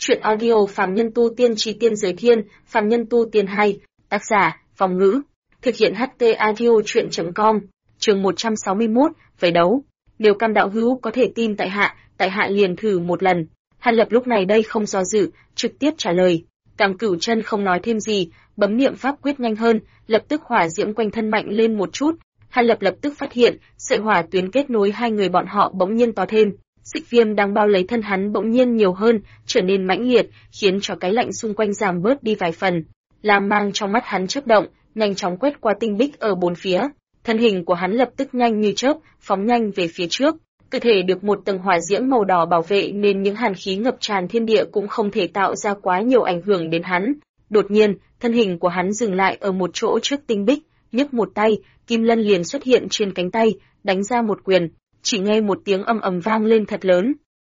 Chuyện audio Phàm Nhân Tu Tiên Chí Tiên Giới Thiên, Phàm Nhân Tu Tiên hay, tác giả, Phong Ngữ. Thực hiện HT Audio Chuyện.com, chương 161, về đấu. Nếu Cam đạo hữu có thể tin tại hạ liền thử một lần. Hàn Lập lúc này đây không do dự, trực tiếp trả lời. Cam Cửu Chân không nói thêm gì, bấm niệm pháp quyết nhanh hơn, lập tức hỏa diễm quanh thân mạnh lên một chút. Hàn Lập lập tức phát hiện, sợi hỏa tuyến kết nối hai người bọn họ bỗng nhiên to thêm. Xích viêm đang bao lấy thân hắn bỗng nhiên nhiều hơn, trở nên mãnh liệt, khiến cho cái lạnh xung quanh giảm bớt đi vài phần. Lam mang trong mắt hắn chớp động, nhanh chóng quét qua tinh bích ở bốn phía. Thân hình của hắn lập tức nhanh như chớp, phóng nhanh về phía trước. Cơ thể được một tầng hỏa diễm màu đỏ bảo vệ nên những hàn khí ngập tràn thiên địa cũng không thể tạo ra quá nhiều ảnh hưởng đến hắn. Đột nhiên, thân hình của hắn dừng lại ở một chỗ trước tinh bích, nhấc một tay, kim lân liền xuất hiện trên cánh tay, đánh ra một quyền. Chỉ nghe một tiếng ầm ầm vang lên thật lớn.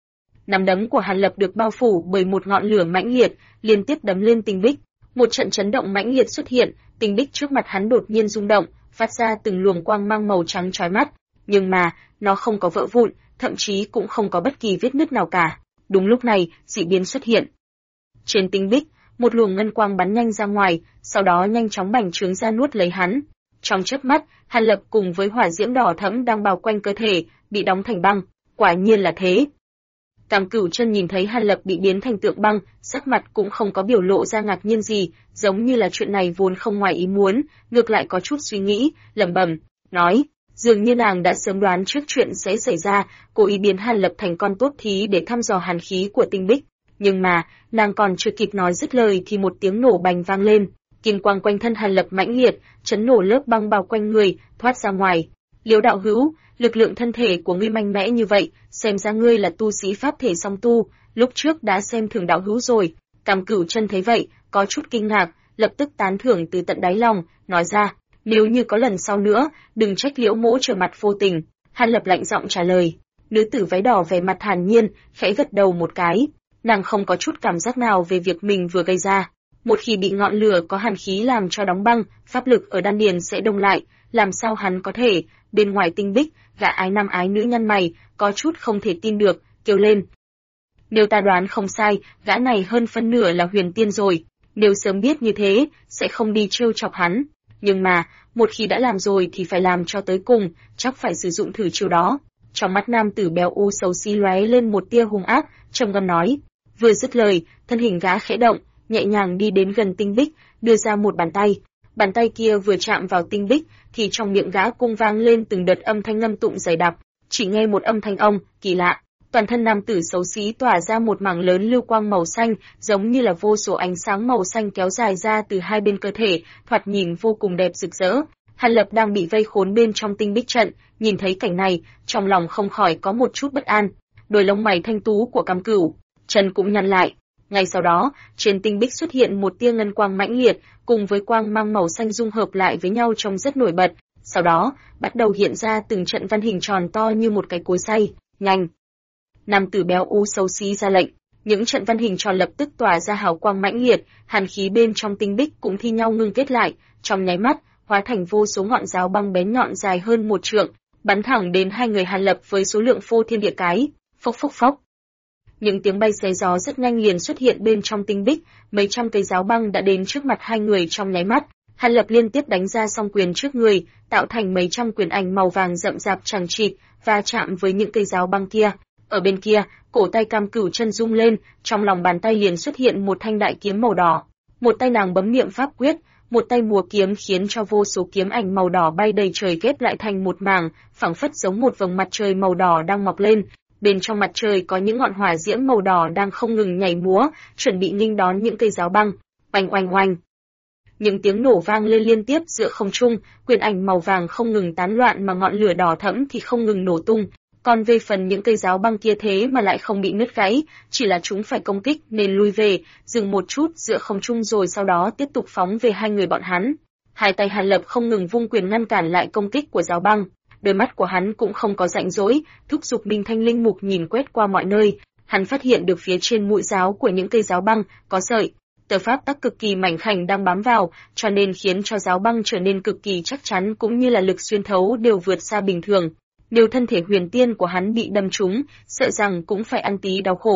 Nắm đấm của Hàn Lập được bao phủ bởi một ngọn lửa mãnh liệt, liên tiếp đấm lên tinh bích. Một trận chấn động mãnh liệt xuất hiện, tinh bích trước mặt hắn đột nhiên rung động, phát ra từng luồng quang mang màu trắng chói mắt, nhưng mà nó không có vỡ vụn, thậm chí cũng không có bất kỳ vết nứt nào cả. Đúng lúc này, dị biến xuất hiện. Trên tinh bích, một luồng ngân quang bắn nhanh ra ngoài, sau đó nhanh chóng bành trướng ra nuốt lấy hắn. Trong chớp mắt, Hàn Lập cùng với hỏa diễm đỏ thẫm đang bao quanh cơ thể, bị đóng thành băng, quả nhiên là thế. Cam Cửu Chân nhìn thấy Hàn Lập bị biến thành tượng băng, sắc mặt cũng không có biểu lộ ra ngạc nhiên gì, giống như là chuyện này vốn không ngoài ý muốn, ngược lại có chút suy nghĩ, lẩm bẩm, nói, dường như nàng đã sớm đoán trước chuyện sẽ xảy ra, cố ý biến Hàn Lập thành con tốt thí để thăm dò hàn khí của tinh bích. Nhưng mà, nàng còn chưa kịp nói dứt lời thì một tiếng nổ bành vang lên, kim quang quanh thân Hàn Lập mãnh liệt, chấn nổ lớp băng bao quanh người, thoát ra ngoài. Liễu đạo hữu, lực lượng thân thể của ngươi mạnh mẽ như vậy, xem ra ngươi là tu sĩ pháp thể song tu, lúc trước đã xem thường đạo hữu rồi. Cam Cửu Chân thấy vậy, có chút kinh ngạc, lập tức tán thưởng từ tận đáy lòng, nói ra, nếu như có lần sau nữa, đừng trách Liễu mỗ trở mặt vô tình. Hàn Lập lạnh giọng trả lời. Nữ tử váy đỏ vẻ mặt thản nhiên, khẽ gật đầu một cái, nàng không có chút cảm giác nào về việc mình vừa gây ra. Một khi bị ngọn lửa có hàn khí làm cho đóng băng, pháp lực ở đan điền sẽ đông lại, làm sao hắn có thể? Bên ngoài tinh bích, gã ái nam ái nữ nhăn mày, có chút không thể tin được, kêu lên. Nếu ta đoán không sai, gã này hơn phân nửa là huyền tiên rồi. Nếu sớm biết như thế, sẽ không đi trêu chọc hắn. Nhưng mà, một khi đã làm rồi thì phải làm cho tới cùng, chắc phải sử dụng thử chiêu đó. Trong mắt nam tử béo u xấu xí lóe lên một tia hung ác, trầm ngâm nói. Vừa dứt lời, thân hình gã khẽ động, nhẹ nhàng đi đến gần tinh bích, đưa ra một bàn tay. Bàn tay kia vừa chạm vào tinh bích, thì trong miệng gã cung vang lên từng đợt âm thanh ngâm tụng dày đặc. Chỉ nghe một âm thanh ông, kỳ lạ. Toàn thân nam tử xấu xí tỏa ra một mảng lớn lưu quang màu xanh, giống như là vô số ánh sáng màu xanh kéo dài ra từ hai bên cơ thể, thoạt nhìn vô cùng đẹp rực rỡ. Hàn Lập đang bị vây khốn bên trong tinh bích trận, nhìn thấy cảnh này, trong lòng không khỏi có một chút bất an. Đôi lông mày thanh tú của Cam Cửu Chân cũng nhăn lại. Ngay sau đó, trên tinh bích xuất hiện một tia ngân quang mãnh liệt, cùng với quang mang màu xanh dung hợp lại với nhau trông rất nổi bật. Sau đó, bắt đầu hiện ra từng trận văn hình tròn to như một cái cối xay. Nhanh! Nam tử béo u xấu xí ra lệnh. Những trận văn hình tròn lập tức tỏa ra hào quang mãnh liệt, hàn khí bên trong tinh bích cũng thi nhau ngưng kết lại, trong nháy mắt, hóa thành vô số ngọn giáo băng bén nhọn dài hơn 1 trượng, bắn thẳng đến hai người Hàn Lập với số lượng phô thiên địa cái. Phốc phốc phốc. Những tiếng bay xé gió rất nhanh liền xuất hiện bên trong tinh bích, mấy trăm cây giáo băng đã đến trước mặt hai người trong nháy mắt. Hàn Lập liên tiếp đánh ra song quyền trước người, tạo thành mấy trăm quyền ảnh màu vàng rậm rạp chằng chịt, và chạm với những cây giáo băng kia. Ở bên kia, cổ tay Cam Cửu Chân rung lên, trong lòng bàn tay liền xuất hiện một thanh đại kiếm màu đỏ. Một tay nàng bấm niệm pháp quyết, một tay múa kiếm khiến cho vô số kiếm ảnh màu đỏ bay đầy trời ghép lại thành một mảng, phảng phất giống một vầng mặt trời màu đỏ đang mọc lên. Bên trong mặt trời có những ngọn hỏa diễm màu đỏ đang không ngừng nhảy múa, chuẩn bị nghênh đón những cây giáo băng. Oanh oanh oanh. Những tiếng nổ vang lên liên tiếp giữa không trung, quyền ảnh màu vàng không ngừng tán loạn mà ngọn lửa đỏ thẫm thì không ngừng nổ tung. Còn về phần những cây giáo băng kia thế mà lại không bị nứt gãy, chỉ là chúng phải công kích nên lui về, dừng một chút giữa không trung rồi sau đó tiếp tục phóng về hai người bọn hắn. Hai tay Hàn Lập không ngừng vung quyền ngăn cản lại công kích của giáo băng. Đôi mắt của hắn cũng không có rảnh rỗi, thúc giục Minh Thanh Linh Mục nhìn quét qua mọi nơi, hắn phát hiện được phía trên mũi giáo của những cây giáo băng có sợi tờ pháp tắc cực kỳ mảnh khảnh đang bám vào, cho nên khiến cho giáo băng trở nên cực kỳ chắc chắn cũng như là lực xuyên thấu đều vượt xa bình thường. Nếu thân thể huyền tiên của hắn bị đâm trúng, sợ rằng cũng phải ăn tí đau khổ.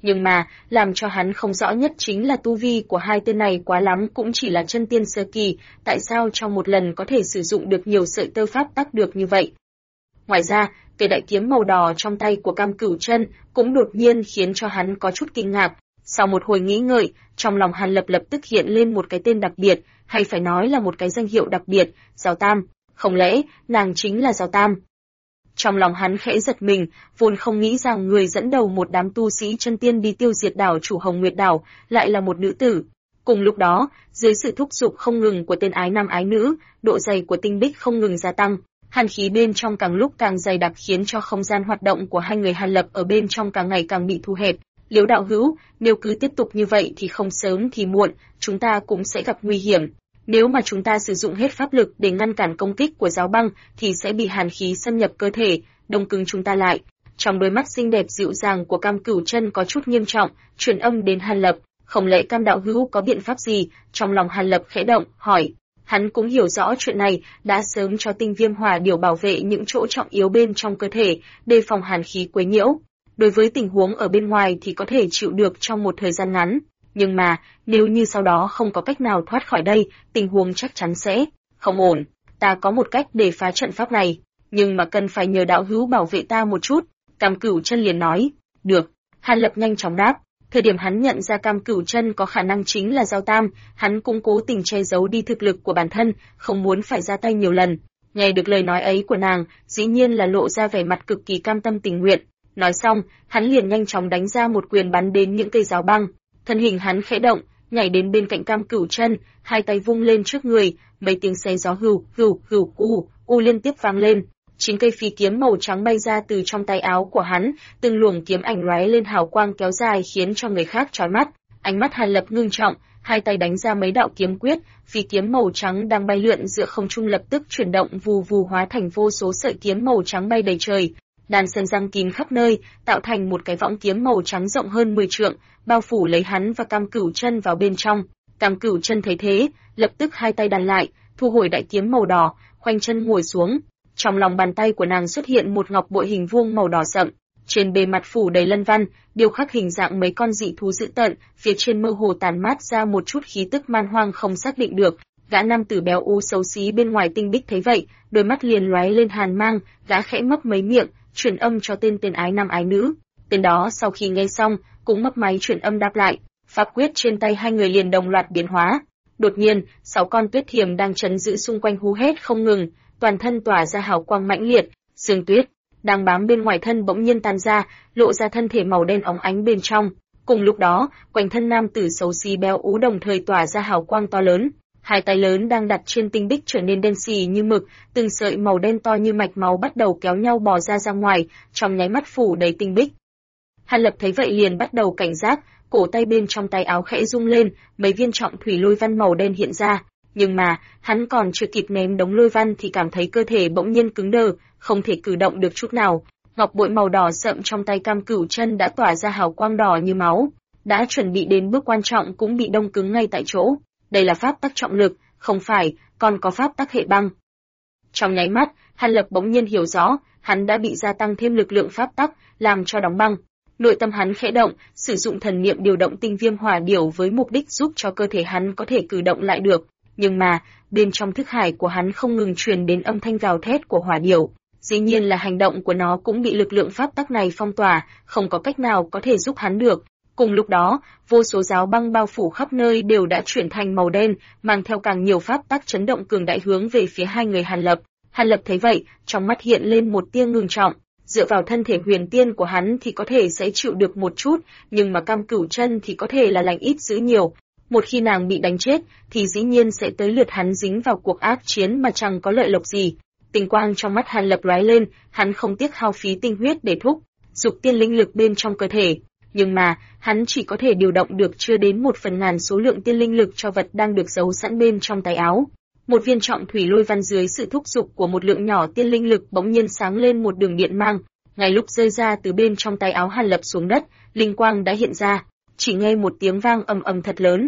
Nhưng mà, làm cho hắn không rõ nhất chính là tu vi của hai tên này quá lắm cũng chỉ là chân tiên sơ kỳ, tại sao trong một lần có thể sử dụng được nhiều sợi tơ pháp tắc được như vậy. Ngoài ra, cây đại kiếm màu đỏ trong tay của Cam Cửu Chân cũng đột nhiên khiến cho hắn có chút kinh ngạc. Sau một hồi nghĩ ngợi, trong lòng Hàn Lập lập tức hiện lên một cái tên đặc biệt, hay phải nói là một cái danh hiệu đặc biệt, Giao Tam. Không lẽ, nàng chính là Giao Tam? Trong lòng hắn khẽ giật mình, vốn không nghĩ rằng người dẫn đầu một đám tu sĩ chân tiên đi tiêu diệt đảo chủ Hồng Nguyệt đảo lại là một nữ tử. Cùng lúc đó, dưới sự thúc giục không ngừng của tên ái nam ái nữ, độ dày của tinh bích không ngừng gia tăng, hàn khí bên trong càng lúc càng dày đặc khiến cho không gian hoạt động của hai người Hàn Lập ở bên trong càng ngày càng bị thu hẹp. Liễu đạo hữu, nếu cứ tiếp tục như vậy thì không sớm thì muộn, chúng ta cũng sẽ gặp nguy hiểm. Nếu mà chúng ta sử dụng hết pháp lực để ngăn cản công kích của giáo băng thì sẽ bị hàn khí xâm nhập cơ thể, đông cứng chúng ta lại. Trong đôi mắt xinh đẹp dịu dàng của Cam Cửu Chân có chút nghiêm trọng, truyền âm đến Hàn Lập, không lẽ Cam đạo hữu có biện pháp gì? Trong lòng Hàn Lập khẽ động, hỏi. Hắn cũng hiểu rõ chuyện này, đã sớm cho Tinh Viêm Hỏa Điểu bảo vệ những chỗ trọng yếu bên trong cơ thể, đề phòng hàn khí quấy nhiễu. Đối với tình huống ở bên ngoài thì có thể chịu được trong một thời gian ngắn, nhưng mà nếu như sau đó không có cách nào thoát khỏi đây, tình huống chắc chắn sẽ không ổn. Ta có một cách để phá trận pháp này, nhưng mà cần phải nhờ đạo hữu bảo vệ ta một chút. Cam Cửu Chân liền nói. Được. Hàn Lập nhanh chóng đáp. Thời điểm hắn nhận ra Cam Cửu Chân có khả năng chính là Giao Tam, hắn cũng cố tình che giấu đi thực lực của bản thân, không muốn phải ra tay nhiều lần. Nghe được lời nói ấy của nàng, dĩ nhiên là lộ ra vẻ mặt cực kỳ cam tâm tình nguyện. Nói xong, hắn liền nhanh chóng đánh ra một quyền bắn đến những cây giáo băng. Thân hình hắn khẽ động, nhảy đến bên cạnh Cam Cửu Chân, hai tay vung lên trước người, mấy tiếng xé gió hưu hưu hưu u liên tiếp vang lên. 9 cây phi kiếm màu trắng bay ra từ trong tay áo của hắn, từng luồng kiếm ảnh lóe lên hào quang kéo dài khiến cho người khác chói mắt. Ánh mắt Hàn Lập ngưng trọng, hai tay đánh ra mấy đạo kiếm quyết, phi kiếm màu trắng đang bay lượn giữa không trung lập tức chuyển động vù vù hóa thành vô số sợi kiếm màu trắng bay đầy trời, đan xen răng kín khắp nơi, tạo thành một cái võng kiếm màu trắng rộng hơn 10 trượng, bao phủ lấy hắn và Cam Cửu Chân vào bên trong. Cam Cửu Chân thấy thế, lập tức hai tay đàn lại, thu hồi đại kiếm màu đỏ, khoanh chân ngồi xuống. Trong lòng bàn tay của nàng xuất hiện một ngọc bội hình vuông màu đỏ sậm, trên bề mặt phủ đầy lân văn, điêu khắc hình dạng mấy con dị thú dữ tợn, phía trên mơ hồ tàn mát ra một chút khí tức man hoang không xác định được. Gã nam tử béo u xấu xí bên ngoài tinh bích thấy vậy, đôi mắt liền lóe lên hàn mang, gã khẽ mấp mấy miệng, truyền âm cho tên ái nam ái nữ. Tên đó sau khi nghe xong, cũng mấp máy truyền âm đáp lại. Pháp quyết trên tay hai người liền đồng loạt biến hóa. Đột nhiên, 6 con tuyết thiềm đang trấn giữ xung quanh hú hét không ngừng, toàn thân tỏa ra hào quang mãnh liệt, sương tuyết đang bám bên ngoài thân bỗng nhiên tan ra, lộ ra thân thể màu đen óng ánh bên trong. Cùng lúc đó, quanh thân nam tử xấu xí béo ú đồng thời tỏa ra hào quang to lớn, hai tay lớn đang đặt trên tinh bích trở nên đen xì như mực, từng sợi màu đen to như mạch máu bắt đầu kéo nhau bò ra ngoài, trong nháy mắt phủ đầy tinh bích. Hàn Lập thấy vậy liền bắt đầu cảnh giác, cổ tay bên trong tay áo khẽ rung lên, mấy viên trọng thủy lôi văn màu đen hiện ra. Nhưng mà, hắn còn chưa kịp ném đống lôi văn thì cảm thấy cơ thể bỗng nhiên cứng đờ, không thể cử động được chút nào. Ngọc bội màu đỏ sậm trong tay Cam Cửu Chân đã tỏa ra hào quang đỏ như máu, đã chuẩn bị đến bước quan trọng cũng bị đông cứng ngay tại chỗ. Đây là pháp tắc trọng lực, không phải, còn có pháp tắc hệ băng. Trong nháy mắt, Hàn Lập bỗng nhiên hiểu rõ, hắn đã bị gia tăng thêm lực lượng pháp tắc, làm cho đóng băng. Nội tâm hắn khẽ động, sử dụng thần niệm điều động Tinh Viêm Hỏa Điểu với mục đích giúp cho cơ thể hắn có thể cử động lại được. Nhưng mà, bên trong thức hải của hắn không ngừng truyền đến âm thanh gào thét của hỏa điểu. Dĩ nhiên là hành động của nó cũng bị lực lượng pháp tắc này phong tỏa, không có cách nào có thể giúp hắn được. Cùng lúc đó, vô số giáo băng bao phủ khắp nơi đều đã chuyển thành màu đen, mang theo càng nhiều pháp tắc chấn động cường đại hướng về phía hai người Hàn Lập. Hàn Lập thấy vậy, trong mắt hiện lên một tia ngưng trọng. Dựa vào thân thể huyền tiên của hắn thì có thể sẽ chịu được một chút, nhưng mà Cam Cửu Chân thì có thể là lành ít dữ nhiều. Một khi nàng bị đánh chết, thì dĩ nhiên sẽ tới lượt hắn dính vào cuộc ác chiến mà chẳng có lợi lộc gì. Tình quang trong mắt Hàn Lập lóe lên, hắn không tiếc hao phí tinh huyết để thúc giục tiên linh lực bên trong cơ thể. Nhưng mà, hắn chỉ có thể điều động được chưa đến 1/1000 số lượng tiên linh lực cho vật đang được giấu sẵn bên trong tay áo. Một viên trọng thủy lôi văn dưới sự thúc giục của một lượng nhỏ tiên linh lực bỗng nhiên sáng lên một đường điện mang. Ngay lúc rơi ra từ bên trong tay áo Hàn Lập xuống đất, linh quang đã hiện ra, chỉ nghe một tiếng vang ầm ầm thật lớn.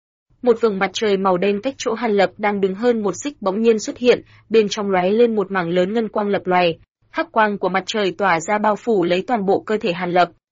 Một vầng mặt trời màu đen cách chỗ Hàn Lập đang đứng hơn một xích bỗng nhiên xuất hiện, bên trong lóe lên một mảng lớn ngân quang lập lòe. Hắc quang của mặt trời tỏa ra bao phủ lấy toàn bộ cơ thể Hàn Lập.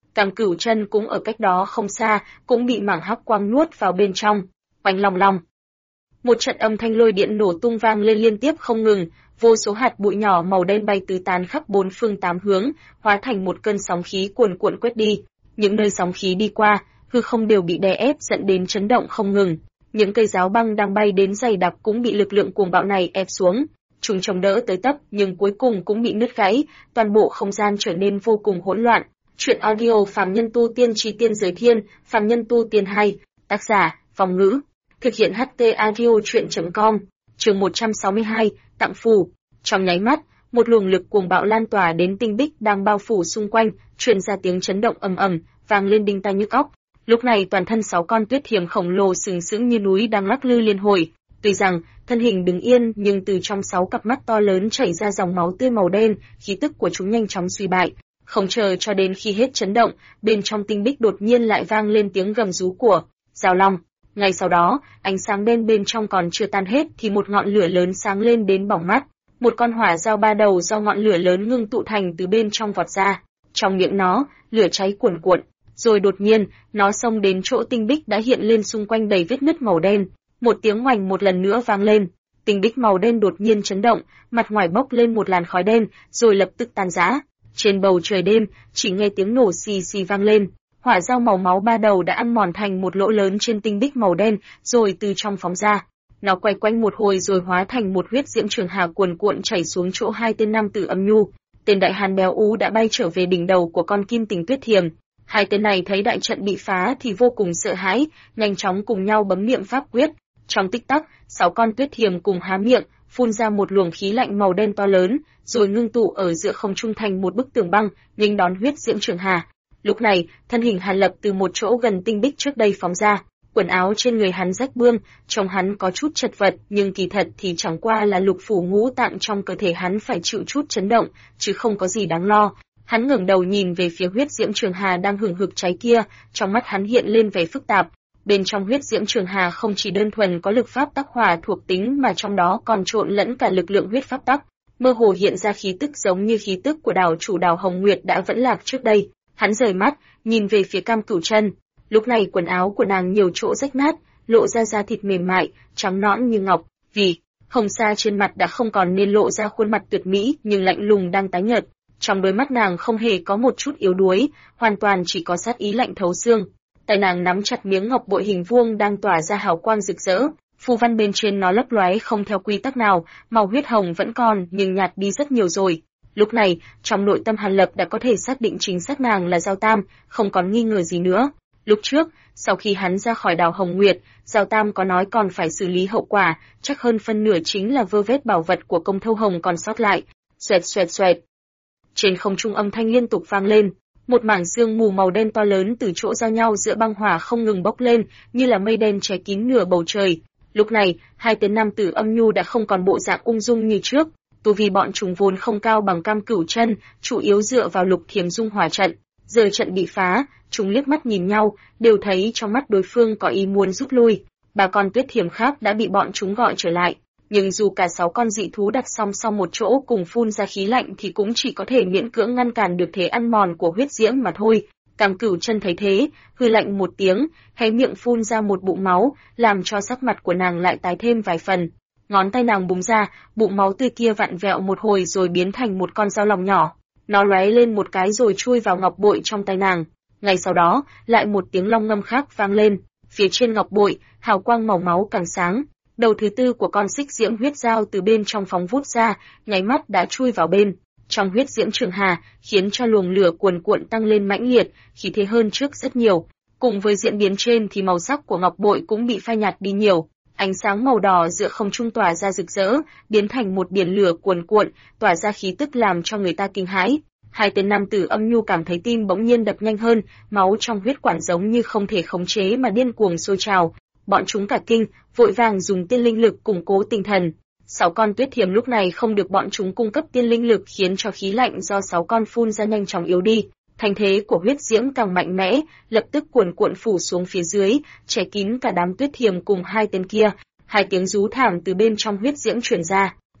Cam Cửu Chân cũng ở cách đó không xa, cũng bị mảng hắc quang nuốt vào bên trong. Oanh long long. Một trận âm thanh lôi điện nổ tung vang lên liên tiếp không ngừng, vô số hạt bụi nhỏ màu đen bay tứ tán khắp bốn phương tám hướng, hóa thành một cơn sóng khí cuồn cuộn quét đi. Những nơi sóng khí đi qua, hư không đều bị đè ép dẫn đến chấn động không ngừng. Những cây giáo băng đang bay đến dày đặc cũng bị lực lượng cuồng bạo này ép xuống. Chúng chống đỡ tới tấp nhưng cuối cùng cũng bị nứt gãy, toàn bộ không gian trở nên vô cùng hỗn loạn. Truyện audio Phàm Nhân Tu Tiên Chí Tiên Giới Thiên, Phàm Nhân Tu Tiên hay, tác giả, Phong Ngữ. Thực hiện HT Audio Truyện.com, chương 162, tặng phù. Trong nháy mắt, một luồng lực cuồng bạo lan tỏa đến tinh bích đang bao phủ xung quanh, truyền ra tiếng chấn động ầm ầm, vang lên đinh tai nhức óc. Lúc này toàn thân 6 con tuyết thiềm khổng lồ sừng sững như núi đang lắc lư liên hồi. Tuy rằng thân hình đứng yên, nhưng từ trong 6 cặp mắt to lớn chảy ra dòng máu tươi màu đen, khí tức của chúng nhanh chóng suy bại. Không chờ cho đến khi hết chấn động, bên trong tinh bích đột nhiên lại vang lên tiếng gầm rú của Giao Long. Ngay sau đó, ánh sáng đen bên trong còn chưa tan hết thì một ngọn lửa lớn sáng lên đến bỏng mắt. Một con hỏa dao 3 đầu do ngọn lửa lớn ngưng tụ thành từ bên trong vọt ra. Trong miệng nó, lửa cháy cuồn cuộn. Rồi đột nhiên, nó xông đến chỗ tinh bích đã hiện lên xung quanh đầy vết nứt màu đen. Một tiếng oành một lần nữa vang lên. Tinh bích màu đen đột nhiên chấn động, mặt ngoài bốc lên một làn khói đen, rồi lập tức tan rã. Trên bầu trời đêm, chỉ nghe tiếng nổ xì xì vang lên. Hỏa dao màu máu 3 đầu đã ăn mòn thành một lỗ lớn trên tinh bích màu đen, rồi từ trong phóng ra. Nó quay quanh một hồi rồi hóa thành một huyết diễm trường hà cuồn cuộn chảy xuống chỗ 2 tên nam tử âm nhu. Tên đại hàn béo ú đã bay trở về đỉnh đầu của con kim tình tuyết thiềm. 2 tên này thấy đại trận bị phá thì vô cùng sợ hãi, nhanh chóng cùng nhau bấm niệm pháp quyết. Trong tích tắc, 6 con tuyết thiềm cùng há miệng, phun ra một luồng khí lạnh màu đen to lớn, rồi ngưng tụ ở giữa không trung thành một bức tường băng, nghênh đón huyết diễm trường hà. Lúc này, thân hình Hàn Lập từ một chỗ gần tinh bích trước đây phóng ra, quần áo trên người hắn rách bươm, trông hắn có chút chật vật, nhưng kỳ thật thì chẳng qua là lục phủ ngũ tạng trong cơ thể hắn phải chịu chút chấn động, chứ không có gì đáng lo. Hắn ngẩng đầu nhìn về phía huyết diễm trường hà đang hừng hực cháy kia, trong mắt hắn hiện lên vẻ phức tạp. Bên trong huyết diễm trường hà không chỉ đơn thuần có lực pháp tắc hỏa thuộc tính mà trong đó còn trộn lẫn cả lực lượng huyết pháp tắc, mơ hồ hiện ra khí tức giống như khí tức của đảo chủ Đào Hồng Nguyệt đã vẫn lạc trước đây. Hắn rời mắt, nhìn về phía Cam Cửu Chân. Lúc này quần áo của nàng nhiều chỗ rách nát, lộ ra da thịt mềm mại, trắng nõn như ngọc. Vì hồng sa trên mặt đã không còn nên lộ ra khuôn mặt tuyệt mỹ, nhưng lạnh lùng đang tái nhợt. Trong đôi mắt nàng không hề có một chút yếu đuối, hoàn toàn chỉ có sát ý lạnh thấu xương. Tay nàng nắm chặt miếng ngọc bội hình vuông đang tỏa ra hào quang rực rỡ, phù văn bên trên nó lấp lóe không theo quy tắc nào, màu huyết hồng vẫn còn nhưng nhạt đi rất nhiều rồi. Lúc này, trong nội tâm Hàn Lập đã có thể xác định chính xác nàng là Giao Tam, không còn nghi ngờ gì nữa. Lúc trước, sau khi hắn ra khỏi đảo Hồng Nguyệt, Giao Tam có nói còn phải xử lý hậu quả, chắc hơn phân nửa chính là vơ vét bảo vật của Công Thâu Hồng còn sót lại. Xoẹt xoẹt xoẹt. Trên không trung âm thanh liên tục vang lên, một mảng sương mù màu đen to lớn từ chỗ giao nhau giữa băng hỏa không ngừng bốc lên, như là mây đen che kín nửa bầu trời. Lúc này, 2 tên nam tử âm nhu đã không còn bộ dạng ung dung như trước. Tu vi bọn chúng vốn không cao bằng Cam Cửu Chân, chủ yếu dựa vào Lục Thiềm Dung hỏa trận. Giờ trận bị phá, chúng liếc mắt nhìn nhau, đều thấy trong mắt đối phương có ý muốn rút lui. 3 con tuyết thiềm khác đã bị bọn chúng gọi trở lại, nhưng dù cả 6 con dị thú đặt song song một chỗ cùng phun ra khí lạnh thì cũng chỉ có thể miễn cưỡng ngăn cản được thế ăn mòn của huyết diễm mà thôi. Cam Cửu Chân thấy thế, hừ lạnh một tiếng, hé miệng phun ra một bụng máu, làm cho sắc mặt của nàng lại tái thêm vài phần. Ngón tay nàng búng ra, bụng máu tươi kia vặn vẹo một hồi rồi biến thành một con dao lòng nhỏ. Nó lóe lên một cái rồi chui vào ngọc bội trong tay nàng. Ngay sau đó, lại một tiếng long ngâm khác vang lên. Phía trên ngọc bội, hào quang màu máu càng sáng. Đầu thứ tư của con xích diễm huyết dao từ bên trong phóng vút ra, nháy mắt đã chui vào bên trong huyết diễm trường hà, khiến cho luồng lửa cuồn cuộn tăng lên mãnh liệt, khí thế hơn trước rất nhiều. Cùng với diễn biến trên thì màu sắc của ngọc bội cũng bị phai nhạt đi nhiều. Ánh sáng màu đỏ giữa không trung tỏa ra rực rỡ, biến thành một biển lửa cuồn cuộn, tỏa ra khí tức làm cho người ta kinh hãi. 2 tên nam tử âm nhu cảm thấy tim bỗng nhiên đập nhanh hơn, máu trong huyết quản giống như không thể khống chế mà điên cuồng sôi trào. Bọn chúng cả kinh, vội vàng dùng tiên linh lực củng cố tinh thần. 6 con tuyết thiềm lúc này không được bọn chúng cung cấp tiên linh lực khiến cho khí lạnh do 6 con phun ra nhanh chóng yếu đi. Thành thế của huyết diễm càng mạnh mẽ, lập tức cuồn cuộn phủ xuống phía dưới, che kín cả đám tuyết thiềm cùng 2 tên kia. 2 tiếng rú thảm từ bên trong huyết diễm truyền ra.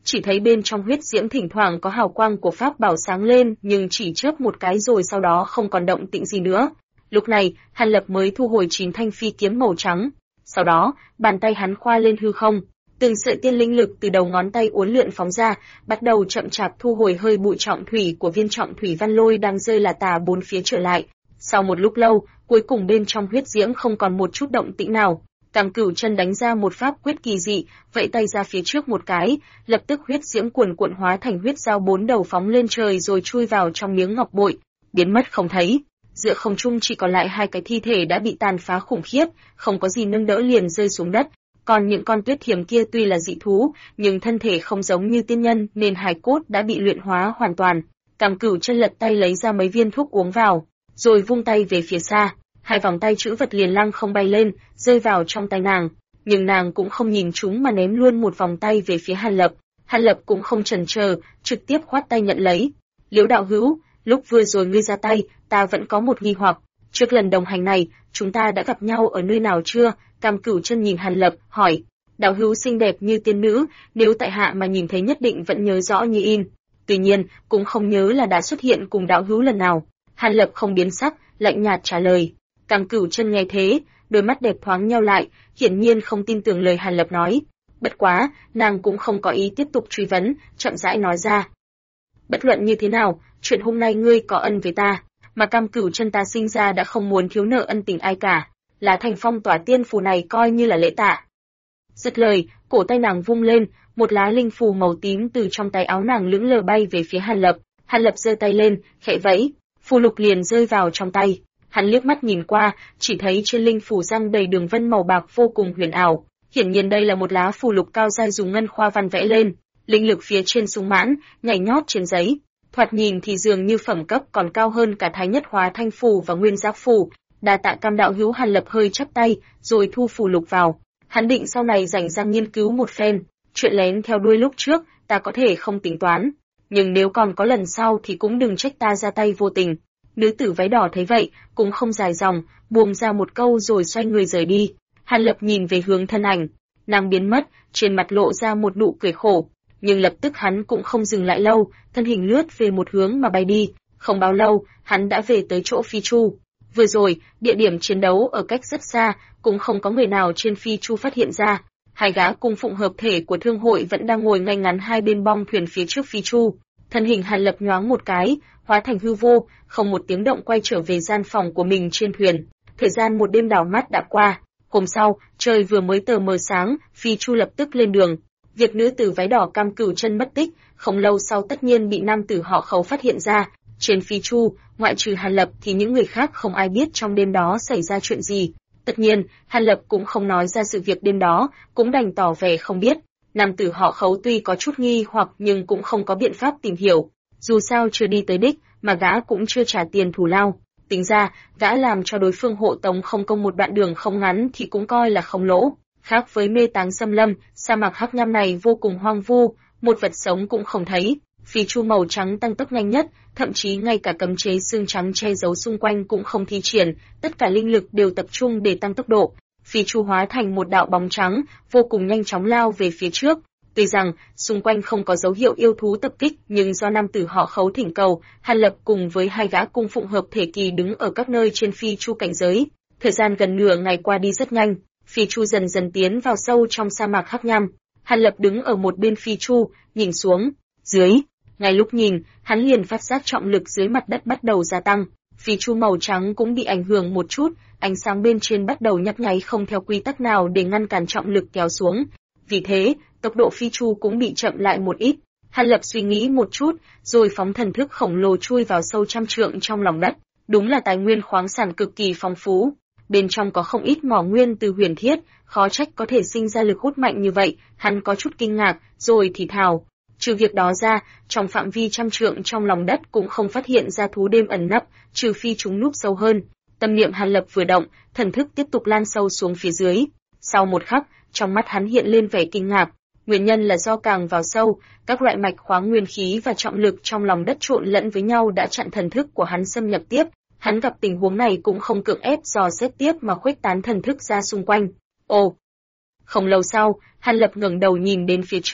chỉ thấy bên trong huyết diễm thỉnh thoảng có hào quang của pháp bảo sáng lên, nhưng chỉ chớp một cái rồi sau đó không còn động tĩnh gì nữa. Lúc này, Hàn Lập mới thu hồi 9 thanh phi kiếm màu trắng. Sau đó, bàn tay hắn khoa lên hư không, từng sợi tiên linh lực từ đầu ngón tay uốn lượn phóng ra, bắt đầu chậm chạp thu hồi hơi bụi trọng thủy của viên trọng thủy văn lôi đang rơi là tà bốn phía trở lại. Sau một lúc lâu, cuối cùng bên trong huyết diễm không còn một chút động tĩnh nào. Tam Cửu Chân đánh ra một pháp quyết kỳ dị, vẫy tay ra phía trước một cái, lập tức huyết diễm cuồn cuộn hóa thành huyết dao 4 đầu phóng lên trời rồi chui vào trong miếng ngọc bội, biến mất không thấy. Giữa không trung chỉ còn lại 2 cái thi thể đã bị tàn phá khủng khiếp, không có gì nâng đỡ liền rơi xuống đất. Còn những con tuyết thiềm kia tuy là dị thú, nhưng thân thể không giống như tiên nhân nên hài cốt đã bị luyện hóa hoàn toàn. Tam Cửu Chân lật tay lấy ra mấy viên thuốc uống vào, rồi vung tay về phía xa. 2 vòng tay chữ vật liền lăng không bay lên, rơi vào trong tay nàng, nhưng nàng cũng không nhìn chúng mà ném luôn một vòng tay về phía Hàn Lập. Hàn Lập cũng không chần chờ, trực tiếp khoát tay nhận lấy. Liễu đạo hữu, lúc vừa rồi ngươi ra tay, ta vẫn có một nghi hoặc, trước lần đồng hành này, chúng ta đã gặp nhau ở nơi nào chưa? Tam Cửu Chân nhìn Hàn Lập, hỏi. Đạo hữu xinh đẹp như tiên nữ, nếu tại hạ mà nhìn thấy nhất định vẫn nhớ rõ như in. Tuy nhiên, cũng không nhớ là đã xuất hiện cùng đạo hữu lần nào. Hàn Lập không biến sắc, lạnh nhạt trả lời. Tam Cửu Chân nghe thế, đôi mắt đẹp thoáng nheo lại, hiển nhiên không tin tưởng lời Hàn Lập nói. Bất quá, nàng cũng không có ý tiếp tục truy vấn, chậm rãi nói ra. Bất luận như thế nào, chuyện hôm nay ngươi có ân với ta, mà Tam Cửu Chân ta sinh ra đã không muốn thiếu nợ ân tình ai cả, lá thành phong tỏa tiên phù này coi như là lễ tạ. Dứt lời, cổ tay nàng vung lên, một lá linh phù màu tím từ trong tay áo nàng lững lờ bay về phía Hàn Lập. Hàn Lập giơ tay lên, khẽ vẫy, phù lục liền rơi vào trong tay. Hắn liếc mắt nhìn qua, chỉ thấy trên linh phù răng đầy đường vân màu bạc vô cùng huyền ảo. Hiển nhiên đây là một lá phù lục cao giai dùng ngân khoa văn vẽ lên, linh lực phía trên sung mãn, nhảy nhót trên giấy. Thoạt nhìn thì dường như phẩm cấp còn cao hơn cả Thái Nhất Hóa Thanh phù và Nguyên Giác phù. Đa tạ Cam đạo hữu. Hàn Lập hơi chắp tay, rồi thu phù lục vào. Hắn định sau này rảnh rang nghiên cứu một phen, chuyện lén theo đuôi lúc trước, ta có thể không tính toán, nhưng nếu còn có lần sau thì cũng đừng trách ta ra tay vô tình. Nữ tử váy đỏ thấy vậy, cũng không dài dòng, buông ra một câu rồi xoay người rời đi. Hàn Lập nhìn về hướng thân ảnh, nàng biến mất, trên mặt lộ ra một nụ cười khổ, nhưng lập tức hắn cũng không dừng lại lâu, thân hình lướt về một hướng mà bay đi. Không bao lâu, hắn đã về tới chỗ Phi Chu. Vừa rồi, địa điểm chiến đấu ở cách rất xa, cũng không có người nào trên Phi Chu phát hiện ra. 2 gã cung phụng hợp thể của thương hội vẫn đang ngồi ngay ngắn hai bên bong thuyền phía trước Phi Chu. Thân hình Hàn Lập nhoáng một cái, hóa thành hư vô, không một tiếng động quay trở về gian phòng của mình trên thuyền. Thời gian một đêm đảo mắt đã qua. Hôm sau, trời vừa mới tờ mờ sáng, Phi Chu lập tức lên đường. Việc nữ tử váy đỏ Cam Cửu Chân mất tích, không lâu sau tất nhiên bị nam tử họ Khấu phát hiện ra. Trên Phi Chu, ngoại trừ Hàn Lập thì những người khác không ai biết trong đêm đó xảy ra chuyện gì. Tất nhiên, Hàn Lập cũng không nói ra sự việc đêm đó, cũng đành tỏ vẻ không biết. Nam tử họ Khấu tuy có chút nghi hoặc nhưng cũng không có biện pháp tìm hiểu. Dù sao chưa đi tới đích, mà gã cũng chưa trả tiền thù lao. Tính ra, gã làm cho đối phương hộ tống không công một đoạn đường không ngắn thì cũng coi là không lỗ. Khác với Mê Táng Xâm Lâm, sa mạc hắc nham này vô cùng hoang vu, một vật sống cũng không thấy. Phi Chu màu trắng tăng tốc nhanh nhất, thậm chí ngay cả cấm chế xương trắng che giấu xung quanh cũng không thi triển, tất cả linh lực đều tập trung để tăng tốc độ. Phi Chu hóa thành một đạo bóng trắng, vô cùng nhanh chóng lao về phía trước. Tuy rằng xung quanh không có dấu hiệu yêu thú tập kích, nhưng do nam tử họ Khấu thỉnh cầu, Hàn Lập cùng với 2 gã cung phụng hợp thể kỳ đứng ở các nơi trên Phi Chu cảnh giới. Thời gian gần nửa ngày qua đi rất nhanh, Phi Chu dần dần tiến vào sâu trong sa mạc hắc nham. Hàn Lập đứng ở một bên Phi Chu, nhìn xuống, dưới. Ngay lúc nhìn, hắn liền phát giác trọng lực dưới mặt đất bắt đầu gia tăng. Phi Chu màu trắng cũng bị ảnh hưởng một chút, ánh sáng bên trên bắt đầu nhấp nháy không theo quy tắc nào để ngăn cản trọng lực kéo xuống. Vì thế, tốc độ Phi Chu cũng bị chậm lại một ít. Hàn Lập suy nghĩ một chút, rồi phóng thần thức khổng lồ chui vào sâu trăm trượng trong lòng đất. Đúng là tài nguyên khoáng sản cực kỳ phong phú. Bên trong có không ít mỏ nguyên từ huyền thiết, khó trách có thể sinh ra lực hút mạnh như vậy. Hắn có chút kinh ngạc, rồi thì thào. Trừ việc đó ra, trong phạm vi trăm trượng trong lòng đất cũng không phát hiện ra thú đêm ẩn nấp, trừ phi chúng núp sâu hơn. Tâm niệm Hàn Lập vừa động, thần thức tiếp tục lan sâu xuống phía dưới. Sau một khắc, trong mắt hắn hiện lên vẻ kinh ngạc. Nguyên nhân là do càng vào sâu, các loại mạch khoáng nguyên khí và trọng lực trong lòng đất trộn lẫn với nhau đã chặn thần thức của hắn xâm nhập tiếp. Hắn gặp tình huống này cũng không cưỡng ép dò xét tiếp mà khuếch tán thần thức ra xung quanh. Ồ! Không lâu sau, Hàn Lập ngẩng đầu nhìn đến phía trước,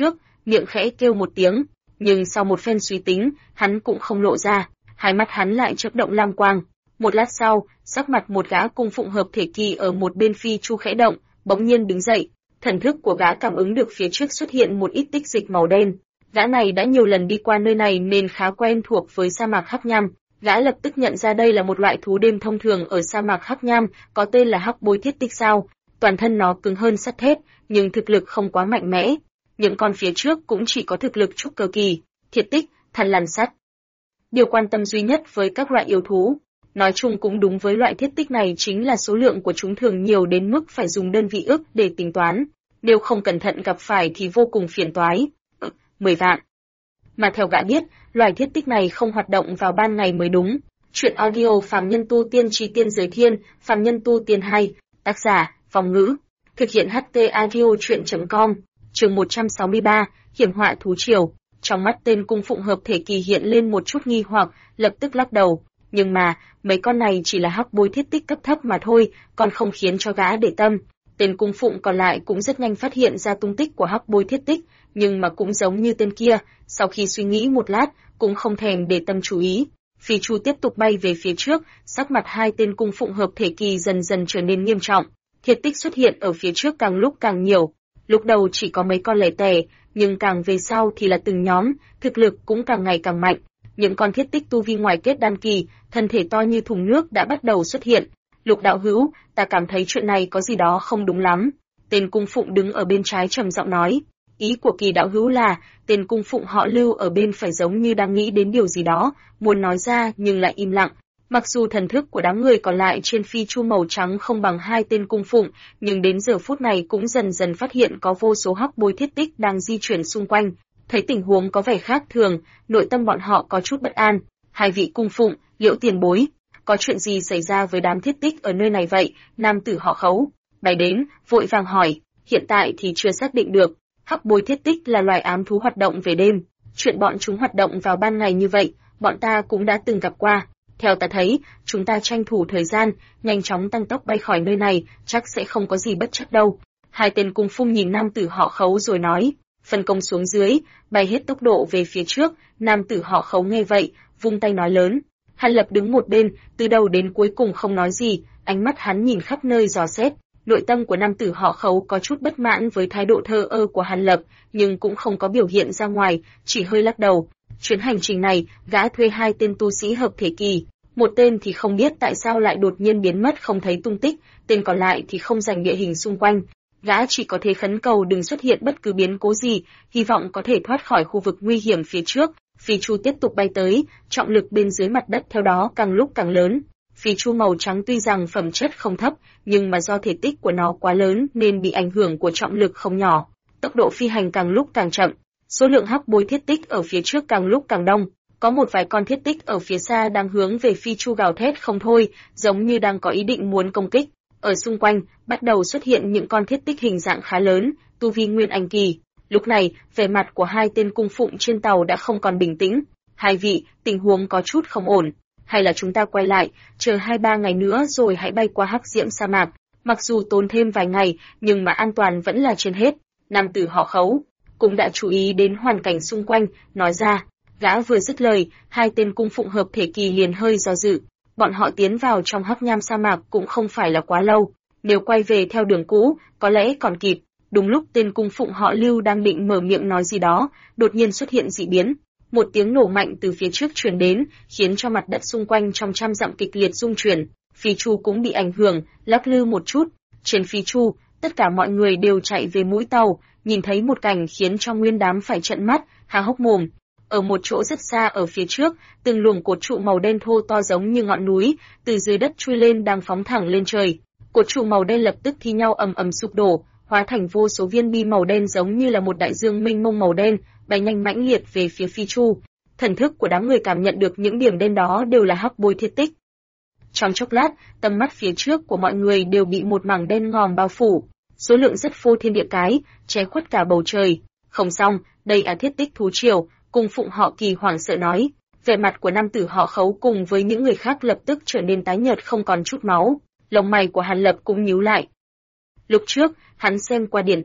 miệng khẽ kêu một tiếng, nhưng sau một phen suy tính, hắn cũng không lộ ra, hai mắt hắn lại chớp động lam quang. Một lát sau, sắc mặt một gã cung phụng hợp thể kỳ ở một bên phi chu khẽ động, bỗng nhiên đứng dậy, thần thức của gã cảm ứng được phía trước xuất hiện một ít tích dịch màu đen. Gã này đã nhiều lần đi qua nơi này nên khá quen thuộc với sa mạc Hắc Nham. Gã lập tức nhận ra đây là một loại thú đêm thông thường ở sa mạc Hắc Nham, có tên là hắc bối thiết tích sao. Toàn thân nó cứng hơn sắt thép, nhưng thực lực không quá mạnh mẽ. Những con phía trước cũng chỉ có thực lực trúc cơ kỳ, thiết tích, than lằn sắt. Điều quan tâm duy nhất với các loại yêu thú, nói chung cũng đúng với loại thiết tích này, chính là số lượng của chúng thường nhiều đến mức phải dùng đơn vị ức để tính toán. Nếu không cẩn thận gặp phải thì vô cùng phiền toái. 10 vạn. Mà theo gã biết, loài thiết tích này không hoạt động vào ban ngày mới đúng. Chuyện audio Phàm Nhân Tu Tiên Chí Tiên Giới Thiên, Phàm Nhân Tu Tiên 2, tác giả, Phong Ngữ. Thực hiện HT audio chuyện.com, chương 163, hiểm họa thú triều. Trong mắt tên cung phụng hợp thể kỳ hiện lên một chút nghi hoặc, lập tức lắc đầu. Nhưng mà, mấy con này chỉ là hắc bối thiết tích cấp thấp mà thôi, còn không khiến cho gã để tâm. Tên cung phụng còn lại cũng rất nhanh phát hiện ra tung tích của hắc bối thiết tích, nhưng mà cũng giống như tên kia, sau khi suy nghĩ một lát, cũng không thèm để tâm chú ý. Phi chu tiếp tục bay về phía trước, sắc mặt hai tên cung phụng hợp thể kỳ dần dần trở nên nghiêm trọng. Thiết tích xuất hiện ở phía trước càng lúc càng nhiều. Lúc đầu chỉ có mấy con lẻ tẻ, nhưng càng về sau thì là từng nhóm, thực lực cũng càng ngày càng mạnh. Những con thiết tích tu vi ngoài kết đan kỳ, thân thể to như thùng nước đã bắt đầu xuất hiện. Lục đạo hữu, ta cảm thấy chuyện này có gì đó không đúng lắm. Tên cung phụng đứng ở bên trái trầm giọng nói. Ý của Kỳ đạo hữu là, tên cung phụng họ Lưu ở bên phải giống như đang nghĩ đến điều gì đó, muốn nói ra nhưng lại im lặng. Mặc dù thần thức của đám người còn lại trên phi chu màu trắng không bằng hai tên cung phụng, nhưng đến giờ phút này cũng dần dần phát hiện có vô số hắc bối thiết tích đang di chuyển xung quanh. Thấy tình huống có vẻ khác thường, nội tâm bọn họ có chút bất an. Hai vị cung phụng, Liễu tiền bối, có chuyện gì xảy ra với đám thiết tích ở nơi này vậy? Nam tử họ Khấu bay đến, vội vàng hỏi. Hiện tại thì chưa xác định được. Hắc bối thiết tích là loài ám thú hoạt động về đêm. Chuyện bọn chúng hoạt động vào ban ngày như vậy, bọn ta cũng đã từng gặp qua. Theo ta thấy, chúng ta tranh thủ thời gian, nhanh chóng tăng tốc bay khỏi nơi này, chắc sẽ không có gì bất trắc đâu. Hai tên cung phụng nhìn nam tử họ Khấu rồi nói, phân công xuống dưới, bay hết tốc độ về phía trước. Nam tử họ Khấu nghe vậy, vung tay nói lớn. Hàn Lập đứng một bên, từ đầu đến cuối cùng không nói gì, ánh mắt hắn nhìn khắp nơi dò xét. Nội tâm của nam tử họ Khấu có chút bất mãn với thái độ thờ ơ của Hàn Lập, nhưng cũng không có biểu hiện ra ngoài, chỉ hơi lắc đầu. Chuyến hành trình này, gã thuê hai tên tu sĩ hợp thể kỳ, một tên thì không biết tại sao lại đột nhiên biến mất không thấy tung tích, tên còn lại thì không rành địa hình xung quanh. Gã chỉ có thể khấn cầu đừng xuất hiện bất cứ biến cố gì, hy vọng có thể thoát khỏi khu vực nguy hiểm phía trước. Phi chu tiếp tục bay tới, trọng lực bên dưới mặt đất theo đó càng lúc càng lớn. Phi chu màu trắng tuy rằng phẩm chất không thấp, nhưng mà do thể tích của nó quá lớn nên bị ảnh hưởng của trọng lực không nhỏ. Tốc độ phi hành càng lúc càng chậm, số lượng hắc bối thiết tích ở phía trước càng lúc càng đông. Có một vài con thiết tích ở phía xa đang hướng về phi chu gào thét không thôi, giống như đang có ý định muốn công kích. Ở xung quanh, bắt đầu xuất hiện những con thiết tích hình dạng khá lớn, tu vi nguyên anh kỳ. Lúc này, vẻ mặt của hai tên cung phụng trên tàu đã không còn bình tĩnh. Hai vị, tình huống có chút không ổn. Hay là chúng ta quay lại, chờ 2-3 ngày nữa rồi hãy bay qua hắc diễm sa mạc. Mặc dù tốn thêm vài ngày, nhưng mà an toàn vẫn là trên hết. Nam tử họ Khấu cũng đã chú ý đến hoàn cảnh xung quanh, nói ra. Gã vừa dứt lời, hai tên cung phụng hợp thể kỳ liền hơi do dự. Bọn họ tiến vào trong hắc nham sa mạc cũng không phải là quá lâu. Nếu quay về theo đường cũ, có lẽ còn kịp. Đúng lúc tên cung phụng họ Lưu đang định mở miệng nói gì đó, đột nhiên xuất hiện dị biến. Một tiếng nổ mạnh từ phía trước truyền đến, khiến cho mặt đất xung quanh trong trăm dặm kịch liệt rung chuyển. Phi chu cũng bị ảnh hưởng, lắc lư một chút. Trên phi chu, tất cả mọi người đều chạy về mũi tàu, nhìn thấy một cảnh khiến cho nguyên đám phải trợn mắt, há hốc mồm. Ở một chỗ rất xa ở phía trước, từng luồng cột trụ màu đen thô to giống như ngọn núi, từ dưới đất chui lên đang phóng thẳng lên trời. Cột trụ màu đen lập tức thi nhau ầm ầm sụp đổ, hóa thành vô số viên bi màu đen giống như là một đại dương mênh mông màu đen, bay nhanh mãnh liệt về phía phi chu. Thần thức của đám người cảm nhận được những điểm đen đó đều là hắc bối thiết tích. Trong chốc lát, tầm mắt phía trước của mọi người đều bị một mảng đen ngòm bao phủ, số lượng rất phô thiên địa cái, che khuất cả bầu trời. Không xong, đây là thiết tích thú triều. Cung phụng họ Kỳ hoảng sợ nói. Vẻ mặt của nam tử họ Khấu cùng với những người khác lập tức trở nên tái nhợt không còn chút máu. Lông mày của Hàn Lập cũng nhíu lại. Lúc trước, hắn xem qua điển tịch,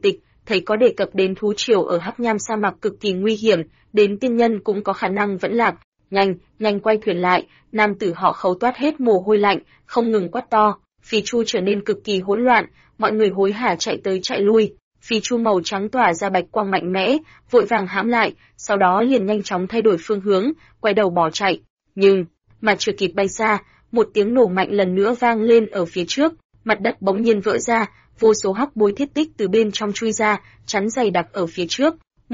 thấy có đề cập đến thú triều ở Hắc Nham sa mạc cực kỳ nguy hiểm, đến tiên nhân cũng có khả năng vẫn lạc. Nhanh quay thuyền lại, nam tử họ Khấu toát hết mồ hôi lạnh, không ngừng quát to. Phi chu trở nên cực kỳ hỗn loạn, mọi người hối hả chạy tới chạy lui. Phi chu màu trắng tỏa ra bạch quang mạnh mẽ, vội vàng hãm lại, sau đó liền nhanh chóng thay đổi phương hướng, quay đầu bỏ chạy. Nhưng mà chưa kịp bay xa, một tiếng nổ mạnh lần nữa vang lên ở phía trước, mặt đất bỗng nhiên vỡ ra, vô số hắc bối thiết tích từ bên trong chui ra, chắn dày đặc ở phía trước,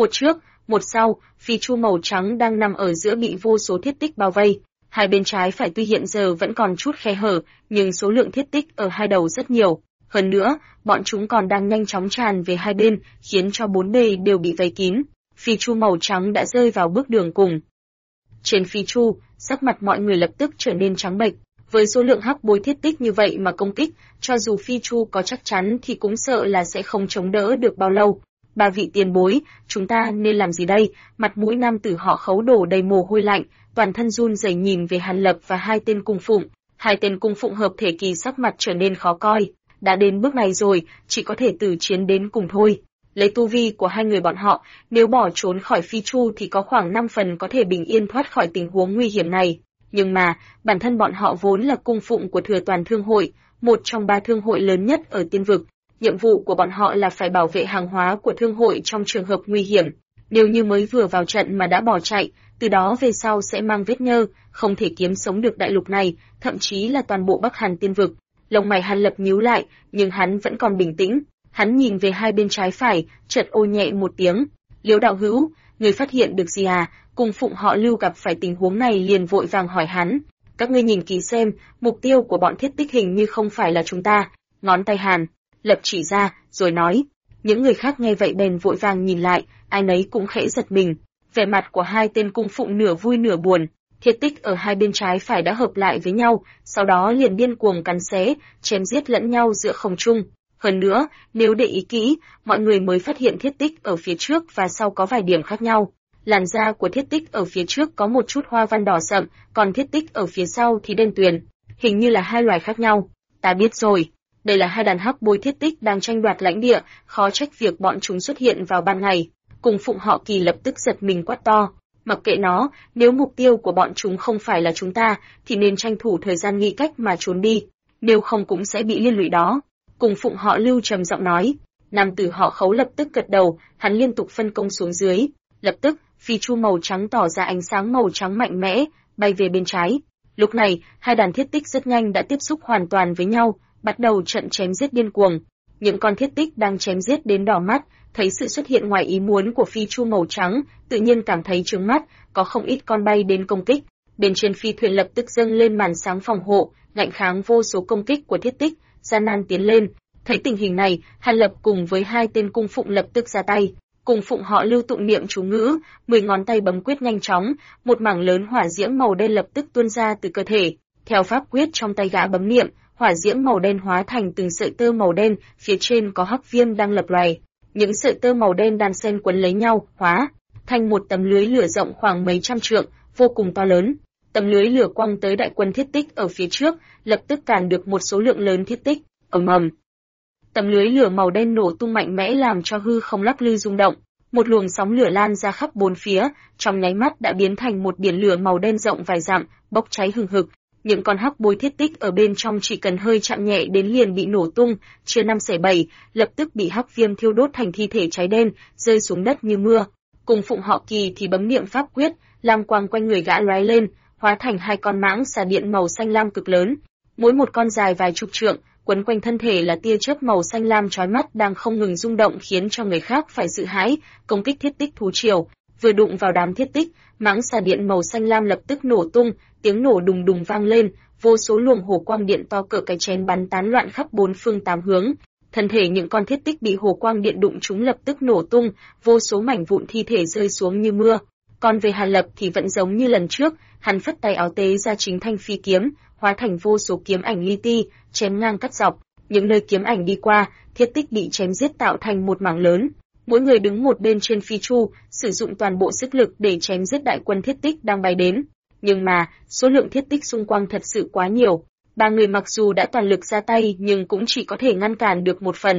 một sau, phi chu màu trắng đang nằm ở giữa bị vô số thiết tích bao vây. Hai bên trái phải tuy hiện giờ vẫn còn chút khe hở, nhưng số lượng thiết tích ở hai đầu rất nhiều. Hơn nữa, bọn chúng còn đang nhanh chóng tràn về hai bên, khiến cho bốn bề đều bị vây kín. Phi chu màu trắng đã rơi vào bước đường cùng. Trên phi chu, sắc mặt mọi người lập tức trở nên trắng bệch. Với số lượng hắc bối thiết tích như vậy mà công kích, cho dù phi chu có chắc chắn thì cũng sợ là sẽ không chống đỡ được bao lâu. Ba vị tiền bối, chúng ta nên làm gì đây? Mặt mũi nam tử họ Khấu đổ đầy mồ hôi lạnh, toàn thân run rẩy nhìn về Hàn Lập và hai tên cung phụng. Hai tên cung phụng hợp thể kỳ sắc mặt trở nên khó coi. Đã đến bước này rồi, chỉ có thể tử chiến đến cùng thôi. Lấy tu vi của hai người bọn họ, nếu bỏ trốn khỏi phi chu thì có khoảng 5 phần có thể bình yên thoát khỏi tình huống nguy hiểm này. Nhưng mà, bản thân bọn họ vốn là cung phụng của Thừa Toàn Thương hội, một trong 3 thương hội lớn nhất ở tiên vực. Nhiệm vụ của bọn họ là phải bảo vệ hàng hóa của thương hội trong trường hợp nguy hiểm. Nếu như mới vừa vào trận mà đã bỏ chạy, từ đó về sau sẽ mang vết nhơ, không thể kiếm sống được đại lục này, thậm chí là toàn bộ Bắc Hàn tiên vực. Lông mày Hàn Lập nhíu lại, nhưng hắn vẫn còn bình tĩnh. Hắn nhìn về hai bên trái phải, chợt ôi nhẹ một tiếng. Liễu đạo hữu, người phát hiện được gì à? Cung phụng họ Lưu gặp phải tình huống này liền vội vàng hỏi hắn. Các ngươi nhìn kỹ xem, mục tiêu của bọn thiết tích hình như không phải là chúng ta. Ngón tay Hàn Lập chỉ ra, rồi nói. Những người khác nghe vậy bèn vội vàng nhìn lại, ai nấy cũng khẽ giật mình. Vẻ mặt của hai tên cung phụng nửa vui nửa buồn. Thiết tích ở hai bên trái phải đã hợp lại với nhau, sau đó liền điên cuồng cắn xé, chém giết lẫn nhau giữa không trung. Hơn nữa, nếu để ý kỹ, mọi người mới phát hiện thiết tích ở phía trước và sau có vài điểm khác nhau. Làn da của thiết tích ở phía trước có một chút hoa văn đỏ sậm, còn thiết tích ở phía sau thì đen tuyền. Hình như là hai loài khác nhau. Ta biết rồi. Đây là hai đàn hắc bối thiết tích đang tranh đoạt lãnh địa, khó trách việc bọn chúng xuất hiện vào ban ngày. Cùng phụng họ Kỳ lập tức giật mình quát to. Mặc kệ nó, nếu mục tiêu của bọn chúng không phải là chúng ta, thì nên tranh thủ thời gian nghĩ cách mà trốn đi. Nếu không cũng sẽ bị liên lụy đó. Cùng phụng họ Lưu trầm giọng nói. Nam tử họ Khấu lập tức gật đầu, hắn liên tục phân công xuống dưới. Lập tức, phi chu màu trắng tỏ ra ánh sáng màu trắng mạnh mẽ, bay về bên trái. Lúc này, hai đàn thiết tích rất nhanh đã tiếp xúc hoàn toàn với nhau, bắt đầu trận chém giết điên cuồng. Những con thiết tích đang chém giết đến đỏ mắt, thấy sự xuất hiện ngoài ý muốn của phi chu màu trắng, tự nhiên cảm thấy trướng mắt, có không ít con bay đến công kích. Bên trên phi thuyền lập tức dâng lên màn sáng phòng hộ, ngạnh kháng vô số công kích của thiết tích, gian nan tiến lên. Thấy tình hình này, Hàn Lập cùng với hai tên cung phụng lập tức ra tay. Cùng phụng họ Lưu tụng niệm chú ngữ, 10 ngón tay bấm quyết nhanh chóng, một mảng lớn hỏa diễm màu đen lập tức tuôn ra từ cơ thể. Theo pháp quyết trong tay gã bấm niệm, hỏa diễm màu đen hóa thành từng sợi tơ màu đen, phía trên có hắc viêm đang lập loài. Những sợi tơ màu đen đan xen quấn lấy nhau, hóa thành một tấm lưới lửa rộng khoảng mấy trăm trượng, vô cùng to lớn. Tấm lưới lửa quăng tới đại quân thiết tích ở phía trước, lập tức cản được một số lượng lớn thiết tích. Ầm ầm. Tấm lưới lửa màu đen nổ tung mạnh mẽ làm cho hư không lắc lư rung động. Một luồng sóng lửa lan ra khắp bốn phía, trong nháy mắt đã biến thành một biển lửa màu đen rộng vài dặm, bốc cháy hừng hực. Những con hắc bối thiết tích ở bên trong chỉ cần hơi chạm nhẹ đến liền bị nổ tung, chia 5 xẻ 7, lập tức bị hắc viêm thiêu đốt thành thi thể cháy đen, rơi xuống đất như mưa. Cùng phụng họ Kỳ thì bấm niệm pháp quyết, lam quang quanh người gã lóe lên, hóa thành hai con mãng xà điện màu xanh lam cực lớn, mỗi một con dài vài chục trượng, quấn quanh thân thể là tia chớp màu xanh lam chói mắt đang không ngừng rung động khiến cho người khác phải sợ hãi, công kích thiết tích thú triều. Vừa đụng vào đám thiết tích, mãng xà điện màu xanh lam lập tức nổ tung, tiếng nổ đùng đùng vang lên, vô số luồng hồ quang điện to cỡ cái chén bắn tán loạn khắp bốn phương tám hướng. Thân thể những con thiết tích bị hồ quang điện đụng chúng lập tức nổ tung, vô số mảnh vụn thi thể rơi xuống như mưa. Còn về Hàn Lập thì vẫn giống như lần trước, hắn phất tay áo tế ra chính thanh phi kiếm, hóa thành vô số kiếm ảnh li ti, chém ngang cắt dọc. Những nơi kiếm ảnh đi qua, thiết tích bị chém giết tạo thành một mảng lớn. Mỗi người đứng một bên trên phi chu, sử dụng toàn bộ sức lực để chém giết đại quân thiết tích đang bay đến. Nhưng mà, số lượng thiết tích xung quanh thật sự quá nhiều. Ba người mặc dù đã toàn lực ra tay nhưng cũng chỉ có thể ngăn cản được một phần.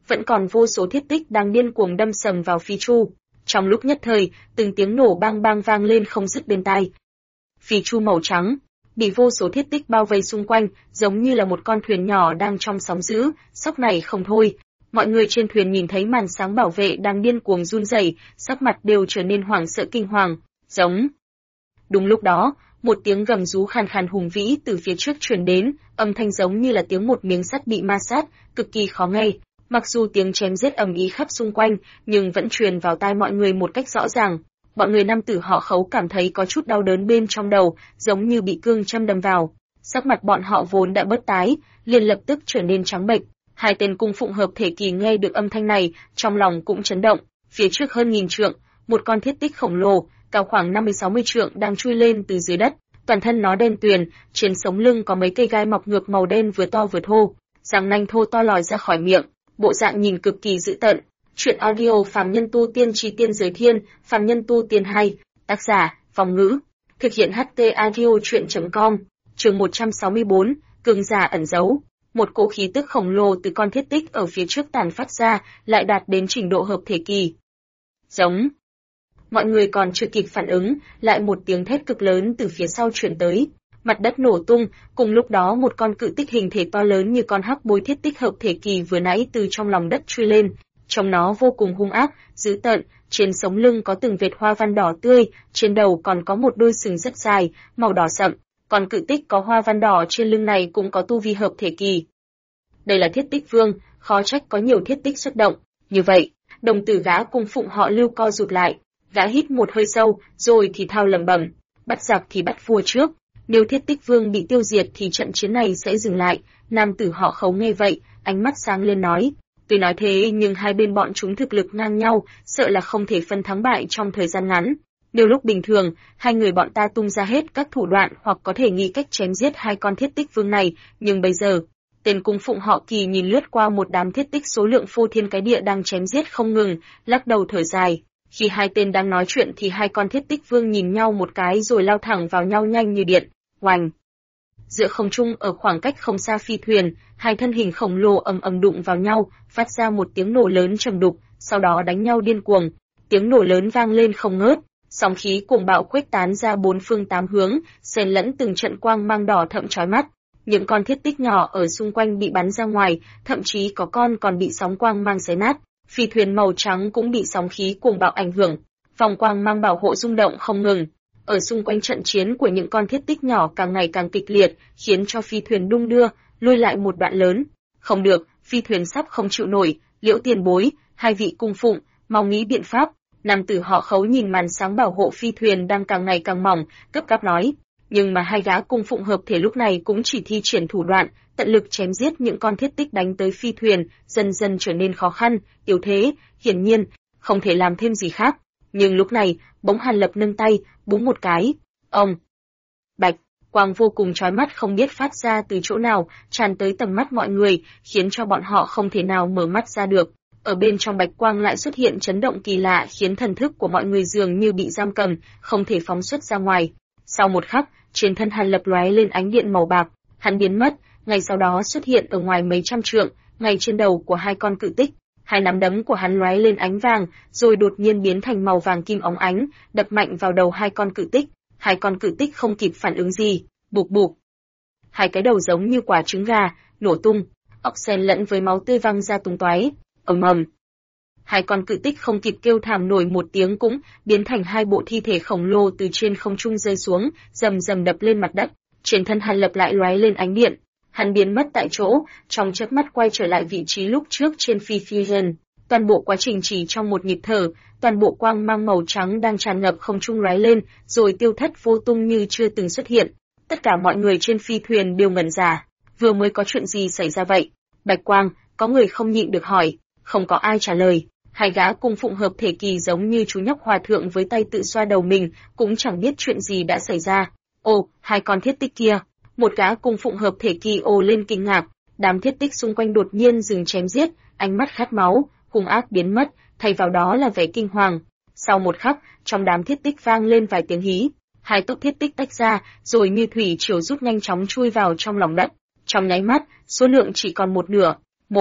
vẫn còn vô số thiết tích đang điên cuồng đâm sầm vào phi chu. Trong lúc nhất thời, từng tiếng nổ bang bang vang lên không dứt bên tai. Phi chu màu trắng bị vô số thiết tích bao vây xung quanh, giống như là một con thuyền nhỏ đang trong sóng dữ, sóc này không thôi. Mọi người trên thuyền nhìn thấy màn sáng bảo vệ đang điên cuồng run rẩy, sắc mặt đều trở nên hoảng sợ kinh hoàng. Giống. Đúng lúc đó, một tiếng gầm rú khàn khàn hùng vĩ từ phía trước truyền đến, âm thanh giống như là tiếng một miếng sắt bị ma sát, cực kỳ khó nghe. Mặc dù tiếng chém giết ầm ĩ khắp xung quanh, nhưng vẫn truyền vào tai mọi người một cách rõ ràng. Bọn người nam tử họ Khấu cảm thấy có chút đau đớn bên trong đầu, giống như bị cương châm đâm vào. Sắc mặt bọn họ vốn đã bớt tái, liền lập tức trở nên trắng bệch. Hai tên cung phụng hợp thể kỳ nghe được âm thanh này, trong lòng cũng chấn động. Phía trước hơn 1000 trượng, một con thiết tích khổng lồ, cao khoảng 50-60 trượng đang chui lên từ dưới đất. Toàn thân nó đen tuyền, trên sống lưng có mấy cây gai mọc ngược màu đen vừa to vừa thô, răng nanh thô to lòi ra khỏi miệng, bộ dạng nhìn cực kỳ dữ tợn. Truyện audio Phàm Nhân Tu Tiên Chí Tiên Giới Thiên, Phàm Nhân Tu Tiên 2, tác giả, Phong Ngữ, thực hiện HT audio truyện.com, chương 164, cường giả ẩn giấu. Một cỗ khí tức khổng lồ từ con thiết tích ở phía trước tàn phát ra, lại đạt đến trình độ hợp thể kỳ. Giống. Mọi người còn chưa kịp phản ứng, lại một tiếng thét cực lớn từ phía sau truyền tới. Mặt đất nổ tung, cùng lúc đó một con cự tích hình thể to lớn như con hắc bối thiết tích hợp thể kỳ vừa nãy từ trong lòng đất chui lên. Trong nó vô cùng hung ác, dữ tợn, trên sống lưng có từng vệt hoa văn đỏ tươi, trên đầu còn có một đôi sừng rất dài, màu đỏ sậm. Còn cự tích có hoa văn đỏ trên lưng này cũng có tu vi hợp thể kỳ. Đây là thiết tích vương, khó trách có nhiều thiết tích xuất động. Như vậy, đồng tử gã cung phụng họ Lưu co rụt lại. Gã hít một hơi sâu, rồi thì thao lẩm bẩm, bắt giặc thì bắt vua trước. Nếu thiết tích vương bị tiêu diệt thì trận chiến này sẽ dừng lại. Nam tử họ Khấu nghe vậy, ánh mắt sáng lên nói. Tuy nói thế nhưng hai bên bọn chúng thực lực ngang nhau, sợ là không thể phân thắng bại trong thời gian ngắn. Nếu lúc bình thường, hai người bọn ta tung ra hết các thủ đoạn hoặc có thể nghĩ cách chém giết hai con thiết tích vương này, nhưng bây giờ, tên cung phụng họ Kỳ nhìn lướt qua một đám thiết tích số lượng phô thiên cái địa đang chém giết không ngừng, lắc đầu thở dài. Khi hai tên đang nói chuyện thì hai con thiết tích vương nhìn nhau một cái rồi lao thẳng vào nhau nhanh như điện. Oành! Giữa không trung ở khoảng cách không xa phi thuyền, hai thân hình khổng lồ ầm ầm đụng vào nhau, phát ra một tiếng nổ lớn trầm đục, sau đó đánh nhau điên cuồng. Tiếng nổ lớn vang lên không ngớt, sóng khí cuồng bạo khuếch tán ra bốn phương tám hướng, xen lẫn từng trận quang mang đỏ thẫm chói mắt. Những con thiết tích nhỏ ở xung quanh bị bắn ra ngoài, thậm chí có con còn bị sóng quang mang xé nát. Phi thuyền màu trắng cũng bị sóng khí cuồng bạo ảnh hưởng, vòng quang mang bảo hộ rung động không ngừng. Ở xung quanh trận chiến của những con thiết tích nhỏ càng ngày càng kịch liệt, khiến cho phi thuyền đung đưa, lùi lại một đoạn lớn. Không được, phi thuyền sắp không chịu nổi, Liễu tiền bối, hai vị cung phụng, mau nghĩ biện pháp. Nam tử họ Khấu nhìn màn sáng bảo hộ phi thuyền đang càng ngày càng mỏng, gấp gáp nói. Nhưng mà hai gã cung phụng hợp thể lúc này cũng chỉ thi triển thủ đoạn, tận lực chém giết những con thiết tích đánh tới phi thuyền, dần dần trở nên khó khăn, yếu thế, hiển nhiên, không thể làm thêm gì khác. Nhưng lúc này, bỗng Hàn Lập nâng tay, búng một cái. Ông! Bạch! Quang vô cùng chói mắt không biết phát ra từ chỗ nào, tràn tới tầm mắt mọi người, khiến cho bọn họ không thể nào mở mắt ra được. Ở bên trong bạch quang lại xuất hiện chấn động kỳ lạ khiến thần thức của mọi người dường như bị giam cầm, không thể phóng xuất ra ngoài. Sau một khắc, trên thân Hàn Lập lóe lên ánh điện màu bạc, hắn biến mất, ngay sau đó xuất hiện ở ngoài mấy trăm trượng, ngay trên đầu của hai con cự tích. Hai nắm đấm của hắn lóe lên ánh vàng, rồi đột nhiên biến thành màu vàng kim óng ánh, đập mạnh vào đầu hai con cự tích. Hai con cự tích không kịp phản ứng gì, bụp bụp. Hai cái đầu giống như quả trứng gà, nổ tung, óc xen lẫn với máu tươi văng ra tung tóe. Ầm ầm. Hai con cự tích không kịp kêu thảm nổi một tiếng cũng biến thành hai bộ thi thể khổng lồ từ trên không trung rơi xuống, rầm rầm đập lên mặt đất. Trên thân Hàn Lập lại lóe lên ánh điện, hắn biến mất tại chỗ, trong chớp mắt quay trở lại vị trí lúc trước trên phi thuyền. Toàn bộ quá trình chỉ trong một nhịp thở, toàn bộ quang mang màu trắng đang tràn ngập không trung lóe lên, rồi tiêu thất vô tung như chưa từng xuất hiện. Tất cả mọi người trên phi thuyền đều ngẩn ra. Vừa mới có chuyện gì xảy ra vậy? Bạch quang, có người không nhịn được hỏi. Không có ai trả lời. Hai gã cung phụng hợp thể kỳ giống như chú nhóc hòa thượng với tay tự xoa đầu mình, cũng chẳng biết chuyện gì đã xảy ra. Ồ, hai con thiết tích kia. Một gã cung phụng hợp thể kỳ ồ lên kinh ngạc. Đám thiết tích xung quanh đột nhiên dừng chém giết, ánh mắt khát máu, hung ác biến mất, thay vào đó là vẻ kinh hoàng. Sau một khắc, trong đám thiết tích vang lên vài tiếng hí. Hai tốc thiết tích tách ra, rồi như thủy triều rút nhanh chóng chui vào trong lòng đất. Trong nháy mắt, số lượng chỉ còn một nửa.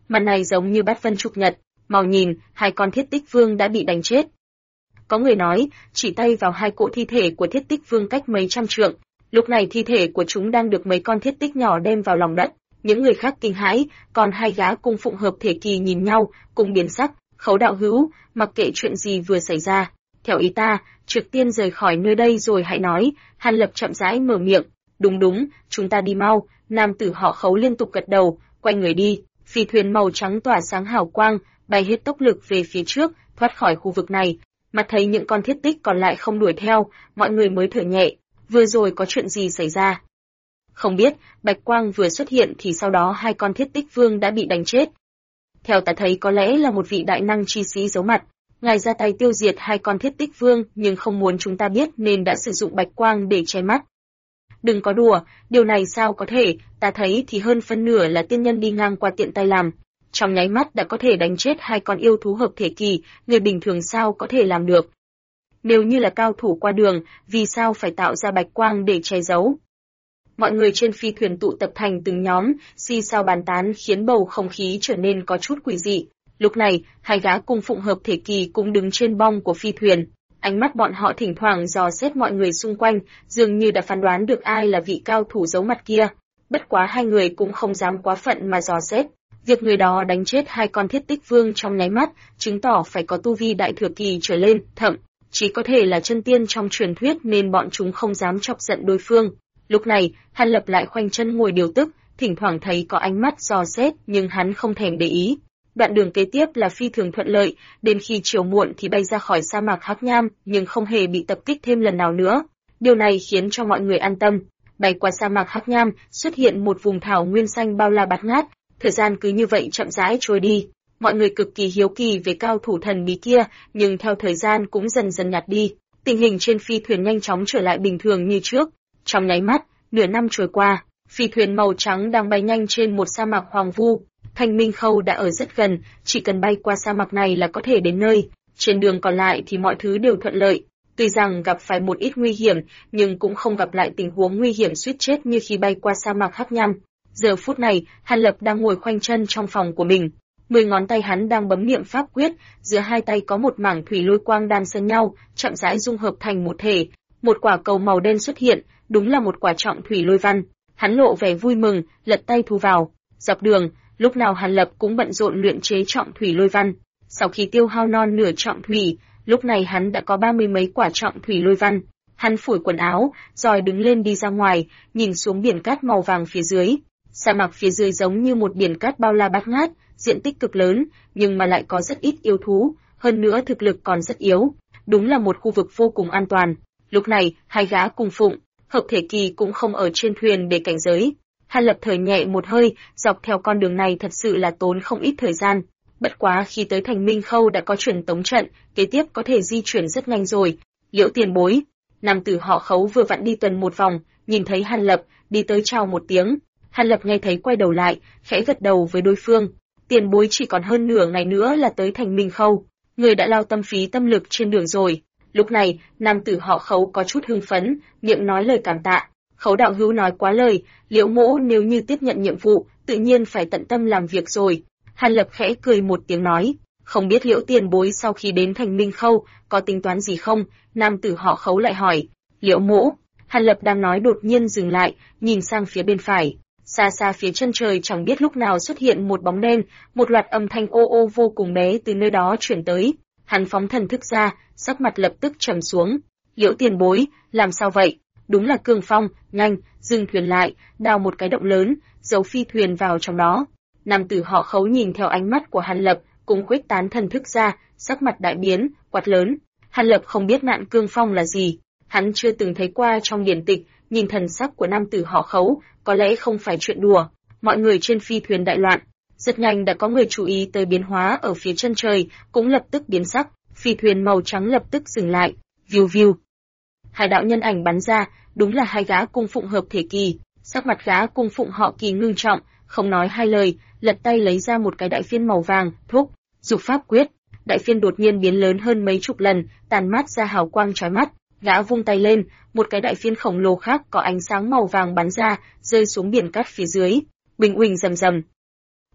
Màn này giống như bát vân trục nhật, mau nhìn, hai con Thiết Tích Vương đã bị đánh chết. Có người nói, chỉ tay vào hai cỗ thi thể của Thiết Tích Vương cách mấy trăm trượng. Lúc này thi thể của chúng đang được mấy con thiết tích nhỏ đem vào lòng đất. Những người khác kinh hãi, còn hai gã cung phụng hợp thể kỳ nhìn nhau, cùng biến sắc. Khấu đạo hữu, mặc kệ chuyện gì vừa xảy ra, theo ý ta, trước tiên rời khỏi nơi đây rồi hãy nói. Hàn Lập chậm rãi mở miệng. Đúng, chúng ta đi mau. Nam tử họ Khấu liên tục gật đầu, quay người đi. Phi thuyền màu trắng tỏa sáng hào quang, bay hết tốc lực về phía trước, thoát khỏi khu vực này. Mà thấy những con thiết tích còn lại không đuổi theo, mọi người mới thở nhẹ. Vừa rồi có chuyện gì xảy ra? Không biết, bạch quang vừa xuất hiện thì sau đó hai con Thiết Tích Vương đã bị đánh chết. Theo ta thấy có lẽ là một vị đại năng chi sĩ giấu mặt. Ngài ra tay tiêu diệt hai con Thiết Tích Vương nhưng không muốn chúng ta biết nên đã sử dụng bạch quang để che mắt. Đừng có đùa, điều này sao có thể, ta thấy thì hơn phân nửa là tiên nhân đi ngang qua tiện tay làm. Trong nháy mắt đã có thể đánh chết hai con yêu thú hợp thể kỳ, người bình thường sao có thể làm được. Nếu như là cao thủ qua đường, vì sao phải tạo ra bạch quang để che giấu? Mọi người trên phi thuyền tụ tập thành từng nhóm, xì xào bàn tán khiến bầu không khí trở nên có chút quỷ dị. Lúc này, hai gã cung phụng hợp thể kỳ cũng đứng trên bong của phi thuyền. Ánh mắt bọn họ thỉnh thoảng dò xét mọi người xung quanh, dường như đã phán đoán được ai là vị cao thủ giấu mặt kia. Bất quá hai người cũng không dám quá phận mà dò xét. Việc người đó đánh chết hai con Thiết Tích Vương trong nháy mắt, chứng tỏ phải có tu vi đại thừa kỳ trở lên, thậm chí có thể là chân tiên trong truyền thuyết nên bọn chúng không dám chọc giận đối phương. Lúc này, Hàn Lập lại khoanh chân ngồi điều tức, thỉnh thoảng thấy có ánh mắt dò xét nhưng hắn không thèm để ý. Đoạn đường kế tiếp là phi thường thuận lợi, đến khi chiều muộn thì bay ra khỏi sa mạc Hắc Nham nhưng không hề bị tập kích thêm lần nào nữa. Điều này khiến cho mọi người an tâm. Bay qua sa mạc Hắc Nham, xuất hiện một vùng thảo nguyên xanh bao la bát ngát, thời gian cứ như vậy chậm rãi trôi đi. Mọi người cực kỳ hiếu kỳ về cao thủ thần bí kia, nhưng theo thời gian cũng dần dần nhạt đi. Tình hình trên phi thuyền nhanh chóng trở lại bình thường như trước. Trong nháy mắt, nửa năm trôi qua, phi thuyền màu trắng đang bay nhanh trên một sa mạc hoang vu. Thanh Minh Khâu đã ở rất gần, chỉ cần bay qua sa mạc này là có thể đến nơi. Trên đường còn lại thì mọi thứ đều thuận lợi. Tuy rằng gặp phải một ít nguy hiểm, nhưng cũng không gặp lại tình huống nguy hiểm suýt chết như khi bay qua sa mạc Hắc Nham. Giờ phút này, Hàn Lập đang ngồi khoanh chân trong phòng của mình. 10 ngón tay hắn đang bấm niệm pháp quyết, giữa hai tay có một mảng thủy lôi quang đan xen nhau, chậm rãi dung hợp thành một thể. Một quả cầu màu đen xuất hiện, đúng là một quả trọng thủy lôi văn. Hắn lộ vẻ vui mừng, lật tay thu vào. Dọc đường, lúc nào Hàn Lập cũng bận rộn luyện chế trọng thủy lôi văn. Sau khi tiêu hao non nửa trọng thủy, lúc này hắn đã có 30 mấy quả trọng thủy lôi văn. Hắn phủi quần áo, rồi đứng lên đi ra ngoài, nhìn xuống biển cát màu vàng phía dưới. Sa mạc phía dưới giống như một biển cát bao la bát ngát, diện tích cực lớn, nhưng mà lại có rất ít yêu thú, hơn nữa thực lực còn rất yếu. Đúng là một khu vực vô cùng an toàn. Lúc này, hai gã cung phụng, hợp thể kỳ cũng không ở trên thuyền để cảnh giới. Hàn Lập thở nhẹ một hơi, dọc theo con đường này thật sự là tốn không ít thời gian. Bất quá khi tới thành Minh Khâu đã có truyền tống trận, kế tiếp có thể di chuyển rất nhanh rồi. Liễu tiền bối, nam tử họ Khấu vừa vặn đi tuần một vòng, nhìn thấy Hàn Lập, đi tới chào một tiếng. Hàn Lập nghe thấy quay đầu lại, khẽ gật đầu với đối phương. Tiền bối chỉ còn hơn nửa ngày nữa là tới thành Minh Khâu, người đã lao tâm phí tâm lực trên đường rồi. Lúc này, nam tử họ Khấu có chút hưng phấn, miệng nói lời cảm tạ. Khấu đạo hữu nói quá lời, Liễu mỗ nếu như tiếp nhận nhiệm vụ, tự nhiên phải tận tâm làm việc rồi. Hàn Lập khẽ cười một tiếng nói, không biết Liễu tiền bối sau khi đến thành Minh Khâu, có tính toán gì không? Nam tử họ Khấu lại hỏi. Liễu mỗ. Hàn Lập đang nói đột nhiên dừng lại, nhìn sang phía bên phải. Xa xa phía chân trời chẳng biết lúc nào xuất hiện một bóng đen, một loạt âm thanh ô ô vô cùng bé từ nơi đó chuyển tới. Hắn phóng thần thức ra, sắc mặt lập tức trầm xuống. Liễu tiền bối, làm sao vậy? Đúng là Cương Phong, nhanh, dừng thuyền lại, đào một cái động lớn, giấu phi thuyền vào trong đó. Nam tử họ Khấu nhìn theo ánh mắt của Hàn Lập, cùng khuếch tán thần thức ra, sắc mặt đại biến, quát lớn. Hàn Lập không biết nạn Cương Phong là gì, hắn chưa từng thấy qua trong điển tịch, nhìn thần sắc của nam tử họ Khấu, có lẽ không phải chuyện đùa. Mọi người trên phi thuyền đại loạn. Rất nhanh đã có người chú ý tới biến hóa ở phía chân trời, cũng lập tức biến sắc. Phi thuyền màu trắng lập tức dừng lại. Viu viu. Hai đạo nhân ảnh bắn ra, đúng là hai gã cung phụng hợp thể kỳ. Sắc mặt gã cung phụng họ Kỳ ngưng trọng, không nói hai lời, lật tay lấy ra một cái đại phiên màu vàng, thúc, dục pháp quyết. Đại phiên đột nhiên biến lớn hơn mấy chục lần, tàn mát ra hào quang chói mắt. Gã vung tay lên, một cái đại phiên khổng lồ khác có ánh sáng màu vàng bắn ra, rơi xuống biển cát phía dưới. Bình uỳnh rầm rầm.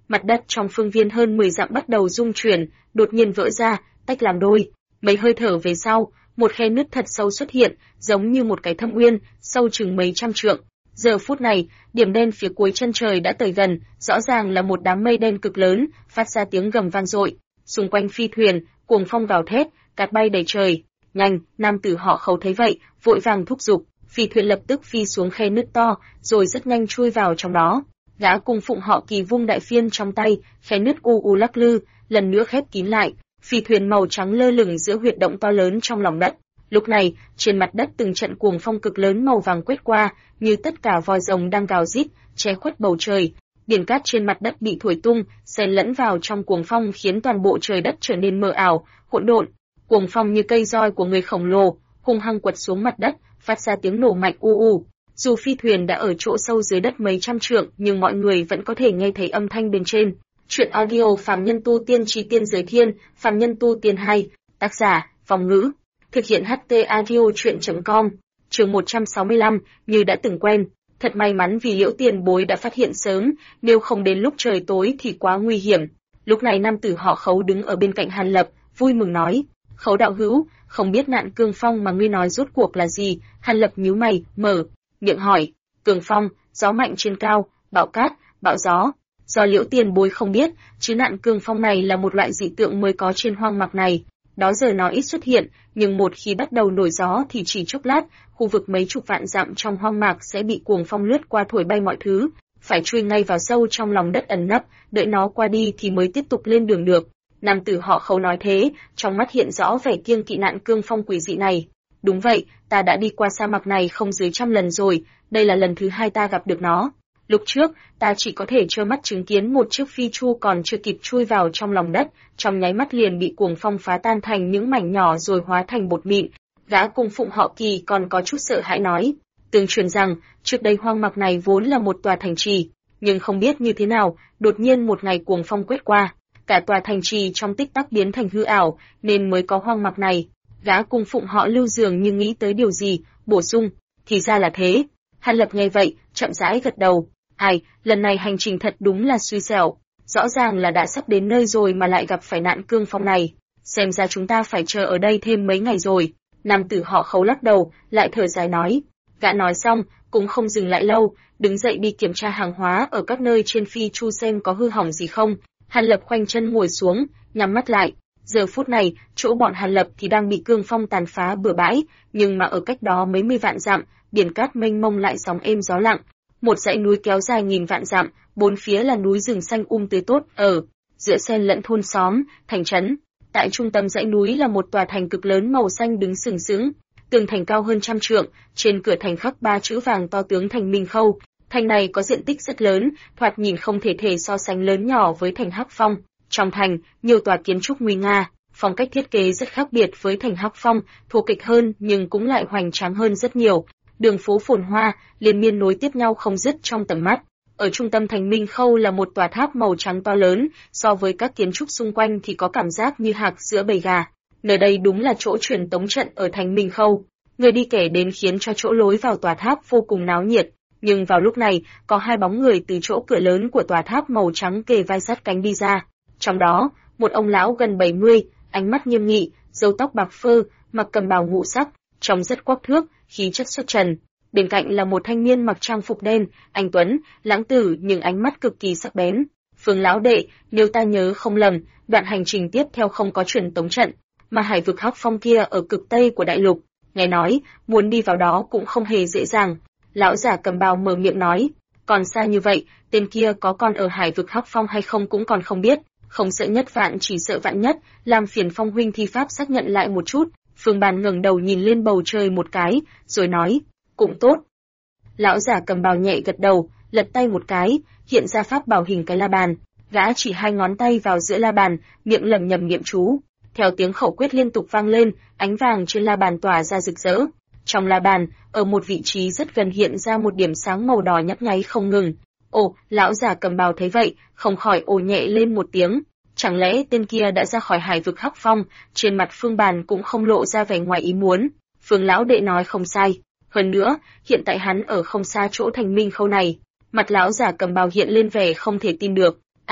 Mặt đất trong phương viên hơn 10 dặm bắt đầu rung chuyển, đột nhiên vỡ ra, tách làm đôi. Mấy hơi thở về sau, một khe nứt thật sâu xuất hiện, giống như một cái thâm uyên, sâu chừng mấy trăm trượng. Giờ phút này, điểm đen phía cuối chân trời đã tới gần, rõ ràng là một đám mây đen cực lớn, phát ra tiếng gầm vang dội. Xung quanh phi thuyền, cuồng phong gào thét, cát bay đầy trời. Nhanh, nam tử họ Khấu thấy vậy, vội vàng thúc giục, phi thuyền lập tức phi xuống khe nứt to, rồi rất nhanh chui vào trong đó. Gã cung phụng họ Kỳ vung đại phiên trong tay, khe nứt u u lắc lư, lần nữa khép kín lại. Phi thuyền màu trắng lơ lửng giữa huyệt động to lớn trong lòng đất. Lúc này, trên mặt đất từng trận cuồng phong cực lớn màu vàng quét qua, như tất cả voi rồng đang gào rít, che khuất bầu trời. Biển cát trên mặt đất bị thổi tung, xen lẫn vào trong cuồng phong khiến toàn bộ trời đất trở nên mờ ảo, hỗn độn. Cuồng phong như cây roi của người khổng lồ, hung hăng quật xuống mặt đất, phát ra tiếng nổ mạnh u u. Dù phi thuyền đã ở chỗ sâu dưới đất mấy trăm trượng, nhưng mọi người vẫn có thể nghe thấy âm thanh bên trên. Truyện audio Phàm Nhân Tu Tiên Chí Tiên Giới Thiên, Phàm Nhân Tu Tiên 2, tác giả, Phong Ngữ, thực hiện HT Audio Truyện.com, chương 165, như đã từng quen. Thật may mắn vì Liễu Tiền Bối đã phát hiện sớm, nếu không đến lúc trời tối thì quá nguy hiểm. Lúc này nam tử họ Khấu đứng ở bên cạnh Hàn Lập, vui mừng nói, Khấu đạo hữu, không biết nạn cương phong mà ngươi nói rốt cuộc là gì? Hàn Lập nhíu mày, mở miệng hỏi, cương phong, gió mạnh trên cao, bão cát, bão gió. Do Liễu Tiền Bối không biết, chứ nạn cương phong này là một loại dị tượng mới có trên hoang mạc này. Đó giờ nó ít xuất hiện, nhưng một khi bắt đầu nổi gió thì chỉ chốc lát, khu vực mấy chục vạn dặm trong hoang mạc sẽ bị cuồng phong lướt qua thổi bay mọi thứ, phải chui ngay vào sâu trong lòng đất ẩn nấp, đợi nó qua đi thì mới tiếp tục lên đường được. Nam tử họ Khấu nói thế, trong mắt hiện rõ vẻ kiêng kỵ nạn cương phong quỷ dị này. Đúng vậy, ta đã đi qua sa mạc này không dưới 100 lần rồi, đây là lần thứ 2 ta gặp được nó. Lúc trước, ta chỉ có thể trơ mắt chứng kiến một chiếc phi chu còn chưa kịp chui vào trong lòng đất, trong nháy mắt liền bị cuồng phong phá tan thành những mảnh nhỏ rồi hóa thành bột mịn. Gã cung phụng họ Kỳ còn có chút sợ hãi nói, tương truyền rằng, trước đây hoang mạc này vốn là một tòa thành trì, nhưng không biết như thế nào, đột nhiên một ngày cuồng phong quét qua, cả tòa thành trì trong tích tắc biến thành hư ảo, nên mới có hoang mạc này. Gã cung phụng họ Lưu dường như nghĩ tới điều gì, bổ sung, thì ra là thế. Hàn Lập nghe vậy, chậm rãi gật đầu. Ai, lần này hành trình thật đúng là xui xẻo, rõ ràng là đã sắp đến nơi rồi mà lại gặp phải nạn cương phong này. Xem ra chúng ta phải chờ ở đây thêm mấy ngày rồi. Nam tử họ Khấu lắc đầu, lại thở dài nói. Gã nói xong, cũng không dừng lại lâu, đứng dậy đi kiểm tra hàng hóa ở các nơi trên phi chu xem có hư hỏng gì không. Hàn Lập khoanh chân ngồi xuống, nhắm mắt lại. Giờ phút này, chỗ bọn Hàn Lập thì đang bị cương phong tàn phá bừa bãi, nhưng mà ở cách đó mấy mươi vạn dặm, biển cát mênh mông lại sóng êm gió lặng. Một dãy núi kéo dài nghìn vạn dặm, bốn phía là núi rừng xanh tươi tốt, ở giữa xen lẫn thôn xóm, thành trấn. Tại trung tâm dãy núi là một tòa thành cực lớn màu xanh đứng sừng sững, tường thành cao hơn 100 trượng, trên cửa thành khắc 3 chữ vàng to tướng Thành Minh Khâu. Thành này có diện tích rất lớn, thoạt nhìn không thể so sánh lớn nhỏ với thành Hắc Phong. Trong thành, nhiều tòa kiến trúc nguy nga, phong cách thiết kế rất khác biệt với thành Hắc Phong, thô kệch hơn nhưng cũng lại hoành tráng hơn rất nhiều. Đường phố phồn hoa, liên miên nối tiếp nhau không dứt trong tầm mắt. Ở trung tâm thành Minh Khâu là một tòa tháp màu trắng to lớn, so với các kiến trúc xung quanh thì có cảm giác như hạc giữa bầy gà. Nơi đây đúng là chỗ truyền tống trận ở thành Minh Khâu. Người đi kể đến khiến cho chỗ lối vào tòa tháp vô cùng náo nhiệt. Nhưng vào lúc này, có hai bóng người từ chỗ cửa lớn của tòa tháp màu trắng kề vai sát cánh đi ra. Trong đó, một ông lão gần 70, ánh mắt nghiêm nghị, râu tóc bạc phơ, mặc cầm bào ngũ sắc, trông rất quắc thước, khí chất xuất trần. Bên cạnh là một thanh niên mặc trang phục đen, anh tuấn, lãng tử nhưng ánh mắt cực kỳ sắc bén. Phương lão đệ, nếu ta nhớ không lầm, đoạn hành trình tiếp theo không có truyền tống trận, mà hải vực Hắc Phong kia ở cực tây của đại lục. Nghe nói, muốn đi vào đó cũng không hề dễ dàng. Lão giả cầm bào mở miệng nói, còn xa như vậy, tên kia có còn ở hải vực Hắc Phong hay không cũng còn không biết. Không sợ nhất vạn chỉ sợ vạn nhất, làm phiền Phong huynh thi pháp xác nhận lại một chút. Phương Bàn ngẩng đầu nhìn lên bầu trời một cái, rồi nói, cũng tốt. Lão giả cầm bào nhẹ gật đầu, lật tay một cái, hiện ra pháp bảo hình cái la bàn. Gã chỉ hai ngón tay vào giữa la bàn, miệng lẩm nhẩm niệm chú. Theo tiếng khẩu quyết liên tục vang lên, ánh vàng trên la bàn tỏa ra rực rỡ. Trong la bàn, ở một vị trí rất gần hiện ra một điểm sáng màu đỏ nhấp nháy không ngừng. Ồ, lão giả cầm bào thấy vậy, không khỏi ồ nhẹ lên một tiếng. Chẳng lẽ tên kia đã ra khỏi hải vực Hắc Phong? Trên mặt Phương Bàn cũng không lộ ra vẻ ngoài ý muốn. Phương lão đệ nói không sai. Hơn nữa, hiện tại hắn ở không xa chỗ thành Minh Khâu này. Mặt lão giả cầm bào hiện lên vẻ không thể tin được. À,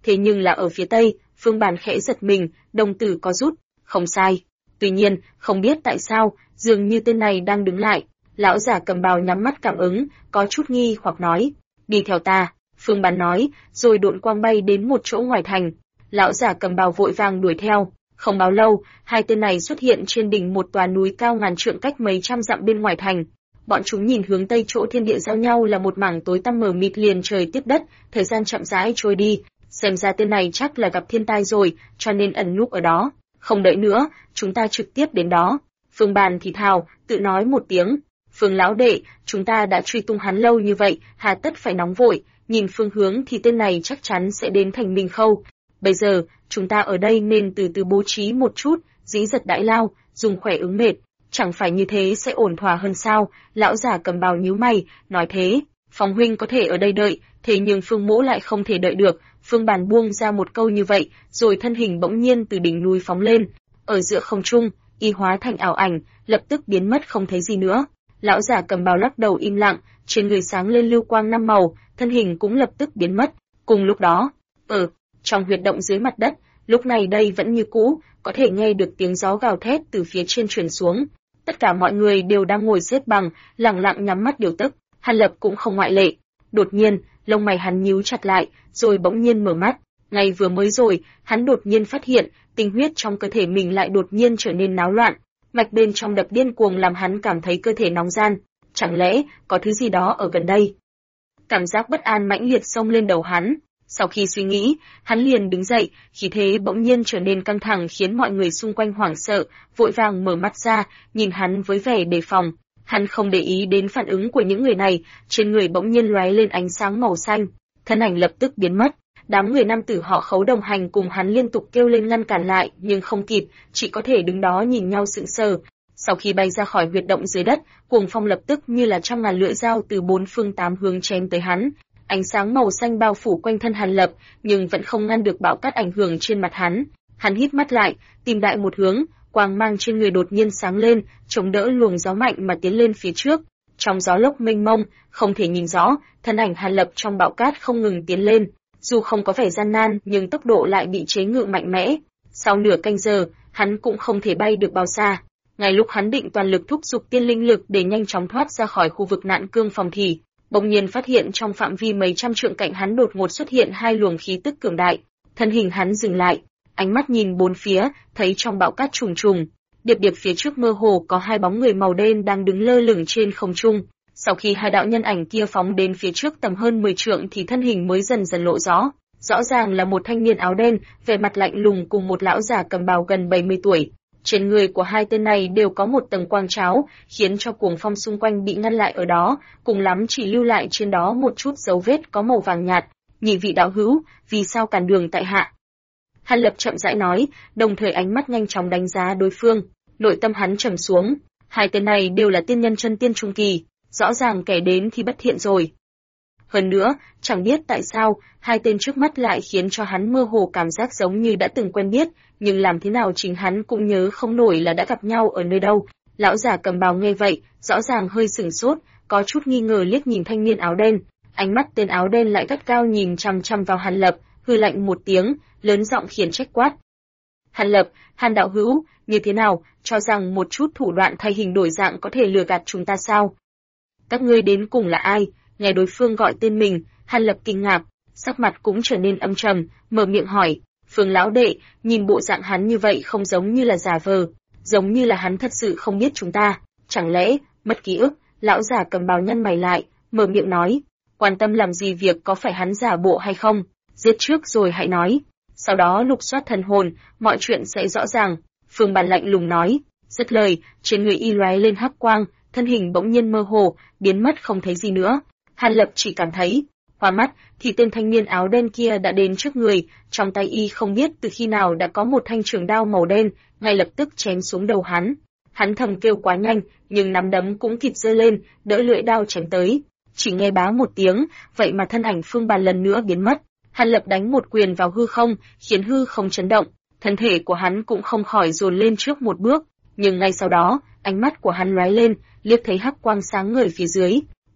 thế nhưng là ở phía tây. Phương Bàn khẽ giật mình, đồng tử có rút, không sai. Tuy nhiên, không biết tại sao, dường như tên này đang đứng lại. Lão giả cầm bào nhắm mắt cảm ứng, có chút nghi hoặc nói, đi theo ta. Phương Bàn nói, rồi độn quang bay đến một chỗ ngoài thành. Lão giả cầm bào vội vàng đuổi theo. Không bao lâu, hai tên này xuất hiện trên đỉnh một tòa núi cao ngàn trượng cách mấy trăm dặm bên ngoài thành. Bọn chúng nhìn hướng tây chỗ thiên địa giao nhau là một mảng tối tăm mờ mịt liền trời tiếp đất, thời gian chậm rãi trôi đi. Xem ra tên này chắc là gặp thiên tai rồi, cho nên ẩn núp ở đó. Không đợi nữa, chúng ta trực tiếp đến đó. Phương Bàn thì thào, tự nói một tiếng. Phương lão đệ, chúng ta đã truy tung hắn lâu như vậy, hà tất phải nóng vội, nhìn phương hướng thì tên này chắc chắn sẽ đến thành Minh Khâu. Bây giờ, chúng ta ở đây nên từ từ bố trí một chút, dĩ giật đại lao, dùng khỏe ứng mệt. Chẳng phải như thế sẽ ổn thỏa hơn sao? Lão giả cầm bào nhíu mày, nói thế. Phong huynh có thể ở đây đợi, thế nhưng Phương Mỗ lại không thể đợi được. Phương Bàn buông ra một câu như vậy, rồi thân hình bỗng nhiên từ đỉnh núi phóng lên. Ở giữa không trung, y hóa thành ảo ảnh, lập tức biến mất không thấy gì nữa. Lão giả cầm bào lắc đầu im lặng, trên người sáng lên lưu quang năm màu, thân hình cũng lập tức biến mất. Cùng lúc đó, trong huyệt động dưới mặt đất, lúc này đây vẫn như cũ, có thể nghe được tiếng gió gào thét từ phía trên truyền xuống. Tất cả mọi người đều đang ngồi xếp bằng, lặng lặng nhắm mắt điều tức, Hàn Lập cũng không ngoại lệ. Đột nhiên, lông mày hắn nhíu chặt lại, rồi bỗng nhiên mở mắt. Ngay vừa mới rồi, hắn đột nhiên phát hiện, tinh huyết trong cơ thể mình lại đột nhiên trở nên náo loạn. Mạch bên trong đập điên cuồng làm hắn cảm thấy cơ thể nóng ran. Chẳng lẽ, có thứ gì đó ở gần đây? Cảm giác bất an mãnh liệt xông lên đầu hắn. Sau khi suy nghĩ, hắn liền đứng dậy, khí thế bỗng nhiên trở nên căng thẳng khiến mọi người xung quanh hoảng sợ, vội vàng mở mắt ra, nhìn hắn với vẻ đề phòng. Hắn không để ý đến phản ứng của những người này, trên người bỗng nhiên lóe lên ánh sáng màu xanh, thân ảnh lập tức biến mất. Đám người nam tử họ Khấu đồng hành cùng hắn liên tục kêu lên ngăn cản lại, nhưng không kịp, chỉ có thể đứng đó nhìn nhau sững sờ. Sau khi bay ra khỏi huyệt động dưới đất, cuồng phong lập tức như là trăm ngàn lưỡi dao từ bốn phương tám hướng chém tới hắn. Ánh sáng màu xanh bao phủ quanh thân Hàn Lập, nhưng vẫn không ngăn được bão cát ảnh hưởng trên mặt hắn. Hắn hít mắt lại, tìm đại một hướng, quang mang trên người đột nhiên sáng lên, chống đỡ luồng gió mạnh mà tiến lên phía trước. Trong gió lốc mênh mông, không thể nhìn rõ, thân ảnh Hàn Lập trong bão cát không ngừng tiến lên. Dù không có vẻ gian nan, nhưng tốc độ lại bị chế ngự mạnh mẽ. Sau nửa canh giờ, hắn cũng không thể bay được bao xa. Ngay lúc hắn định toàn lực thúc giục tiên linh lực để nhanh chóng thoát ra khỏi khu vực nạn cương phòng thì bỗng nhiên phát hiện trong phạm vi mấy trăm trượng cạnh hắn đột ngột xuất hiện hai luồng khí tức cường đại. Thân hình hắn dừng lại, ánh mắt nhìn bốn phía, thấy trong bão cát trùng trùng, điệp điệp phía trước mơ hồ có hai bóng người màu đen đang đứng lơ lửng trên không trung. Sau khi hai đạo nhân ảnh kia phóng đến phía trước tầm hơn 10 trượng thì thân hình mới dần dần lộ rõ. Rõ ràng là một thanh niên áo đen, vẻ mặt lạnh lùng cùng một lão già cầm bào gần 70 tuổi. Trên người của hai tên này đều có một tầng quang tráo, khiến cho cuồng phong xung quanh bị ngăn lại ở đó, cùng lắm chỉ lưu lại trên đó một chút dấu vết có màu vàng nhạt. Nhị vị đạo hữu, vì sao cản đường tại hạ? Hàn Lập chậm rãi nói, đồng thời ánh mắt nhanh chóng đánh giá đối phương. Nội tâm hắn trầm xuống, hai tên này đều là tiên nhân chân tiên trung kỳ, rõ ràng kẻ đến thì bất thiện rồi. Hơn nữa, chẳng biết tại sao, hai tên trước mắt lại khiến cho hắn mơ hồ cảm giác giống như đã từng quen biết, nhưng làm thế nào chính hắn cũng nhớ không nổi là đã gặp nhau ở nơi đâu. Lão già cầm bào nghe vậy, rõ ràng hơi sửng sốt, có chút nghi ngờ liếc nhìn thanh niên áo đen. Ánh mắt tên áo đen lại gắt cao nhìn chằm chằm vào Hàn Lập, hừ lạnh một tiếng, lớn giọng khiển trách quát. Hàn Lập, Hàn đạo hữu, như thế nào, cho rằng một chút thủ đoạn thay hình đổi dạng có thể lừa gạt chúng ta sao? Các ngươi đến cùng là ai? Nghe đối phương gọi tên mình, Hàn Lập kinh ngạc, sắc mặt cũng trở nên âm trầm, mở miệng hỏi, Phương lão đệ, nhìn bộ dạng hắn như vậy không giống như là giả vờ, giống như là hắn thật sự không biết chúng ta, chẳng lẽ, mất ký ức? Lão già cầm bào nhăn mày lại, mở miệng nói, quan tâm làm gì việc có phải hắn giả bộ hay không, giết trước rồi hãy nói, sau đó lục soát thần hồn, mọi chuyện sẽ rõ ràng. Phương Bàn lạnh lùng nói, dứt lời, trên người y lóe lên hắc quang, thân hình bỗng nhiên mơ hồ, biến mất không thấy gì nữa. Hàn Lập chỉ cảm thấy hoa mắt, thì tên thanh niên áo đen kia đã đến trước người, trong tay y không biết từ khi nào đã có một thanh trường đao màu đen, ngay lập tức chém xuống đầu hắn. Hắn thầm kêu quá nhanh, nhưng nắm đấm cũng kịp giơ lên, đỡ lưỡi đao chém tới. Chỉ nghe bá một tiếng, vậy mà thân ảnh Phương Bàn lần nữa biến mất. Hàn Lập đánh một quyền vào hư không, khiến hư không chấn động, thân thể của hắn cũng không khỏi dồn lên trước một bước, nhưng ngay sau đó, ánh mắt của hắn lóe lên, liếc thấy hắc quang sáng ngời phía dưới.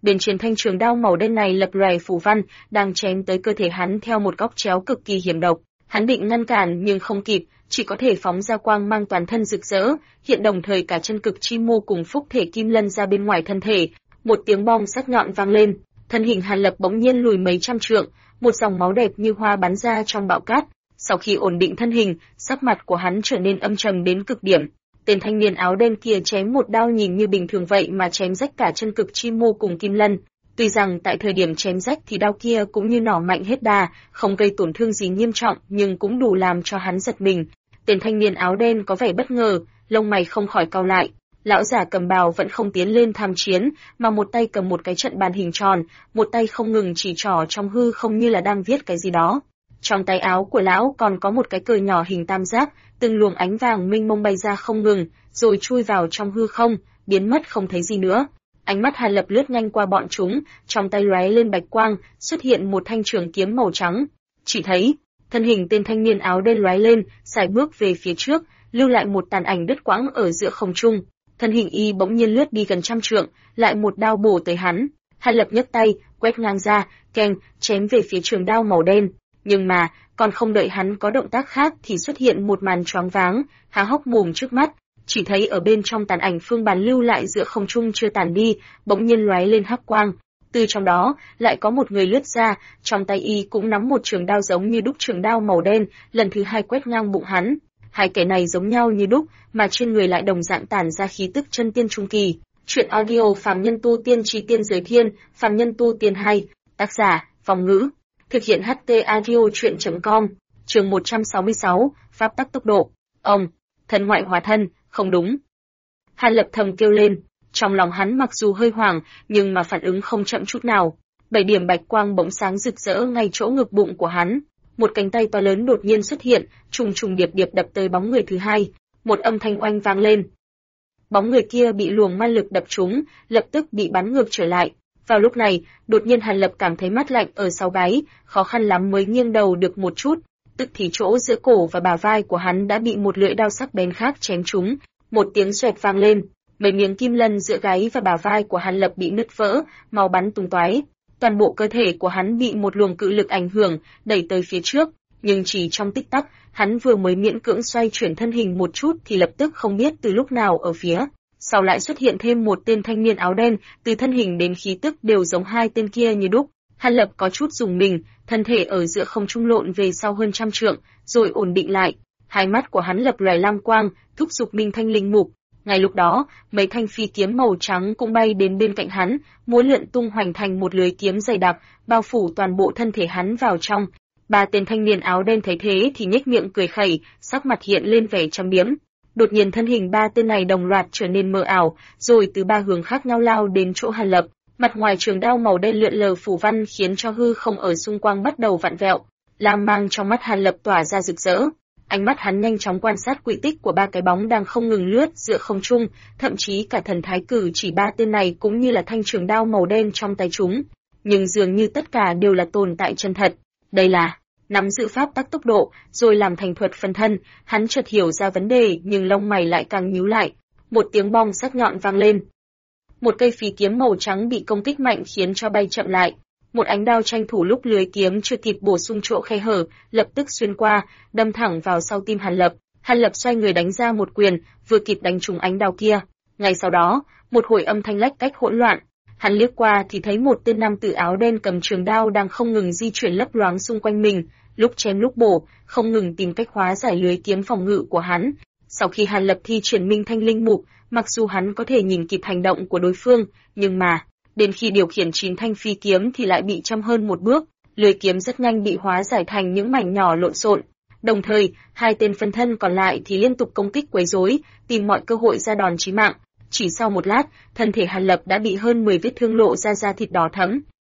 Bên trên thanh trường đao màu đen này lập lòe phù văn, đang chém tới cơ thể hắn theo một góc chéo cực kỳ hiểm độc. Hắn định ngăn cản nhưng không kịp, chỉ có thể phóng ra quang mang toàn thân rực rỡ, hiện đồng thời cả chân cực chi mô cùng phúc thể kim lân ra bên ngoài thân thể. Một tiếng bom sắc nhọn vang lên, thân hình Hàn Lập bỗng nhiên lùi mấy trăm trượng, một dòng máu đẹp như hoa bắn ra trong bão cát. Sau khi ổn định thân hình, sắc mặt của hắn trở nên âm trầm đến cực điểm. Tên thanh niên áo đen kia chém một đao nhìn như bình thường vậy mà chém rách cả chân cực chi mô cùng kim lân. Tuy rằng tại thời điểm chém rách thì đao kia cũng như nỏ mạnh hết đà, không gây tổn thương gì nghiêm trọng nhưng cũng đủ làm cho hắn giật mình. Tên thanh niên áo đen có vẻ bất ngờ, lông mày không khỏi cau lại. Lão giả cầm bào vẫn không tiến lên tham chiến, mà một tay cầm một cái trận bàn hình tròn, một tay không ngừng chỉ trỏ trong hư không như là đang viết cái gì đó. Trong tay áo của lão còn có một cái cờ nhỏ hình tam giác, từng luồng ánh vàng minh mông bay ra không ngừng, rồi chui vào trong hư không, biến mất không thấy gì nữa. Ánh mắt Hàn Lập lướt nhanh qua bọn chúng, trong tay lóe lên bạch quang, xuất hiện một thanh trường kiếm màu trắng. Chỉ thấy, thân hình tên thanh niên áo đen lóe lên, sải bước về phía trước, lưu lại một tàn ảnh đứt quãng ở giữa không trung. Thân hình y bỗng nhiên lướt đi gần trăm trượng, lại một đao bổ tới hắn. Hàn Lập nhấc tay, quét ngang ra, keng, chém về phía trường đao màu đen. Nhưng mà, còn không đợi hắn có động tác khác thì xuất hiện một màn choáng váng, há hốc mồm trước mắt. Chỉ thấy ở bên trong tàn ảnh phương bàn lưu lại giữa không trung chưa tàn đi, bỗng nhiên lóe lên hắc quang. Từ trong đó, lại có một người lướt ra, trong tay y cũng nắm một trường đao giống như đúc trường đao màu đen, lần thứ hai quét ngang bụng hắn. Hai kẻ này giống nhau như đúc, mà trên người lại đồng dạng tản ra khí tức chân tiên trung kỳ. Truyện audio Phàm Nhân Tu Tiên Chí Tiên Giới Thiên, Phàm Nhân Tu Tiên 2, tác giả, Vong Ngữ. Thực hiện HT Audio Truyện.com, chương 166, Pháp tắc tốc độ. Ông, thân ngoại hóa thân, không đúng. Hàn Lập thầm kêu lên, trong lòng hắn mặc dù hơi hoảng, nhưng mà phản ứng không chậm chút nào. 7 điểm bạch quang bỗng sáng rực rỡ ngay chỗ ngực bụng của hắn. Một cánh tay to lớn đột nhiên xuất hiện, trùng trùng điệp điệp đập tới bóng người thứ hai. Một âm thanh oanh vang lên. Bóng người kia bị luồng ma lực đập trúng, lập tức bị bắn ngược trở lại. Vào lúc này, đột nhiên Hàn Lập cảm thấy mát lạnh ở sau gáy, khó khăn lắm mới nghiêng đầu được một chút, tức thì chỗ giữa cổ và bả vai của hắn đã bị một lưỡi đao sắc bén khác chém trúng, một tiếng xoẹt vang lên, mấy miếng kim lân giữa gáy và bả vai của Hàn Lập bị nứt vỡ, máu bắn tung tóe. Toàn bộ cơ thể của hắn bị một luồng cự lực ảnh hưởng, đẩy tới phía trước, nhưng chỉ trong tích tắc, hắn vừa mới miễn cưỡng xoay chuyển thân hình một chút thì lập tức không biết từ lúc nào ở phía sau lại xuất hiện thêm một tên thanh niên áo đen, từ thân hình đến khí tức đều giống hai tên kia như đúc. Hàn Lập có chút rùng mình, thân thể ở giữa không trung lộn về sau hơn trăm trượng, rồi ổn định lại. Hai mắt của hắn lập lòe lam quang, thúc giục Minh Thanh Linh Mục. Ngay lúc đó, mấy thanh phi kiếm màu trắng cũng bay đến bên cạnh hắn, múa lượn tung hoành thành một lưới kiếm dày đặc, bao phủ toàn bộ thân thể hắn vào trong. Ba tên thanh niên áo đen thấy thế thì nhếch miệng cười khẩy, sắc mặt hiện lên vẻ châm biếm. Đột nhiên thân hình ba tên này đồng loạt trở nên mờ ảo, rồi từ ba hướng khác nhau lao đến chỗ Hàn Lập. Mặt ngoài trường đao màu đen lượn lờ phủ văn khiến cho hư không ở xung quanh bắt đầu vặn vẹo. Lam mang trong mắt Hàn Lập tỏa ra rực rỡ. Ánh mắt hắn nhanh chóng quan sát quỹ tích của ba cái bóng đang không ngừng lướt giữa không trung, thậm chí cả thần thái cử chỉ ba tên này cũng như là thanh trường đao màu đen trong tay chúng. Nhưng dường như tất cả đều là tồn tại chân thật. Đây là nắm giữ pháp tắc tốc độ, rồi làm thành thuật phân thân. Hắn chợt hiểu ra vấn đề, nhưng lông mày lại càng nhíu lại. Một tiếng bom sắc nhọn vang lên. Một cây phi kiếm màu trắng bị công kích mạnh khiến cho bay chậm lại. Một ánh đao tranh thủ lúc lưới kiếm chưa kịp bổ sung chỗ khe hở, lập tức xuyên qua, đâm thẳng vào sau tim Hàn Lập. Hàn Lập xoay người đánh ra một quyền, vừa kịp đánh trúng ánh đao kia. Ngay sau đó, một hồi âm thanh lách cách hỗn loạn. Hắn liếc qua thì thấy một tên nam tử áo đen cầm trường đao đang không ngừng di chuyển lấp loáng xung quanh mình, lúc chém lúc bổ, không ngừng tìm cách hóa giải lưới kiếm phòng ngự của hắn. Sau khi Hàn Lập thi triển Minh Thanh Linh Mục, mặc dù hắn có thể nhìn kịp hành động của đối phương, nhưng mà đến khi điều khiển 9 thanh phi kiếm thì lại bị chậm hơn một bước, lưới kiếm rất nhanh bị hóa giải thành những mảnh nhỏ lộn xộn. Đồng thời, hai tên phân thân còn lại thì liên tục công kích quấy rối, tìm mọi cơ hội ra đòn chí mạng. Chỉ sau một lát, thân thể Hàn Lập đã bị hơn 10 vết thương lộ ra da thịt đỏ thẫm.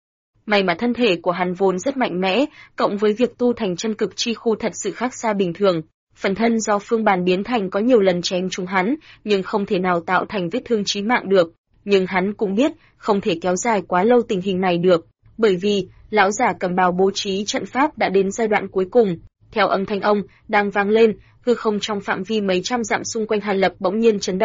May mà thân thể của hắn vốn rất mạnh mẽ, cộng với việc tu thành chân cực chi khu thật sự khác xa bình thường. Phần thân do phương bàn biến thành có nhiều lần chém trúng hắn, nhưng không thể nào tạo thành vết thương chí mạng được. Nhưng hắn cũng biết, không thể kéo dài quá lâu tình hình này được, bởi vì lão giả cầm bào bố trí trận pháp đã đến giai đoạn cuối cùng. Theo âm thanh ông đang vang lên, hư không trong phạm vi mấy trăm dặm xung quanh Hàn Lập bỗng nhiên chấn động.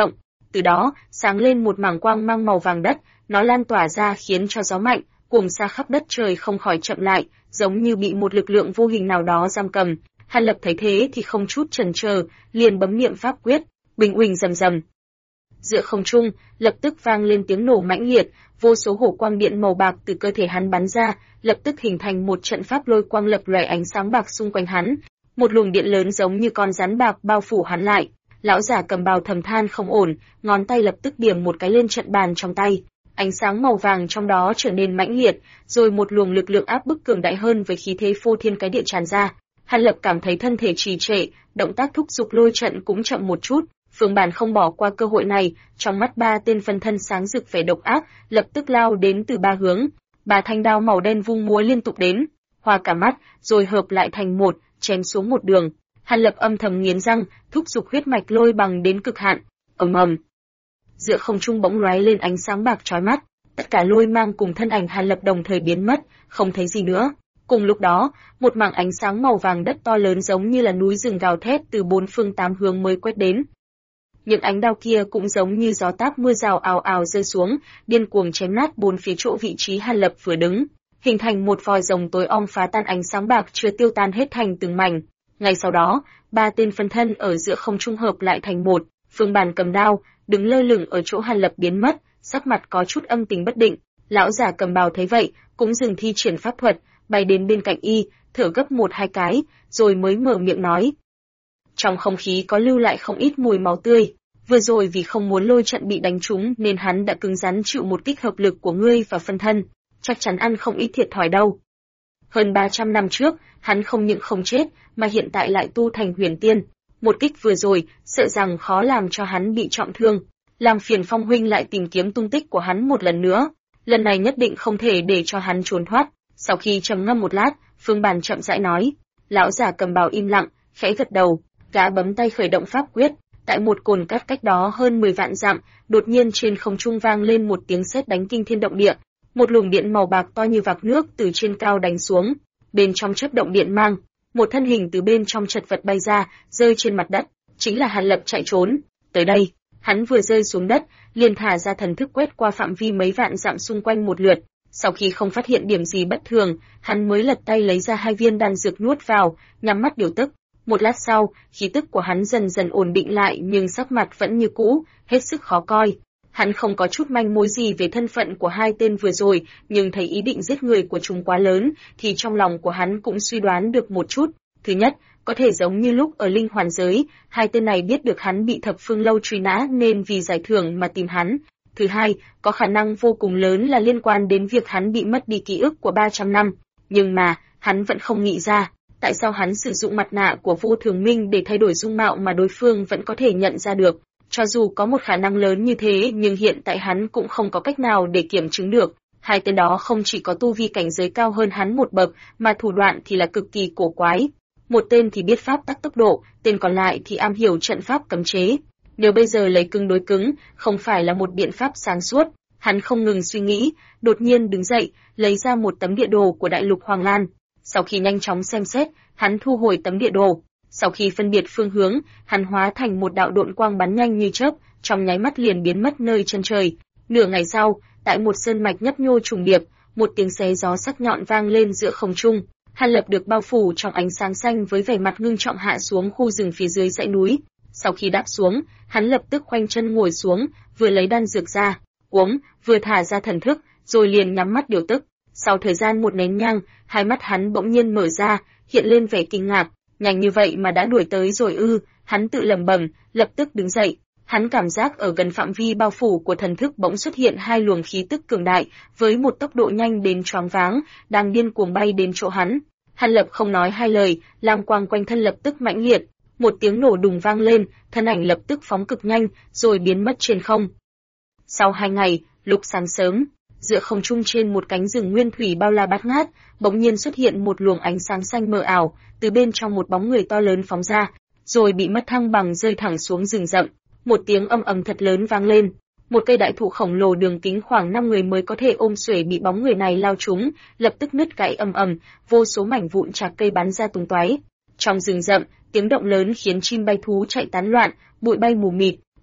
từ đó sáng lên một mảng quang mang màu vàng đất, nó lan tỏa ra khiến cho gió mạnh cuồng xa khắp đất trời không khỏi chậm lại, giống như bị một lực lượng vô hình nào đó giam cầm. Hàn Lập thấy thế thì không chút chần chờ, liền bấm niệm pháp quyết, bình uỳnh rầm rầm. Giữa không trung, lập tức vang lên tiếng nổ mãnh liệt, vô số hổ quang điện màu bạc từ cơ thể hắn bắn ra, lập tức hình thành một trận pháp lôi quang lập lòe ánh sáng bạc xung quanh hắn. Một luồng điện lớn giống như con rắn bạc bao phủ hắn lại. Lão giả cầm bào thầm than không ổn, ngón tay lập tức điểm một cái lên trận bàn trong tay. Ánh sáng màu vàng trong đó trở nên mãnh liệt, rồi một luồng lực lượng áp bức cường đại hơn với khí thế phô thiên cái địa tràn ra. Hàn Lập cảm thấy thân thể trì trệ, động tác thúc giục lôi trận cũng chậm một chút. Phương Bản không bỏ qua cơ hội này, trong mắt ba tên phân thân sáng rực vẻ độc ác, lập tức lao đến từ ba hướng. Ba thanh đao màu đen vung múa liên tục đến, hoa cả mắt, rồi hợp lại thành một, chém xuống một đường. Hàn Lập âm thầm nghiến răng, thúc giục huyết mạch lôi bằng đến cực hạn. Ầm ầm. Giữa không trung bỗng lóe lên ánh sáng bạc chói mắt, tất cả lôi mang cùng thân ảnh Hàn Lập đồng thời biến mất, không thấy gì nữa. Cùng lúc đó, một mảng ánh sáng màu vàng đất to lớn giống như là núi rừng gào thét từ bốn phương tám hướng mới quét đến. Những ánh đao kia cũng giống như gió táp mưa rào ào ào rơi xuống, điên cuồng chém nát bốn phía chỗ vị trí Hàn Lập vừa đứng, hình thành một vòi rồng tối om phá tan ánh sáng bạc chưa tiêu tan hết thành từng mảnh. Ngay sau đó, ba tên phân thân ở giữa không trung hợp lại thành một, Phương Bản cầm đao, đứng lơ lửng ở chỗ Hàn Lập biến mất, sắc mặt có chút âm tình bất định. Lão giả cầm bào thấy vậy, cũng dừng thi triển pháp thuật, bay đến bên cạnh y, thở gấp một hai cái, rồi mới mở miệng nói. Trong không khí có lưu lại không ít mùi máu tươi. Vừa rồi vì không muốn lôi trận bị đánh trúng nên hắn đã cứng rắn chịu một kích hợp lực của ngươi và phân thân, chắc chắn ăn không ít thiệt thòi đâu. Hơn 300 năm trước, hắn không những không chết, mà hiện tại lại tu thành huyền tiên. Một kích vừa rồi, sợ rằng khó làm cho hắn bị trọng thương. Làm phiền Phong huynh lại tìm kiếm tung tích của hắn một lần nữa. Lần này nhất định không thể để cho hắn trốn thoát. Sau khi trầm ngâm một lát, Phương Bản chậm rãi nói. Lão giả cầm bào im lặng, khẽ gật đầu, gã bấm tay khởi động pháp quyết. Tại một cồn cát cách đó hơn 10 vạn dặm, đột nhiên trên không trung vang lên một tiếng sét đánh kinh thiên động địa. Một luồng điện màu bạc to như vạc nước từ trên cao đánh xuống. Bên trong chớp động điện mang, một thân hình từ bên trong chật vật bay ra, rơi trên mặt đất, chính là Hàn Lập chạy trốn. Tới đây, hắn vừa rơi xuống đất, liền thả ra thần thức quét qua phạm vi mấy vạn dặm xung quanh một lượt. Sau khi không phát hiện điểm gì bất thường, hắn mới lật tay lấy ra 2 viên đan dược nuốt vào, nhắm mắt điều tức. Một lát sau, khí tức của hắn dần dần ổn định lại nhưng sắc mặt vẫn như cũ, hết sức khó coi. Hắn không có chút manh mối gì về thân phận của hai tên vừa rồi, nhưng thấy ý định giết người của chúng quá lớn, thì trong lòng của hắn cũng suy đoán được một chút. Thứ nhất, có thể giống như lúc ở Linh Hoàn giới, hai tên này biết được hắn bị Thập Phương Lâu truy nã nên vì giải thưởng mà tìm hắn. Thứ hai, có khả năng vô cùng lớn là liên quan đến việc hắn bị mất đi ký ức của 300 năm. Nhưng mà, hắn vẫn không nghĩ ra, tại sao hắn sử dụng mặt nạ của Vô Thường Minh để thay đổi dung mạo mà đối phương vẫn có thể nhận ra được. Cho dù có một khả năng lớn như thế nhưng hiện tại hắn cũng không có cách nào để kiểm chứng được. Hai tên đó không chỉ có tu vi cảnh giới cao hơn hắn một bậc, mà thủ đoạn thì là cực kỳ cổ quái. Một tên thì biết pháp tắc tốc độ, tên còn lại thì am hiểu trận pháp cấm chế. Nếu bây giờ lấy cứng đối cứng, không phải là một biện pháp sáng suốt. Hắn không ngừng suy nghĩ, đột nhiên đứng dậy, lấy ra một tấm địa đồ của Đại Lục Hoàng Lan. Sau khi nhanh chóng xem xét, hắn thu hồi tấm địa đồ. Sau khi phân biệt phương hướng, hắn hóa thành một đạo độn quang bắn nhanh như chớp, trong nháy mắt liền biến mất nơi chân trời. Nửa ngày sau, tại một sơn mạch nhấp nhô trùng điệp, một tiếng xé gió sắc nhọn vang lên giữa không trung. Hàn Lập được bao phủ trong ánh sáng xanh với vẻ mặt ngưng trọng hạ xuống khu rừng phía dưới dãy núi. Sau khi đáp xuống, hắn lập tức khoanh chân ngồi xuống, vừa lấy đan dược ra, uống, vừa thả ra thần thức, rồi liền nhắm mắt điều tức. Sau thời gian một nén nhang, hai mắt hắn bỗng nhiên mở ra, hiện lên vẻ kinh ngạc. Nhanh như vậy mà đã đuổi tới rồi ư? Hắn tự lẩm bẩm, lập tức đứng dậy. Hắn cảm giác ở gần phạm vi bao phủ của thần thức bỗng xuất hiện 2 luồng khí tức cường đại, với một tốc độ nhanh đến choáng váng, đang điên cuồng bay đến chỗ hắn. Hàn Lập không nói hai lời, lam quang quanh thân lập tức mãnh liệt, một tiếng nổ đùng vang lên, thân ảnh lập tức phóng cực nhanh, rồi biến mất trên không. Sau 2 ngày, lúc sáng sớm, giữa không trung trên một cánh rừng nguyên thủy bao la bát ngát, bỗng nhiên xuất hiện một luồng ánh sáng xanh mờ ảo, từ bên trong một bóng người to lớn phóng ra, rồi bị mất thăng bằng rơi thẳng xuống rừng rậm. Một tiếng ầm ầm thật lớn vang lên, một cây đại thụ khổng lồ đường kính khoảng 5 người mới có thể ôm xuể bị bóng người này lao trúng, lập tức nứt gãy ầm ầm, vô số mảnh vụn chạc cây bắn ra tung tóe. Trong rừng rậm, tiếng động lớn khiến chim bay thú chạy tán loạn, bụi bay mù mịt,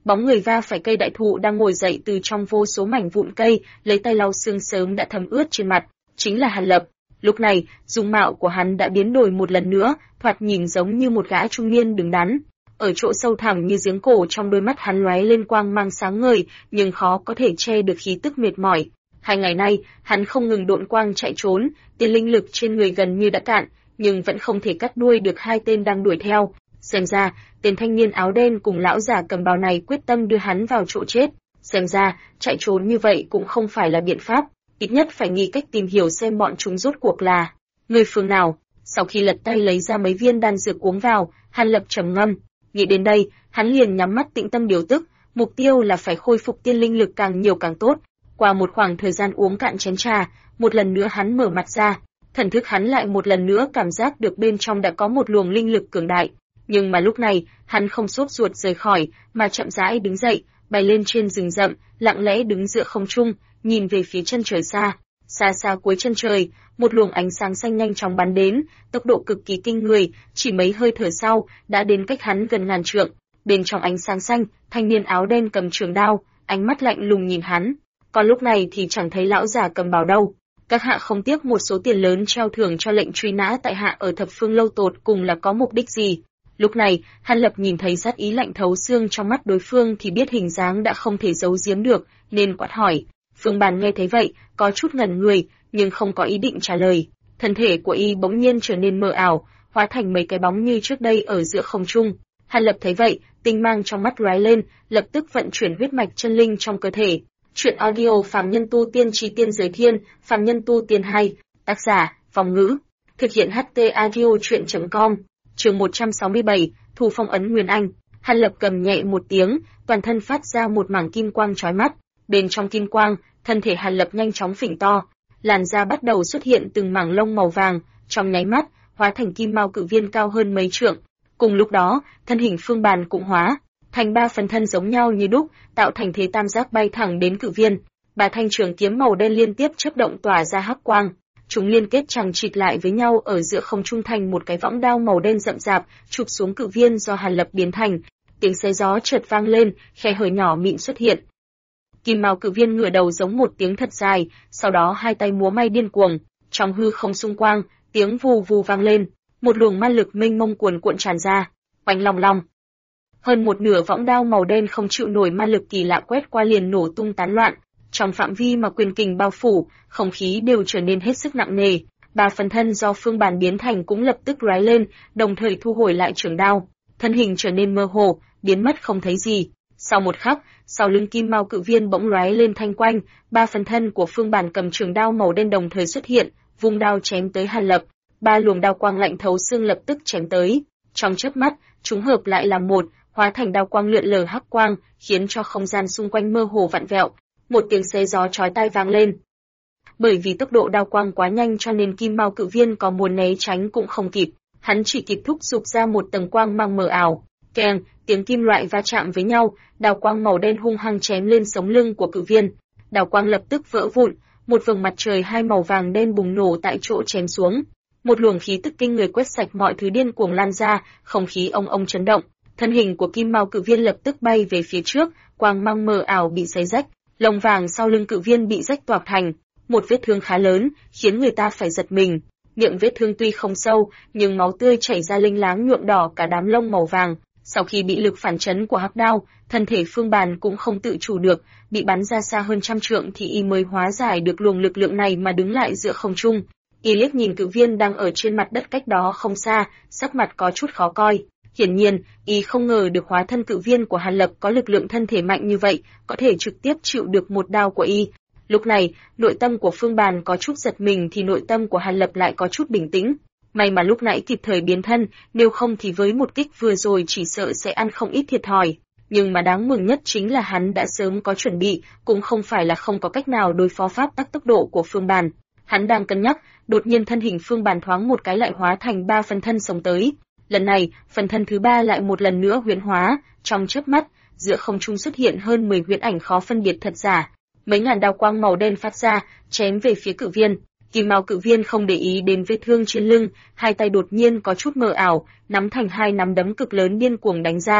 Bóng người va phải cây đại thụ đang ngồi dậy từ trong vô số mảnh vụn cây, lấy tay lau sương sớm đã thấm ướt trên mặt, chính là Hàn Lập. Lúc này, dung mạo của hắn đã biến đổi một lần nữa, thoạt nhìn giống như một gã trung niên đứng đắn. Ở chỗ sâu thẳm như giếng cổ trong đôi mắt hắn lóe lên quang mang sáng ngời, nhưng khó có thể che được khí tức mệt mỏi. 2 ngày nay, hắn không ngừng độn quang chạy trốn, tiền linh lực trên người gần như đã cạn, nhưng vẫn không thể cắt đuôi được 2 tên đang đuổi theo. Xem ra, tên thanh niên áo đen cùng lão giả cầm bào này quyết tâm đưa hắn vào chỗ chết. Xem ra, chạy trốn như vậy cũng không phải là biện pháp, ít nhất phải nghĩ cách tìm hiểu xem bọn chúng rốt cuộc là người phương nào. Sau khi lật tay lấy ra mấy viên đan dược uống vào, Hàn Lập trầm ngâm. Nghĩ đến đây, hắn liền nhắm mắt tĩnh tâm điều tức, mục tiêu là phải khôi phục tiên linh lực càng nhiều càng tốt. Qua một khoảng thời gian uống cạn chén trà, một lần nữa hắn mở mặt ra, thần thức hắn lại một lần nữa cảm giác được bên trong đã có một luồng linh lực cường đại. Nhưng mà lúc này, hắn không sốt ruột rời khỏi, mà chậm rãi đứng dậy, bay lên trên rừng rậm, lặng lẽ đứng giữa không trung, nhìn về phía chân trời xa. Xa xa cuối chân trời, một luồng ánh sáng xanh nhanh chóng bắn đến, tốc độ cực kỳ kinh người, chỉ mấy hơi thở sau, đã đến cách hắn gần ngàn trượng. Bên trong ánh sáng xanh, thanh niên áo đen cầm trường đao, ánh mắt lạnh lùng nhìn hắn. Còn lúc này thì chẳng thấy lão già cầm bào đâu. Các hạ không tiếc một số tiền lớn treo thưởng cho lệnh truy nã tại hạ ở Thập Phương Lâu tột cùng là có mục đích gì? Lúc này, Hàn Lập nhìn thấy sát ý lạnh thấu xương trong mắt đối phương thì biết hình dáng đã không thể giấu giếm được, nên quát hỏi. Phương Bàn nghe thấy vậy, có chút ngẩn người, nhưng không có ý định trả lời. Thân thể của y bỗng nhiên trở nên mờ ảo, hóa thành mấy cái bóng như trước đây ở giữa không trung. Hàn Lập thấy vậy, tinh mang trong mắt lóe lên, lập tức vận chuyển huyết mạch chân linh trong cơ thể. Truyện audio Phàm Nhân Tu Tiên Chí Tiên Giới Thiên, Phàm Nhân Tu Tiên 2, tác giả, Vong Ngữ. Thực hiện HT audio truyện.com. Chương 167, Thủ Phong ấn Nguyên Anh. Hàn Lập cầm nhẹ một tiếng, toàn thân phát ra một mảng kim quang chói mắt. Bên trong kim quang, thân thể Hàn Lập nhanh chóng phình to, làn da bắt đầu xuất hiện từng mảng lông màu vàng, trong nháy mắt hóa thành kim mao cự viên cao hơn mấy trượng. Cùng lúc đó, thân hình Phương Bàn cũng hóa thành 3 phần thân giống nhau như đúc, tạo thành thế tam giác bay thẳng đến cự viên. 3 thanh trường kiếm màu đen liên tiếp chớp động tỏa ra hắc quang, chúng liên kết chằng chịt lại với nhau ở giữa không trung thành một cái võng đao màu đen rậm rạp, chụp xuống cự viên do Hàn Lập biến thành. Tiếng xé gió chợt vang lên, khe hở nhỏ mịn xuất hiện. Kim mao cự viên ngửa đầu giống một tiếng thật dài, sau đó 2 tay múa may điên cuồng, trong hư không xung quanh, tiếng vù vù vang lên, một luồng ma lực mênh mông cuồn cuộn tràn ra, oanh long long. Hơn một nửa võng đao màu đen không chịu nổi ma lực kỳ lạ quét qua liền nổ tung tán loạn, trong phạm vi mà quyền kình bao phủ, không khí đều trở nên hết sức nặng nề. 3 phần thân do Phương Bàn biến thành cũng lập tức lóe lên, đồng thời thu hồi lại trường đao, thân hình trở nên mơ hồ, biến mất không thấy gì. Sau một khắc, sau lưng kim mao cự viên bỗng lóe lên thanh quanh, 3 phần thân của Phương Bàn cầm trường đao màu đen đồng thời xuất hiện, vung đao chém tới Hàn Lập. 3 luồng đao quang lạnh thấu xương lập tức chém tới, trong chớp mắt, chúng hợp lại làm một, hóa thành đao quang lượn lờ hắc quang, khiến cho không gian xung quanh mơ hồ vặn vẹo. Một tiếng xé gió chói tai vang lên. Bởi vì tốc độ đao quang quá nhanh cho nên kim mao cự viên có muốn né tránh cũng không kịp, hắn chỉ kịp thúc giục ra một tầng quang mang mờ ảo. Keng, tiếng kim loại va chạm với nhau, đao quang màu đen hung hăng chém lên sống lưng của cự viên. Đao quang lập tức vỡ vụn, một vầng mặt trời 2 màu vàng đen bùng nổ tại chỗ chém xuống. Một luồng khí tức kinh người quét sạch mọi thứ điên cuồng lan ra, không khí ong ong chấn động. Thân hình của kim mao cự viên lập tức bay về phía trước, quang mang mờ ảo bị xé rách, lông vàng sau lưng cự viên bị rách toạc thành một vết thương khá lớn, khiến người ta phải giật mình. Miệng vết thương tuy không sâu, nhưng máu tươi chảy ra linh láng nhuộm đỏ cả đám lông màu vàng. Sau khi bị lực phản chấn của hắc đao, thân thể Phương Bàn cũng không tự chủ được, bị bắn ra xa hơn trăm trượng thì y mới hóa giải được luồng lực lượng này mà đứng lại giữa không trung. Y liếc nhìn cự viên đang ở trên mặt đất cách đó không xa, sắc mặt có chút khó coi. Hiển nhiên, y không ngờ được hóa thân cự viên của Hàn Lập có lực lượng thân thể mạnh như vậy, có thể trực tiếp chịu được một đao của y. Lúc này, nội tâm của Phương Bàn có chút giật mình thì nội tâm của Hàn Lập lại có chút bình tĩnh. May mà lúc nãy kịp thời biến thân, nếu không thì với một kích vừa rồi chỉ sợ sẽ ăn không ít thiệt thòi. Nhưng mà đáng mừng nhất chính là hắn đã sớm có chuẩn bị, cũng không phải là không có cách nào đối phó pháp tắc tốc độ của Phương Bàn. Hắn đang cân nhắc, đột nhiên thân hình Phương Bàn thoáng một cái lại hóa thành 3 phần thân sống tới. Lần này, phần thân thứ 3 lại một lần nữa huyễn hóa, trong chớp mắt, giữa không trung xuất hiện hơn 10 huyễn ảnh khó phân biệt thật giả. Mấy ngàn đao quang màu đen phát ra, chém về phía cự viên. Kim mao cự viên không để ý đến vết thương trên lưng, 2 tay đột nhiên có chút mờ ảo, nắm thành 2 nắm đấm cực lớn điên cuồng đánh ra,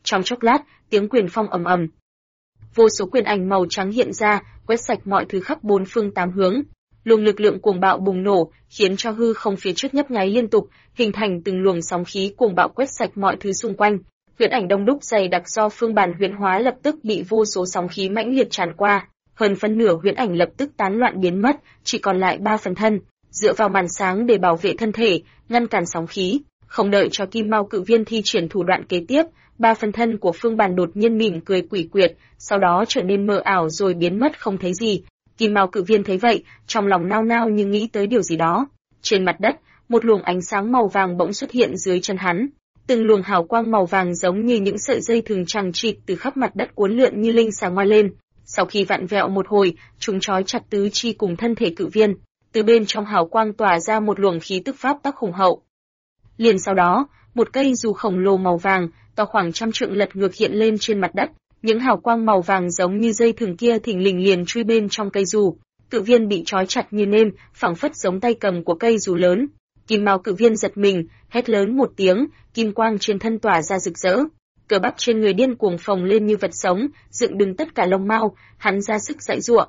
Trong chốc lát, tiếng quyền phong ầm ầm. Vô số quyền ảnh màu trắng hiện ra, quét sạch mọi thứ khắp bốn phương tám hướng. Luồng lực lượng cuồng bạo bùng nổ, khiến cho hư không phía trước nhấp nháy liên tục, hình thành từng luồng sóng khí cuồng bạo quét sạch mọi thứ xung quanh. Huyễn ảnh đông đúc dày đặc do Phương Bàn huyễn hóa lập tức bị vô số sóng khí mãnh liệt tràn qua, hơn phân nửa huyễn ảnh lập tức tán loạn biến mất, chỉ còn lại 3 phần thân, dựa vào màn sáng để bảo vệ thân thể, ngăn cản sóng khí. Không đợi cho Kim Mao Cự Viên thi triển thủ đoạn kế tiếp, 3 phần thân của Phương Bàn đột nhiên mỉm cười quỷ quyệt, sau đó trở nên mờ ảo rồi biến mất không thấy gì. Kim Mao Cự Viên thấy vậy, trong lòng nao nao như nghĩ tới điều gì đó. Trên mặt đất, một luồng ánh sáng màu vàng bỗng xuất hiện dưới chân hắn. Từng luồng hào quang màu vàng giống như những sợi dây thừng chằng chịt từ khắp mặt đất uốn lượn như linh xà ngoai lên. Sau khi vặn vẹo một hồi, chúng trói chặt tứ chi cùng thân thể Cự Viên. Từ bên trong hào quang tỏa ra một luồng khí tức pháp tắc hùng hậu. Liền sau đó, một cây dù khổng lồ màu vàng, to khoảng 100 trượng lật ngược hiện lên trên mặt đất. Những hào quang màu vàng giống như dây thừng kia thình lình liền chui bên trong cây dù. Cự Viên bị trói chặt như nêm, phảng phất giống tay cầm của cây dù lớn. Kim Mao Cự Viên giật mình, hét lớn một tiếng, kim quang trên thân tỏa ra rực rỡ. Cơ bắp trên người điên cuồng phồng lên như vật sống, dựng đứng tất cả lông mao, hắn ra sức giãy giụa.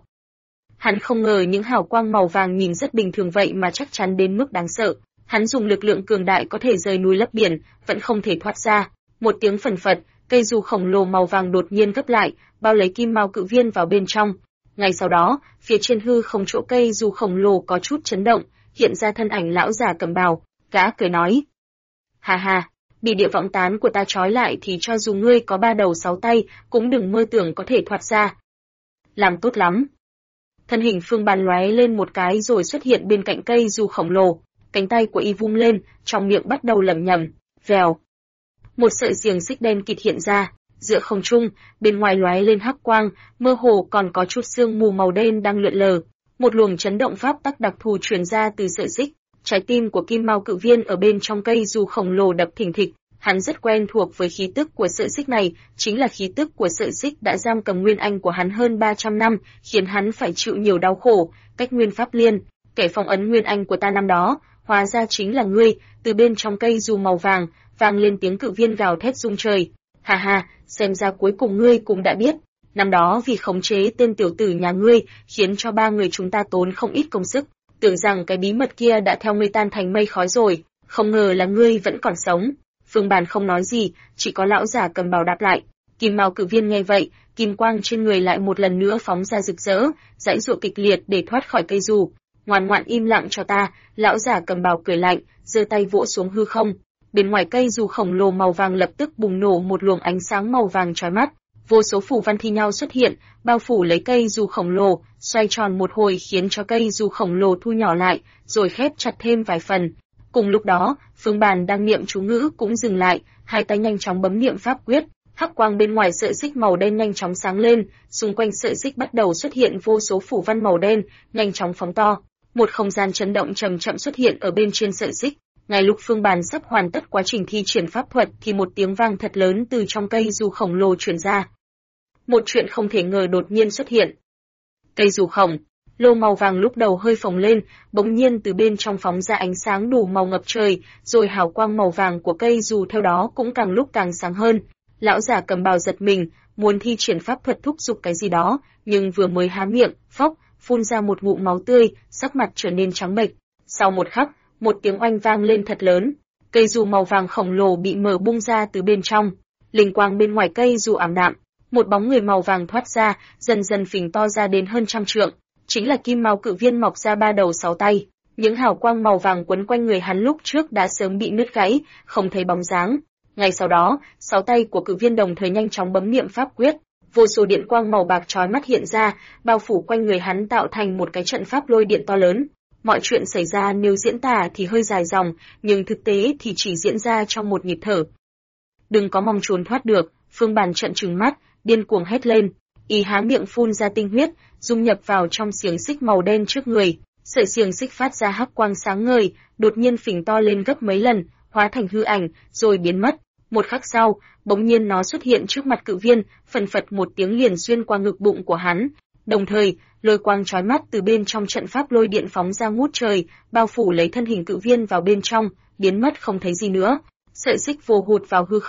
Hắn không ngờ những hào quang màu vàng nhìn rất bình thường vậy mà chắc chắn đến mức đáng sợ. Hắn dùng lực lượng cường đại có thể rời núi lấp biển, vẫn không thể thoát ra. Một tiếng phần phật, cây dù khổng lồ màu vàng đột nhiên gấp lại, bao lấy Kim Mao Cự Viên vào bên trong. Ngay sau đó, phía trên hư không chỗ cây dù khổng lồ có chút chấn động, hiện ra thân ảnh lão già cầm bào, gã cười nói: "Ha ha, bị địa vọng tán của ta trói lại thì cho dù ngươi có 3 đầu 6 tay, cũng đừng mơ tưởng có thể thoát ra." "Làm tốt lắm." Thân hình Phương Bàn lóe lên một cái rồi xuất hiện bên cạnh cây dù khổng lồ, cánh tay của y vung lên, trong miệng bắt đầu lẩm nhẩm, vèo. Một sợi xiềng xích đen kịt hiện ra, giữa không trung, bên ngoài lóe lên hắc quang, mơ hồ còn có chút sương mù màu đen đang lượn lờ. Một luồng chấn động pháp tắc đặc thù truyền ra từ sợi xích, trái tim của Kim Mao Cự Viên ở bên trong cây dù khổng lồ đập thình thịch. Hắn rất quen thuộc với khí tức của sợi xích này, chính là khí tức của sợi xích đã giam cầm nguyên anh của hắn hơn 300 năm, khiến hắn phải chịu nhiều đau khổ. Cách nguyên pháp liên, kẻ phong ấn nguyên anh của ta năm đó, hóa ra chính là ngươi. Từ bên trong cây dù màu vàng, vang lên tiếng Cự Viên gào thét rung trời. Ha ha, xem ra cuối cùng ngươi cũng đã biết. Năm đó vì khống chế tên tiểu tử nhà ngươi, khiến cho 3 người chúng ta tốn không ít công sức, tưởng rằng cái bí mật kia đã theo ngươi tan thành mây khói rồi, không ngờ là ngươi vẫn còn sống. Phương Bàn không nói gì, chỉ có lão già cầm bào đáp lại. Kim Mao Cự Viên nghe vậy, kim quang trên người lại một lần nữa phóng ra rực rỡ, giãy giụa kịch liệt để thoát khỏi cây dù. Ngoan ngoãn im lặng cho ta, lão già cầm bào cười lạnh, giơ tay vỗ xuống hư không. Bên ngoài cây dù khổng lồ màu vàng lập tức bùng nổ một luồng ánh sáng màu vàng chói mắt. Vô số phù văn thi nhau xuất hiện, bao phủ lấy cây dù khổng lồ, xoay tròn một hồi khiến cho cây dù khổng lồ thu nhỏ lại, rồi khép chặt thêm vài phần. Cùng lúc đó, Phương Bàn đang niệm chú ngữ cũng dừng lại, hai tay nhanh chóng bấm niệm pháp quyết. Hắc quang bên ngoài sợi xích màu đen nhanh chóng sáng lên, xung quanh sợi xích bắt đầu xuất hiện vô số phù văn màu đen, nhanh chóng phóng to. Một không gian chấn động chậm chậm xuất hiện ở bên trên sợi xích. Ngay lúc Phương Bàn sắp hoàn tất quá trình thi triển pháp thuật thì một tiếng vang thật lớn từ trong cây dù khổng lồ truyền ra. Một chuyện không thể ngờ đột nhiên xuất hiện. Cây dù khổng lồ màu vàng lúc đầu hơi phồng lên, bỗng nhiên từ bên trong phóng ra ánh sáng đủ màu ngập trời, rồi hào quang màu vàng của cây dù theo đó cũng càng lúc càng sáng hơn. Lão già cầm bào giật mình, muốn thi triển pháp thuật thúc giục cái gì đó, nhưng vừa mới há miệng, phốc, phun ra một ngụm máu tươi, sắc mặt trở nên trắng bệch. Sau một khắc, một tiếng oanh vang lên thật lớn, cây dù màu vàng khổng lồ bị mở bung ra từ bên trong. Linh quang bên ngoài cây dù ảm đạm, một bóng người màu vàng thoát ra, dần dần phình to ra đến hơn 100 trượng, chính là Kim Mao Cự Viên mọc ra 3 đầu 6 tay. Những hào quang màu vàng quấn quanh người hắn lúc trước đã sớm bị nứt gãy, không thấy bóng dáng. Ngay sau đó, 6 tay của Cự Viên đồng thời nhanh chóng bấm niệm pháp quyết, vô số điện quang màu bạc chói mắt hiện ra, bao phủ quanh người hắn tạo thành một cái trận pháp lôi điện to lớn. Mọi chuyện xảy ra nếu diễn tả thì hơi dài dòng, nhưng thực tế thì chỉ diễn ra trong một nhịp thở. Đừng có mong trốn thoát được, Phương Bàn trợn trừng mắt, điên cuồng hét lên, y há miệng phun ra tinh huyết, dung nhập vào trong xiềng xích màu đen trước người. Sợi xiềng xích phát ra hắc quang sáng ngời, đột nhiên phình to lên gấp mấy lần, hóa thành hư ảnh, rồi biến mất. Một khắc sau, bỗng nhiên nó xuất hiện trước mặt Cự Viên, phần phật một tiếng liền xuyên qua ngực bụng của hắn. Đồng thời, lôi quang chói mắt từ bên trong trận pháp lôi điện phóng ra ngút trời, bao phủ lấy thân hình Cự Viên vào bên trong, biến mất không thấy gì nữa. Sợi xích vồ hụt vào hư không,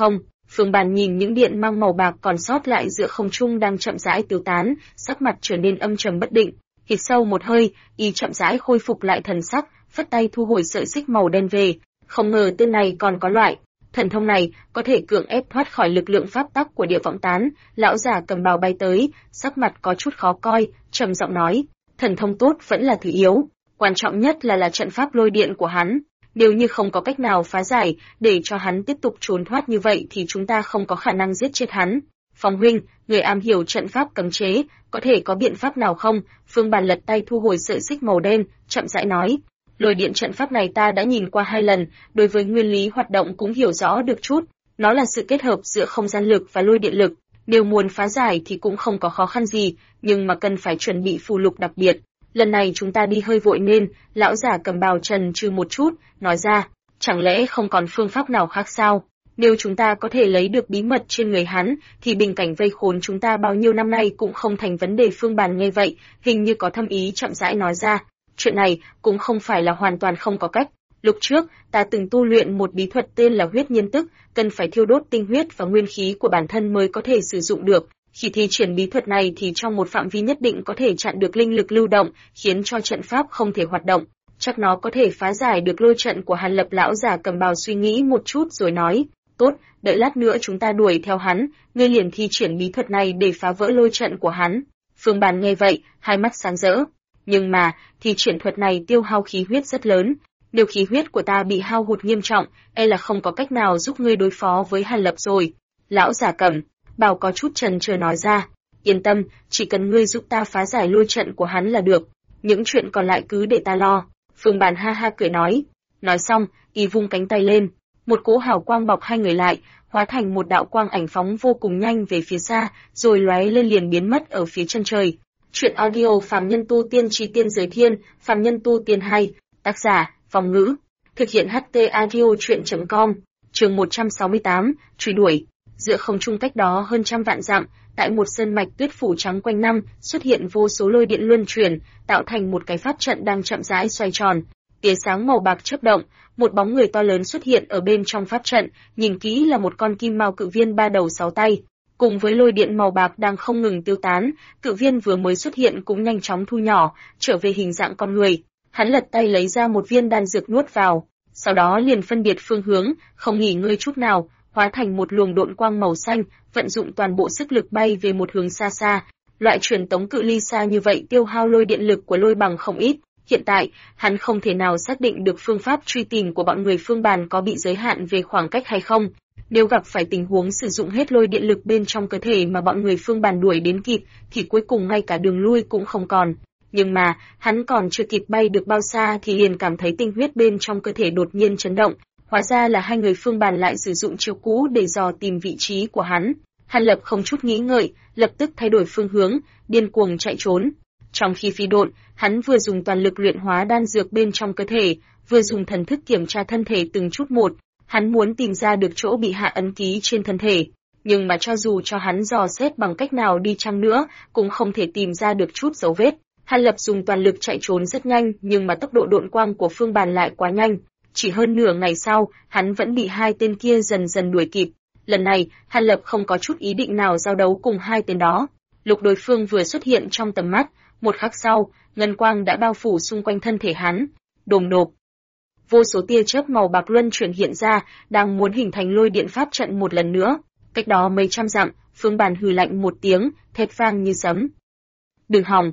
Phương Bàn nhìn những điện mang màu bạc còn sót lại giữa không trung đang chậm rãi tiêu tán, sắc mặt trở nên âm trầm bất định. Hít sâu một hơi, y chậm rãi khôi phục lại thần sắc, phất tay thu hồi sợi xích màu đen về. Không ngờ tên này còn có loại thần thông này, có thể cưỡng ép thoát khỏi lực lượng pháp tắc của địa vọng tán. Lão già cầm bào bay tới, sắc mặt có chút khó coi, trầm giọng nói: thần thông tốt vẫn là thứ yếu, quan trọng nhất là trận pháp lôi điện của hắn. Nếu như không có cách nào phá giải, để cho hắn tiếp tục trốn thoát như vậy thì chúng ta không có khả năng giết chết hắn. Phong huynh, người am hiểu trận pháp cấm chế, có thể có biện pháp nào không? Phương Bàn lật tay thu hồi sợi xích màu đen, chậm rãi nói: lôi điện trận pháp này ta đã nhìn qua 2 lần, đối với nguyên lý hoạt động cũng hiểu rõ được chút. Nó là sự kết hợp giữa không gian lực và lôi điện lực. Nếu muốn phá giải thì cũng không có khó khăn gì, nhưng mà cần phải chuẩn bị phù lục đặc biệt. Lần này chúng ta đi hơi vội nên, lão giả cầm bào trần trừ một chút, nói ra: chẳng lẽ không còn phương pháp nào khác sao? Nếu chúng ta có thể lấy được bí mật trên người hắn, thì bình cảnh vây khốn chúng ta bao nhiêu năm nay cũng không thành vấn đề. Phương Bàn nghe vậy, hình như có thâm ý chậm rãi nói ra: chuyện này cũng không phải là hoàn toàn không có cách. Lúc trước, ta từng tu luyện một bí thuật tên là huyết nhiên tức, cần phải thiêu đốt tinh huyết và nguyên khí của bản thân mới có thể sử dụng được. Khi thi triển bí thuật này thì trong một phạm vi nhất định có thể chặn được linh lực lưu động, khiến cho trận pháp không thể hoạt động. Chắc nó có thể phá giải được lôi trận của Hàn Lập. Lão già cầm bào suy nghĩ một chút rồi nói: tốt, đợi lát nữa chúng ta đuổi theo hắn, ngươi liền thi triển bí thuật này để phá vỡ lôi trận của hắn. Phương Bàn nghe vậy, hai mắt sáng rỡ. Nhưng mà, thi triển thuật này tiêu hao khí huyết rất lớn. Nếu khí huyết của ta bị hao hụt nghiêm trọng, e là không có cách nào giúp ngươi đối phó với Hàn Lập rồi. Lão già cầm bào có chút chần chờ nói ra: yên tâm, chỉ cần ngươi giúp ta phá giải lôi trận của hắn là được. Những chuyện còn lại cứ để ta lo. Phương Bàn ha ha cười nói. Nói xong, y vung cánh tay lên. Một cỗ hào quang bọc hai người lại, hóa thành một đạo quang ảnh phóng vô cùng nhanh về phía xa, rồi lóe lên liền biến mất ở phía chân trời. Chuyện audio Phàm Nhân Tu Tiên Chi Tiên Giới Thiên, Phàm Nhân Tu Tiên 2, tác giả, Phong Ngữ. Thực hiện HT Audio Chuyện.com, chương 168, truy đuổi. Giữa không trung cách đó hơn trăm vạn dặm, tại một sơn mạch tuyết phủ trắng quanh năm, xuất hiện vô số lôi điện luân chuyển, tạo thành một cái pháp trận đang chậm rãi xoay tròn. Tia sáng màu bạc chớp động, một bóng người to lớn xuất hiện ở bên trong pháp trận, nhìn kỹ là một con kim mao cự viên 3 đầu 6 tay. Cùng với lôi điện màu bạc đang không ngừng tiêu tán, cự viên vừa mới xuất hiện cũng nhanh chóng thu nhỏ, trở về hình dạng con người. Hắn lật tay lấy ra một viên đan dược nuốt vào, sau đó liền phân biệt phương hướng, không nghỉ ngơi chút nào, hóa thành một luồng độn quang màu xanh, vận dụng toàn bộ sức lực bay về một hướng xa xa. Loại truyền tống cự ly xa như vậy tiêu hao lôi điện lực của lôi bằng không ít. Hiện tại, hắn không thể nào xác định được phương pháp truy tìm của bọn người Phương Bàn có bị giới hạn về khoảng cách hay không. Nếu gặp phải tình huống sử dụng hết lôi điện lực bên trong cơ thể mà bọn người Phương Bàn đuổi đến kịp, thì cuối cùng ngay cả đường lui cũng không còn. Nhưng mà, hắn còn chưa kịp bay được bao xa thì liền cảm thấy tinh huyết bên trong cơ thể đột nhiên chấn động. Hóa ra là hai người Phương Bàn lại sử dụng chiêu cũ để dò tìm vị trí của hắn. Hàn Lập không chút nghĩ ngợi, lập tức thay đổi phương hướng, điên cuồng chạy trốn. Trong khi phi độn, hắn vừa dùng toàn lực luyện hóa đan dược bên trong cơ thể, vừa dùng thần thức kiểm tra thân thể từng chút một. Hắn muốn tìm ra được chỗ bị hạ ấn ký trên thân thể, nhưng mà cho dù cho hắn dò xét bằng cách nào đi chăng nữa, cũng không thể tìm ra được chút dấu vết. Hàn Lập dùng toàn lực chạy trốn rất nhanh, nhưng mà tốc độ độn quang của Phương Bàn lại quá nhanh. Chỉ hơn nửa ngày sau, hắn vẫn bị hai tên kia dần dần đuổi kịp. Lần này, Hàn Lập không có chút ý định nào giao đấu cùng hai tên đó. Lúc đối phương vừa xuất hiện trong tầm mắt, một khắc sau, ngân quang đã bao phủ xung quanh thân thể hắn. Đồm đột, vô số tia chớp màu bạc luân chuyển hiện ra, đang muốn hình thành lôi điện pháp trận một lần nữa. Cách đó mấy trăm dặm, Phương Bàn hừ lạnh một tiếng, thét vang như sấm. Đừng hòng!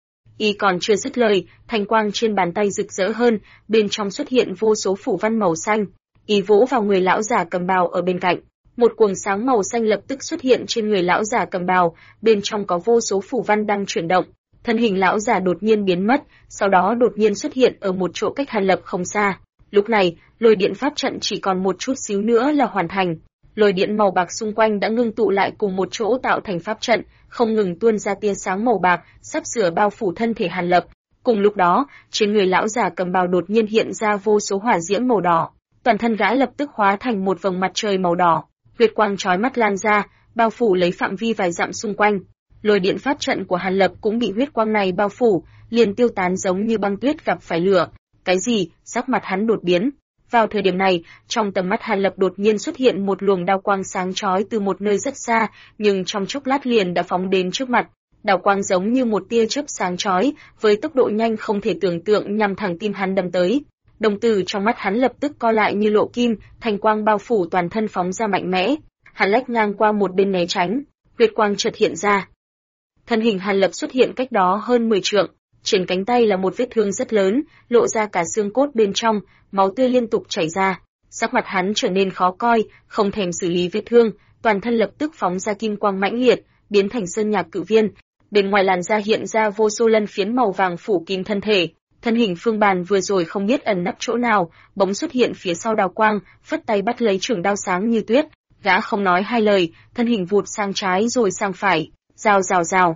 Y còn chưa dứt lời, thanh quang trên bàn tay rực rỡ hơn, bên trong xuất hiện vô số phủ văn màu xanh. Y vỗ vào người lão già cầm bào ở bên cạnh. Một quầng sáng màu xanh lập tức xuất hiện trên người lão già cầm bào, bên trong có vô số phủ văn đang chuyển động. Thân hình lão già đột nhiên biến mất, sau đó đột nhiên xuất hiện ở một chỗ cách Hàn Lập không xa. Lúc này, lôi điện pháp trận chỉ còn một chút xíu nữa là hoàn thành. Lôi điện màu bạc xung quanh đã ngưng tụ lại cùng một chỗ tạo thành pháp trận, không ngừng tuôn ra tia sáng màu bạc, sắp sửa bao phủ thân thể Hàn Lập. Cùng lúc đó, trên người lão già cầm bào đột nhiên hiện ra vô số hỏa diễm màu đỏ, toàn thân gã lập tức hóa thành một vầng mặt trời màu đỏ, huyết quang chói mắt lan ra, bao phủ lấy phạm vi vài dặm xung quanh. Lôi điện pháp trận của Hàn Lập cũng bị huyết quang này bao phủ, liền tiêu tán giống như băng tuyết gặp phải lửa. Cái gì? Sắc mặt hắn đột biến. Vào thời điểm này, trong tầm mắt Hàn Lập đột nhiên xuất hiện một luồng đao quang sáng chói từ một nơi rất xa, nhưng trong chốc lát liền đã phóng đến trước mặt. Đao quang giống như một tia chớp sáng chói, với tốc độ nhanh không thể tưởng tượng nhằm thẳng tim hắn đâm tới. Đồng tử trong mắt hắn lập tức co lại như lộ kim, thanh quang bao phủ toàn thân phóng ra mạnh mẽ. Hắn lách ngang qua một bên né tránh, huyết quang chợt hiện ra. Thân hình Hàn Lập xuất hiện cách đó hơn 10 trượng, trên cánh tay là một vết thương rất lớn, lộ ra cả xương cốt bên trong, máu tươi liên tục chảy ra. Sắc mặt hắn trở nên khó coi, không thèm xử lý vết thương, toàn thân lập tức phóng ra kim quang mãnh liệt, biến thành sơn nhạc cự viên. Bên ngoài làn da hiện ra vô số lân phiến màu vàng phủ kín thân thể. Thân hình Phương Bàn vừa rồi không biết ẩn nấp chỗ nào, bỗng xuất hiện phía sau đào quang, phất tay bắt lấy trường đao sáng như tuyết. Gã không nói hai lời, thân hình vụt sang trái rồi sang phải, rào rào rào.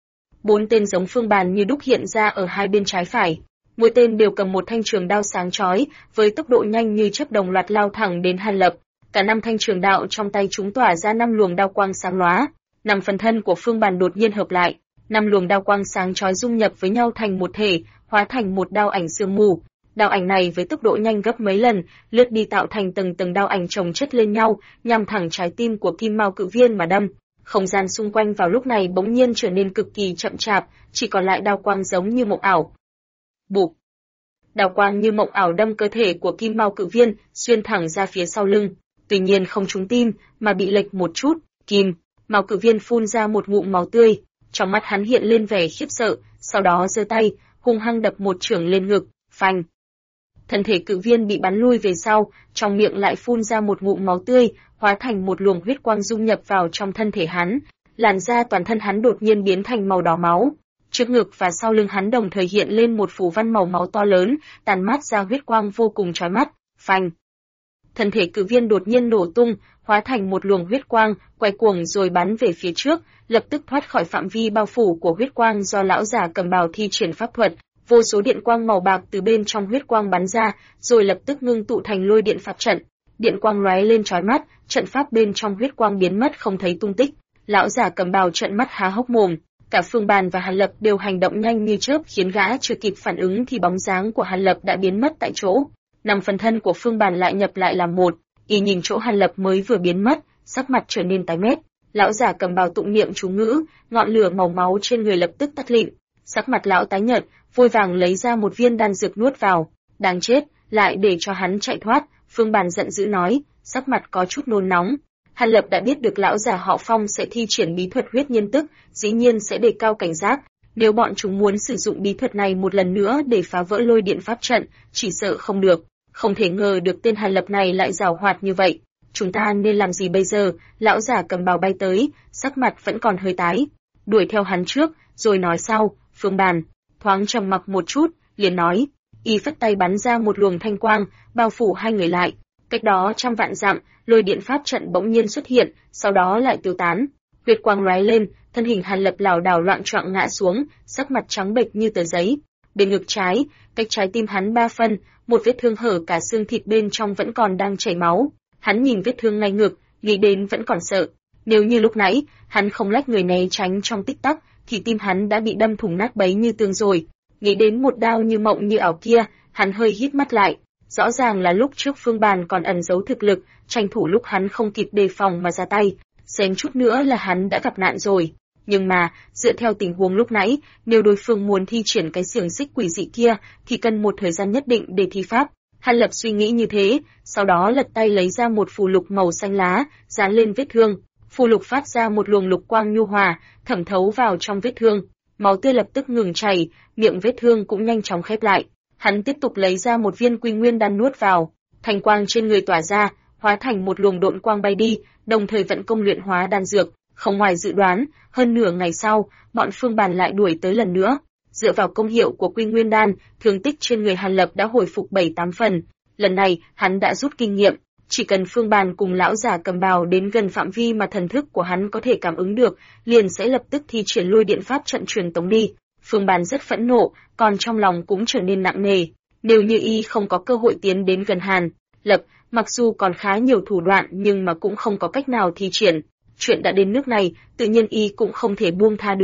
4 tên giống Phương Bàn như đúc hiện ra ở hai bên trái phải. Mỗi tên đều cầm một thanh trường đao sáng chói, với tốc độ nhanh như chớp đồng loạt lao thẳng đến Hàn Lập. Cả 5 thanh trường đạo trong tay chúng tỏa ra 5 luồng đao quang sáng lóa. 5 phần thân của Phương Bàn đột nhiên hợp lại, 5 luồng đao quang sáng chói dung nhập với nhau thành một thể, hóa thành một đao ảnh sương mù. Đao ảnh này với tốc độ nhanh gấp mấy lần, lướt đi tạo thành từng tầng đao ảnh chồng chất lên nhau, nhằm thẳng trái tim của Kim Mao Cự Viên mà đâm. Không gian xung quanh vào lúc này bỗng nhiên trở nên cực kỳ chậm chạp, chỉ còn lại đao quang giống như mộng ảo. Bụp! Đao quang như mộng ảo đâm cơ thể của Kim Mao Cự Viên, xuyên thẳng ra phía sau lưng. Tuy nhiên không trúng tim, mà bị lệch một chút. Kim Mao Cự Viên phun ra một ngụm máu tươi, trong mắt hắn hiện lên vẻ khiếp sợ, sau đó giơ tay, hung hăng đập một chưởng lên ngực, phanh. Thân thể Cự Viên bị bắn lui về sau, trong miệng lại phun ra một ngụm máu tươi, hóa thành một luồng huyết quang dung nhập vào trong thân thể hắn. Làn da toàn thân hắn đột nhiên biến thành màu đỏ máu. Trước ngực và sau lưng hắn đồng thời hiện lên một phù văn màu máu to lớn, tàn mát ra huyết quang vô cùng chói mắt, phanh. Thân thể Cự Viên đột nhiên nổ tung, hóa thành một luồng huyết quang, quay cuồng rồi bắn về phía trước, lập tức thoát khỏi phạm vi bao phủ của huyết quang do lão giả cầm bào thi triển pháp thuật. Vô số điện quang màu bạc từ bên trong huyết quang bắn ra, rồi lập tức ngưng tụ thành lôi điện pháp trận. Điện quang lóe lên chói mắt, trận pháp bên trong huyết quang biến mất không thấy tung tích. Lão giả cầm bào trợn mắt há hốc mồm. Cả Phương Bàn và Hàn Lập đều hành động nhanh như chớp, khiến gã chưa kịp phản ứng thì bóng dáng của Hàn Lập đã biến mất tại chỗ. 5 phần thân của Phương Bàn lại nhập lại làm một. Y nhìn chỗ Hàn Lập mới vừa biến mất, sắc mặt trở nên tái mét. Lão giả cầm bào tụng niệm chú ngữ, ngọn lửa màu máu trên người lập tức tắt lịm. Sắc mặt lão tái nhợt, vội vàng lấy ra một viên đan dược nuốt vào. Đáng chết, lại để cho hắn chạy thoát. Phương Bàn giận dữ nói, sắc mặt có chút nôn nóng. Hàn Lập đã biết được lão già họ Phong sẽ thi triển bí thuật huyết nhiên tức, dĩ nhiên sẽ đề cao cảnh giác. Nếu bọn chúng muốn sử dụng bí thuật này một lần nữa để phá vỡ lôi điện pháp trận, chỉ sợ không được. Không thể ngờ được tên Hàn Lập này lại giàu hoạt như vậy. Chúng ta nên làm gì bây giờ? Lão giả cầm bào bay tới, sắc mặt vẫn còn hơi tái. Đuổi theo hắn trước, rồi nói sau. Phương Bàn thoáng trầm mặc một chút, liền nói. Y phất tay bắn ra một luồng thanh quang, bao phủ hai người lại. Cách đó trăm vạn dặm, lôi điện pháp trận bỗng nhiên xuất hiện, sau đó lại tiêu tán. Huyết quang lóe lên, thân hình Hàn Lập lảo đảo loạng choạng ngã xuống, sắc mặt trắng bệch như tờ giấy. Bên ngực trái, cách trái tim hắn 3 phân, một vết thương hở cả xương thịt bên trong vẫn còn đang chảy máu. Hắn nhìn vết thương ngay ngực, nghĩ đến vẫn còn sợ. Nếu như lúc nãy, hắn không lách người né tránh trong tích tắc, thì tim hắn đã bị đâm thủng nát bấy như tương rồi. Nghĩ đến một đao như mộng như ảo kia, hắn hơi hít mắt lại. Rõ ràng là lúc trước Phương Bàn còn ẩn giấu thực lực, tranh thủ lúc hắn không kịp đề phòng mà ra tay. Xém chút nữa là hắn đã gặp nạn rồi. Nhưng mà, dựa theo tình huống lúc nãy, nếu đối phương muốn thi triển cái xiềng xích quỷ dị kia, thì cần một thời gian nhất định để thi pháp. Hàn Lập suy nghĩ như thế, sau đó lật tay lấy ra một phù lục màu xanh lá, dán lên vết thương. Phù lục phát ra một luồng lục quang nhu hòa, thẩm thấu vào trong vết thương. Máu tươi lập tức ngừng chảy, miệng vết thương cũng nhanh chóng khép lại. Hắn tiếp tục lấy ra một viên Quy Nguyên đan nuốt vào, thanh quang trên người tỏa ra, hóa thành một luồng độn quang bay đi, đồng thời vận công luyện hóa đan dược. Không ngoài dự đoán, hơn nửa ngày sau, bọn Phương Bàn lại đuổi tới lần nữa. Dựa vào công hiệu của Quy Nguyên đan, thương tích trên người Hàn Lập đã hồi phục 7-8 phần. Lần này, hắn đã rút kinh nghiệm, chỉ cần Phương Bàn cùng lão giả cầm bào đến gần phạm vi mà thần thức của hắn có thể cảm ứng được, liền sẽ lập tức thi triển lôi điện pháp trận truyền tống đi. Phương Bàn rất phẫn nộ, còn trong lòng cũng trở nên nặng nề. Nếu như y không có cơ hội tiến đến gần Hàn Lập, mặc dù còn khá nhiều thủ đoạn nhưng mà cũng không có cách nào thi triển. Chuyện đã đến nước này, tự nhiên y cũng không thể buông tha được.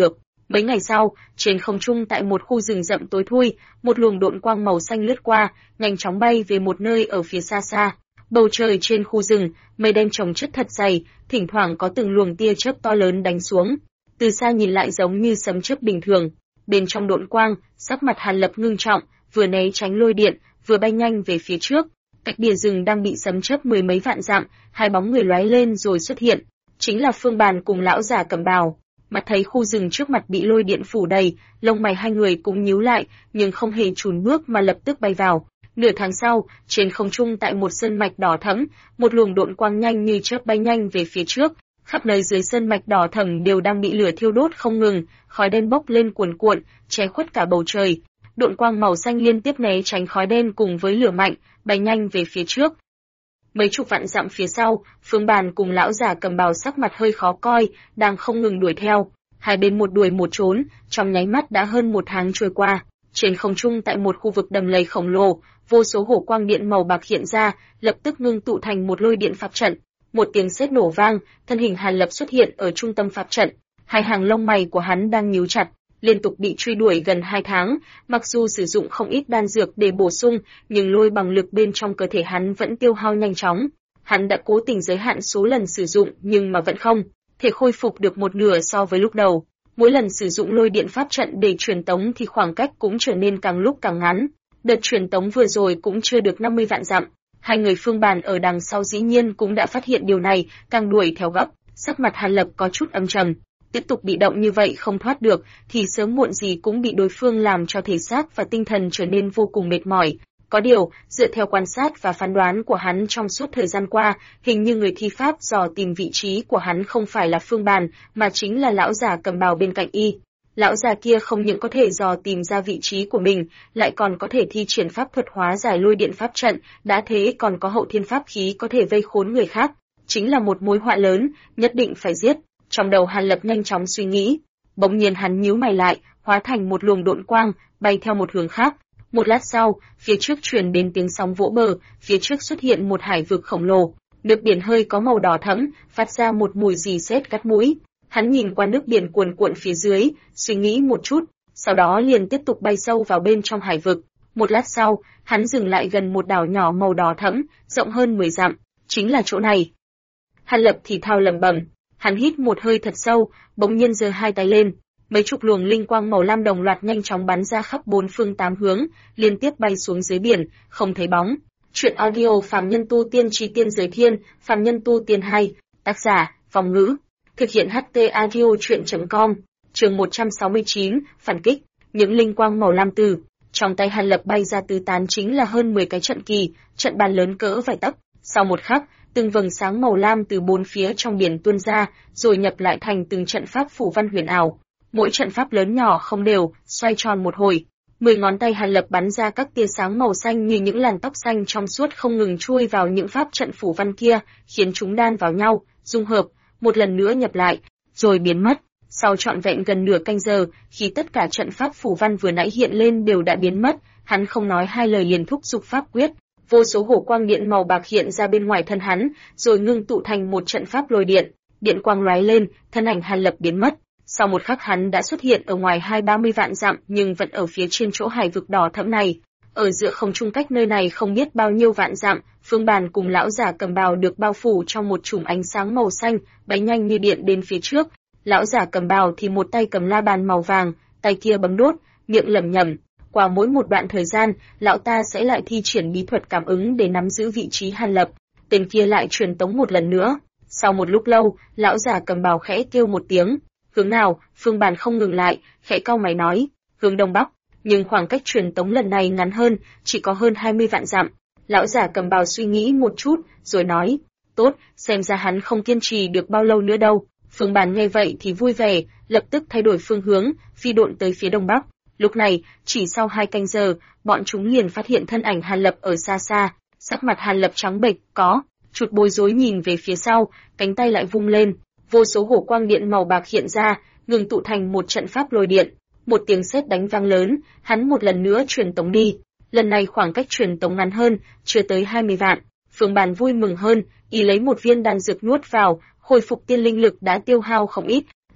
Mấy ngày sau, trên không trung tại một khu rừng rậm tối thui, một luồng độn quang màu xanh lướt qua, nhanh chóng bay về một nơi ở phía xa xa. Bầu trời trên khu rừng, mây đen chồng chất thật dày, thỉnh thoảng có từng luồng tia chớp to lớn đánh xuống. Từ xa nhìn lại giống như sấm chớp bình thường. Bên trong độn quang, sắc mặt Hàn Lập ngưng trọng, vừa né tránh lôi điện, vừa bay nhanh về phía trước. Cách bìa rừng đang bị sấm chớp mười mấy vạn dặm, hai bóng người lóe lên rồi xuất hiện, chính là Phương Bàn cùng lão già cầm bào. Mặt thấy khu rừng trước mặt bị lôi điện phủ đầy, lông mày hai người cũng nhíu lại, nhưng không hề chùn bước mà lập tức bay vào. Nửa tháng sau, trên không trung tại một sơn mạch đỏ thẫm, một luồng độn quang nhanh như chớp bay nhanh về phía trước, khắp nơi dưới sơn mạch đỏ thẫm đều đang bị lửa thiêu đốt không ngừng, khói đen bốc lên cuồn cuộn, che khuất cả bầu trời. Độn quang màu xanh liên tiếp né tránh khói đen cùng với lửa mạnh, bay nhanh về phía trước. Mấy chục vạn dặm phía sau, Phương Bàn cùng lão già cầm bào sắc mặt hơi khó coi, đang không ngừng đuổi theo. Hai bên một đuổi một trốn, trong nháy mắt đã hơn một tháng trôi qua. Trên không trung tại một khu vực đầm lầy khổng lồ, vô số hổ quang điện màu bạc hiện ra, lập tức ngưng tụ thành một lôi điện pháp trận. Một tiếng sét nổ vang, thân hình Hàn Lập xuất hiện ở trung tâm pháp trận. Hai hàng lông mày của hắn đang nhíu chặt, liên tục bị truy đuổi gần 2 tháng, mặc dù sử dụng không ít đan dược để bổ sung, nhưng lôi bằng lực bên trong cơ thể hắn vẫn tiêu hao nhanh chóng. Hắn đã cố tình giới hạn số lần sử dụng nhưng mà vẫn không thể khôi phục được một nửa so với lúc đầu. Mỗi lần sử dụng lôi điện pháp trận để truyền tống thì khoảng cách cũng trở nên càng lúc càng ngắn. Đợt truyền tống vừa rồi cũng chưa được 50 vạn dặm. Hai người Phương Bàn ở đằng sau dĩ nhiên cũng đã phát hiện điều này, càng đuổi theo gấp. Sắc mặt Hàn Lập có chút âm trầm. Tiếp tục bị động như vậy không thoát được, thì sớm muộn gì cũng bị đối phương làm cho thể xác và tinh thần trở nên vô cùng mệt mỏi. Có điều, dựa theo quan sát và phán đoán của hắn trong suốt thời gian qua, hình như người thi pháp dò tìm vị trí của hắn không phải là Phương Bàn, mà chính là lão già cầm bào bên cạnh y. Lão già kia không những có thể dò tìm ra vị trí của mình, lại còn có thể thi triển pháp thuật hóa giải lôi điện pháp trận, đã thế còn có hậu thiên pháp khí có thể vây khốn người khác. Chính là một mối họa lớn, nhất định phải giết. Trong đầu Hàn Lập nhanh chóng suy nghĩ, bỗng nhiên hắn nhíu mày lại, hóa thành một luồng độn quang, bay theo một hướng khác. Một lát sau, phía trước truyền đến tiếng sóng vỗ bờ, phía trước xuất hiện một hải vực khổng lồ, nước biển hơi có màu đỏ thẫm, phát ra một mùi rì sét cắt mũi. Hắn nhìn qua nước biển cuồn cuộn phía dưới, suy nghĩ một chút, sau đó liền tiếp tục bay sâu vào bên trong hải vực. Một lát sau, hắn dừng lại gần một đảo nhỏ màu đỏ thẫm, rộng hơn 10 dặm, chính là chỗ này. Hàn Lập thì thào lẩm bẩm. Hắn hít một hơi thật sâu, bỗng nhiên giơ hai tay lên, mấy chục luồng linh quang màu lam đồng loạt nhanh chóng bắn ra khắp bốn phương tám hướng, liên tiếp bay xuống dưới biển, không thấy bóng. Truyện audio Phàm Nhân Tu Tiên Chi Tiên Giới Thiên, Phàm Nhân Tu Tiên 2, tác giả, Vong Ngữ, thực hiện HT audio truyện.com, chương 169, phản kích, những linh quang màu lam từ trong tay Hàn Lập bay ra tứ tán chính là hơn 10 cái trận kỳ, trận bàn lớn cỡ vài tấc. Sau một khắc, từng vầng sáng màu lam từ bốn phía trong biển tuôn ra, rồi nhập lại thành từng trận pháp phủ văn huyền ảo. Mỗi trận pháp lớn nhỏ không đều, xoay tròn một hồi. 10 ngón tay Hàn Lập bắn ra các tia sáng màu xanh như những làn tóc xanh trong suốt không ngừng chui vào những pháp trận phủ văn kia, khiến chúng đan vào nhau, dung hợp, một lần nữa nhập lại, rồi biến mất. Sau trọn vẹn gần nửa canh giờ, khi tất cả trận pháp phủ văn vừa nãy hiện lên đều đã biến mất, hắn không nói hai lời liền thúc giục pháp quyết. Vô số hổ quang điện màu bạc hiện ra bên ngoài thân hắn, rồi ngưng tụ thành một trận pháp lôi điện. Điện quang lóe lên, thân ảnh Hàn Lập biến mất. Sau một khắc hắn đã xuất hiện ở ngoài 20-30 vạn dặm, nhưng vẫn ở phía trên chỗ hải vực đỏ thẫm này. Ở giữa không trung cách nơi này không biết bao nhiêu vạn dặm, Phương Bàn cùng lão già cầm bào được bao phủ trong một chùm ánh sáng màu xanh, bay nhanh như điện đến phía trước. Lão già cầm bào thì một tay cầm la bàn màu vàng, tay kia bấm đốt, miệng lẩm nhẩm. Qua mỗi một đoạn thời gian, lão ta sẽ lại thi triển bí thuật cảm ứng để nắm giữ vị trí Hàn Lập. Tên kia lại truyền tống một lần nữa. Sau một lúc lâu, lão già cầm bào khẽ kêu một tiếng. Hướng nào? Phương Bàn không ngừng lại, khẽ cau mày nói. Hướng đông bắc. Nhưng khoảng cách truyền tống lần này ngắn hơn, chỉ có hơn 20 vạn dặm. Lão già cầm bào suy nghĩ một chút, rồi nói. Tốt, xem ra hắn không kiên trì được bao lâu nữa đâu. Phương Bàn nghe vậy thì vui vẻ, lập tức thay đổi phương hướng, phi độn tới phía đông bắc. Lúc này, chỉ sau 2 canh giờ, bọn chúng liền phát hiện thân ảnh Hàn Lập ở xa xa. Sắc mặt Hàn Lập trắng bệch, có chút bối rối nhìn về phía sau, cánh tay lại vung lên, vô số hổ quang điện màu bạc hiện ra, ngừng tụ thành một trận pháp lôi điện. Một tiếng sét đánh vang lớn, hắn một lần nữa truyền tống đi. Lần này khoảng cách truyền tống ngắn hơn, chưa tới 20 vạn. Phương Bàn vui mừng hơn, y lấy một viên đan dược nuốt vào, hồi phục tiên linh lực đã tiêu hao không ít.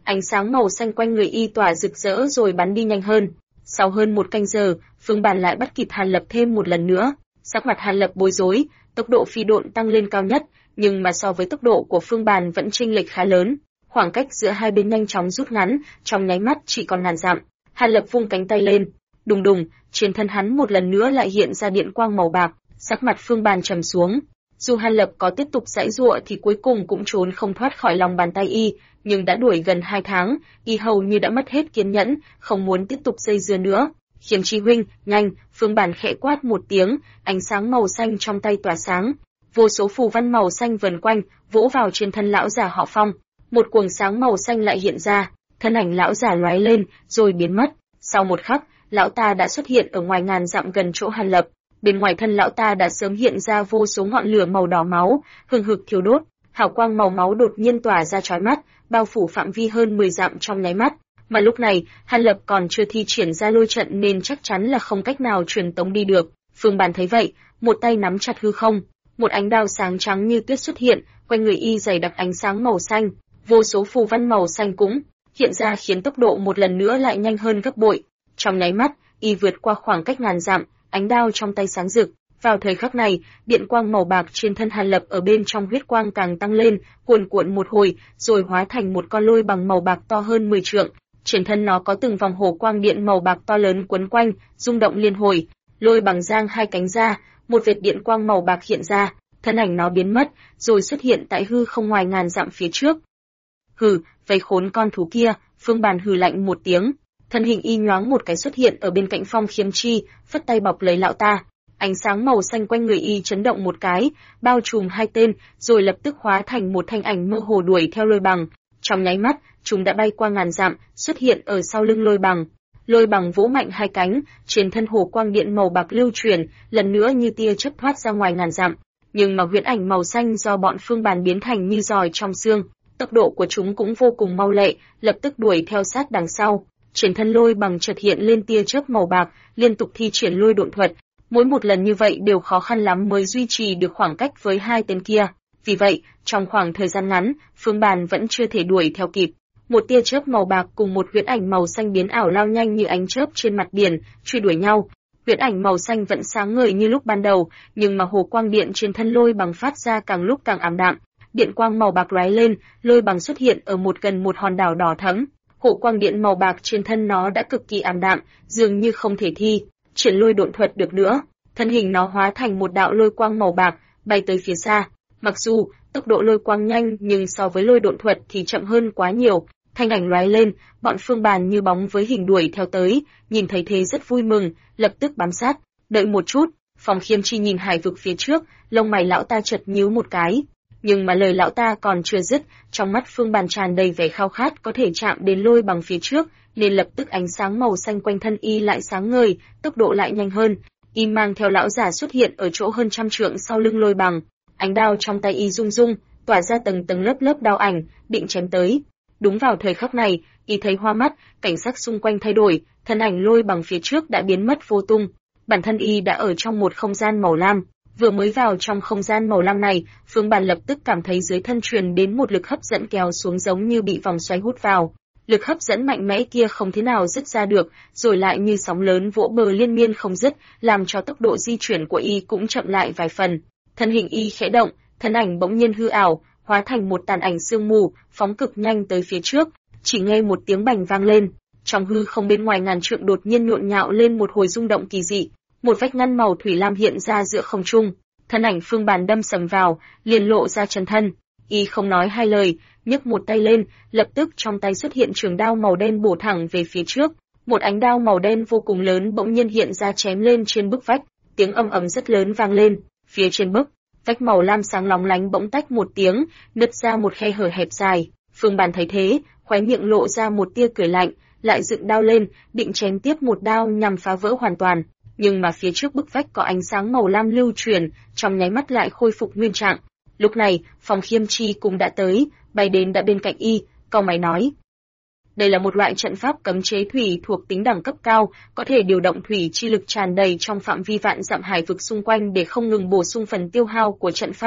ánh sáng màu xanh quanh người y tỏa rực rỡ rồi bắn đi nhanh hơn. Sau hơn một canh giờ, Phương Bàn lại bắt kịp Hàn Lập thêm một lần nữa. Sắc mặt Hàn Lập bối rối, tốc độ phi độn tăng lên cao nhất, nhưng mà so với tốc độ của Phương Bàn vẫn chênh lệch khá lớn. Khoảng cách giữa hai bên nhanh chóng rút ngắn, trong nháy mắt chỉ còn ngàn dặm. Hàn Lập vung cánh tay lên, đùng đùng, trên thân hắn một lần nữa lại hiện ra điện quang màu bạc, sắc mặt Phương Bàn trầm xuống. Dù Hàn Lập có tiếp tục giãy giụa thì cuối cùng cũng trốn không thoát khỏi lòng bàn tay y, nhưng đã đuổi gần 2 tháng, y hầu như đã mất hết kiên nhẫn, không muốn tiếp tục dây dưa nữa. Khiêm Chi huynh, nhanh! Phương Bàn khẽ quát một tiếng, ánh sáng màu xanh trong tay tỏa sáng, vô số phù văn màu xanh vần quanh, vỗ vào trên thân lão già họ Phong. Một cuồng sáng màu xanh lại hiện ra, thân ảnh lão già lóe lên, rồi biến mất. Sau một khắc, lão ta đã xuất hiện ở ngoài ngàn dặm gần chỗ Hàn Lập. Bên ngoài thân lão ta đã sớm hiện ra vô số ngọn lửa màu đỏ máu, hừng hực thiêu đốt, hào quang màu máu đột nhiên tỏa ra chói mắt, bao phủ phạm vi hơn 10 dặm trong nháy mắt. Mà lúc này, Hàn Lập còn chưa thi triển ra lôi trận nên chắc chắn là không cách nào truyền tống đi được. Phương Bàn thấy vậy, một tay nắm chặt hư không, một ánh đao sáng trắng như tuyết xuất hiện, quanh người y dày đặc ánh sáng màu xanh, vô số phù văn màu xanh cũng hiện ra khiến tốc độ một lần nữa lại nhanh hơn gấp bội. Trong nháy mắt, y vượt qua khoảng cách ngàn dặm, ánh đao trong tay sáng rực. Vào thời khắc này, điện quang màu bạc trên thân Hàn Lập ở bên trong huyết quang càng tăng lên, cuồn cuộn một hồi, rồi hóa thành một con lôi bằng màu bạc to hơn 10 trượng. Trên thân nó có từng vòng hồ quang điện màu bạc to lớn quấn quanh, rung động liên hồi. Lôi bằng giang hai cánh ra, một vệt điện quang màu bạc hiện ra, thân ảnh nó biến mất, rồi xuất hiện tại hư không ngoài ngàn dặm phía trước. Hừ, vây khốn con thú kia! Phương Bàn hừ lạnh một tiếng, thân hình y nhoáng một cái xuất hiện ở bên cạnh Phong Khiêm Chi, phất tay bọc lấy lão ta. Ánh sáng màu xanh quanh người y chấn động một cái, bao trùm hai tên, rồi lập tức hóa thành một thanh ảnh mơ hồ đuổi theo lôi bằng. Trong nháy mắt, chúng đã bay qua ngàn dặm, xuất hiện ở sau lưng lôi bằng. Lôi bằng vỗ mạnh hai cánh, trên thân hồ quang điện màu bạc lưu chuyển, lần nữa như tia chớp thoát ra ngoài ngàn dặm. Nhưng mà huyễn ảnh màu xanh do bọn Phương Bàn biến thành như giòi trong xương, tốc độ của chúng cũng vô cùng mau lẹ, lập tức đuổi theo sát đằng sau. Trên thân lôi bằng chợt hiện lên tia chớp màu bạc, liên tục thi triển lôi độn thuật. Mỗi một lần như vậy đều khó khăn lắm mới duy trì được khoảng cách với hai tên kia. Vì vậy, trong khoảng thời gian ngắn, Phương Bàn vẫn chưa thể đuổi theo kịp. Một tia chớp màu bạc cùng một huyễn ảnh màu xanh biến ảo lao nhanh như ánh chớp trên mặt biển, truy đuổi nhau. Huyễn ảnh màu xanh vẫn sáng ngời như lúc ban đầu, nhưng mà hồ quang điện trên thân lôi bằng phát ra càng lúc càng ảm đạm. Điện quang màu bạc lóe lên, lôi bằng xuất hiện ở gần một hòn đảo đỏ thẫm. Hồ quang điện màu bạc trên thân nó đã cực kỳ ảm đạm, dường như không thể thi triển lôi độn thuật được nữa. Thân hình nó hóa thành một đạo lôi quang màu bạc, bay tới phía xa. Mặc dù tốc độ lôi quang nhanh nhưng so với lôi độn thuật thì chậm hơn quá nhiều. Thanh ảnh lóe lên, bọn Phương Bàn như bóng với hình đuổi theo tới, nhìn thấy thế rất vui mừng, lập tức bám sát. Đợi một chút, Phong Khiêm Chi nhìn hải vực phía trước, lông mày lão ta chợt nhíu một cái. Nhưng mà lời lão ta còn chưa dứt, trong mắt Phương Bàn tràn đầy vẻ khao khát có thể chạm đến lôi bằng phía trước, nên lập tức ánh sáng màu xanh quanh thân y lại sáng ngời, tốc độ lại nhanh hơn. Y mang theo lão giả xuất hiện ở chỗ hơn trăm trượng sau lưng lôi bằng. Ánh đao trong tay y rung rung, tỏa ra tầng tầng lớp lớp đao ảnh, định chém tới. Đúng vào thời khắc này, y thấy hoa mắt, cảnh sắc xung quanh thay đổi, thân ảnh lôi bằng phía trước đã biến mất vô tung. Bản thân y đã ở trong một không gian màu lam. Vừa mới vào trong không gian màu lam này, Phương Bàn lập tức cảm thấy dưới thân truyền đến một lực hấp dẫn kéo xuống giống như bị vòng xoáy hút vào. Lực hấp dẫn mạnh mẽ kia không thế nào dứt ra được, rồi lại như sóng lớn vỗ bờ liên miên không dứt, làm cho tốc độ di chuyển của y cũng chậm lại vài phần. Thân hình y khẽ động, thân ảnh bỗng nhiên hư ảo, hóa thành một tàn ảnh sương mù, phóng cực nhanh tới phía trước. Chỉ nghe một tiếng bành vang lên, trong hư không bên ngoài ngàn trượng đột nhiên nhộn nhạo lên một hồi rung động kỳ dị. Một vách ngăn màu thủy lam hiện ra giữa không trung, thân ảnh Phương Bàn đâm sầm vào, liền lộ ra chân thân. Y không nói hai lời, nhấc một tay lên, lập tức trong tay xuất hiện trường đao màu đen bổ thẳng về phía trước. Một ánh đao màu đen vô cùng lớn bỗng nhiên hiện ra chém lên trên bức vách, tiếng ầm ầm rất lớn vang lên. Phía trên bức vách màu lam sáng lóng lánh bỗng tách một tiếng, nứt ra một khe hở hẹp dài. Phương Bàn thấy thế, khóe miệng lộ ra một tia cười lạnh, lại dựng đao lên, định chém tiếp một đao nhằm phá vỡ hoàn toàn. Nhưng mà phía trước bức vách có ánh sáng màu lam lưu truyền, trong nháy mắt lại khôi phục nguyên trạng. Lúc này, Phong Khiêm Chi cũng đã tới, bay đến đã bên cạnh y, cau mày nói: đây là một loại trận pháp cấm chế thủy thuộc tính đẳng cấp cao, có thể điều động thủy chi lực tràn đầy trong phạm vi vạn dặm hải vực xung quanh để không ngừng bổ sung phần tiêu hao của trận pháp.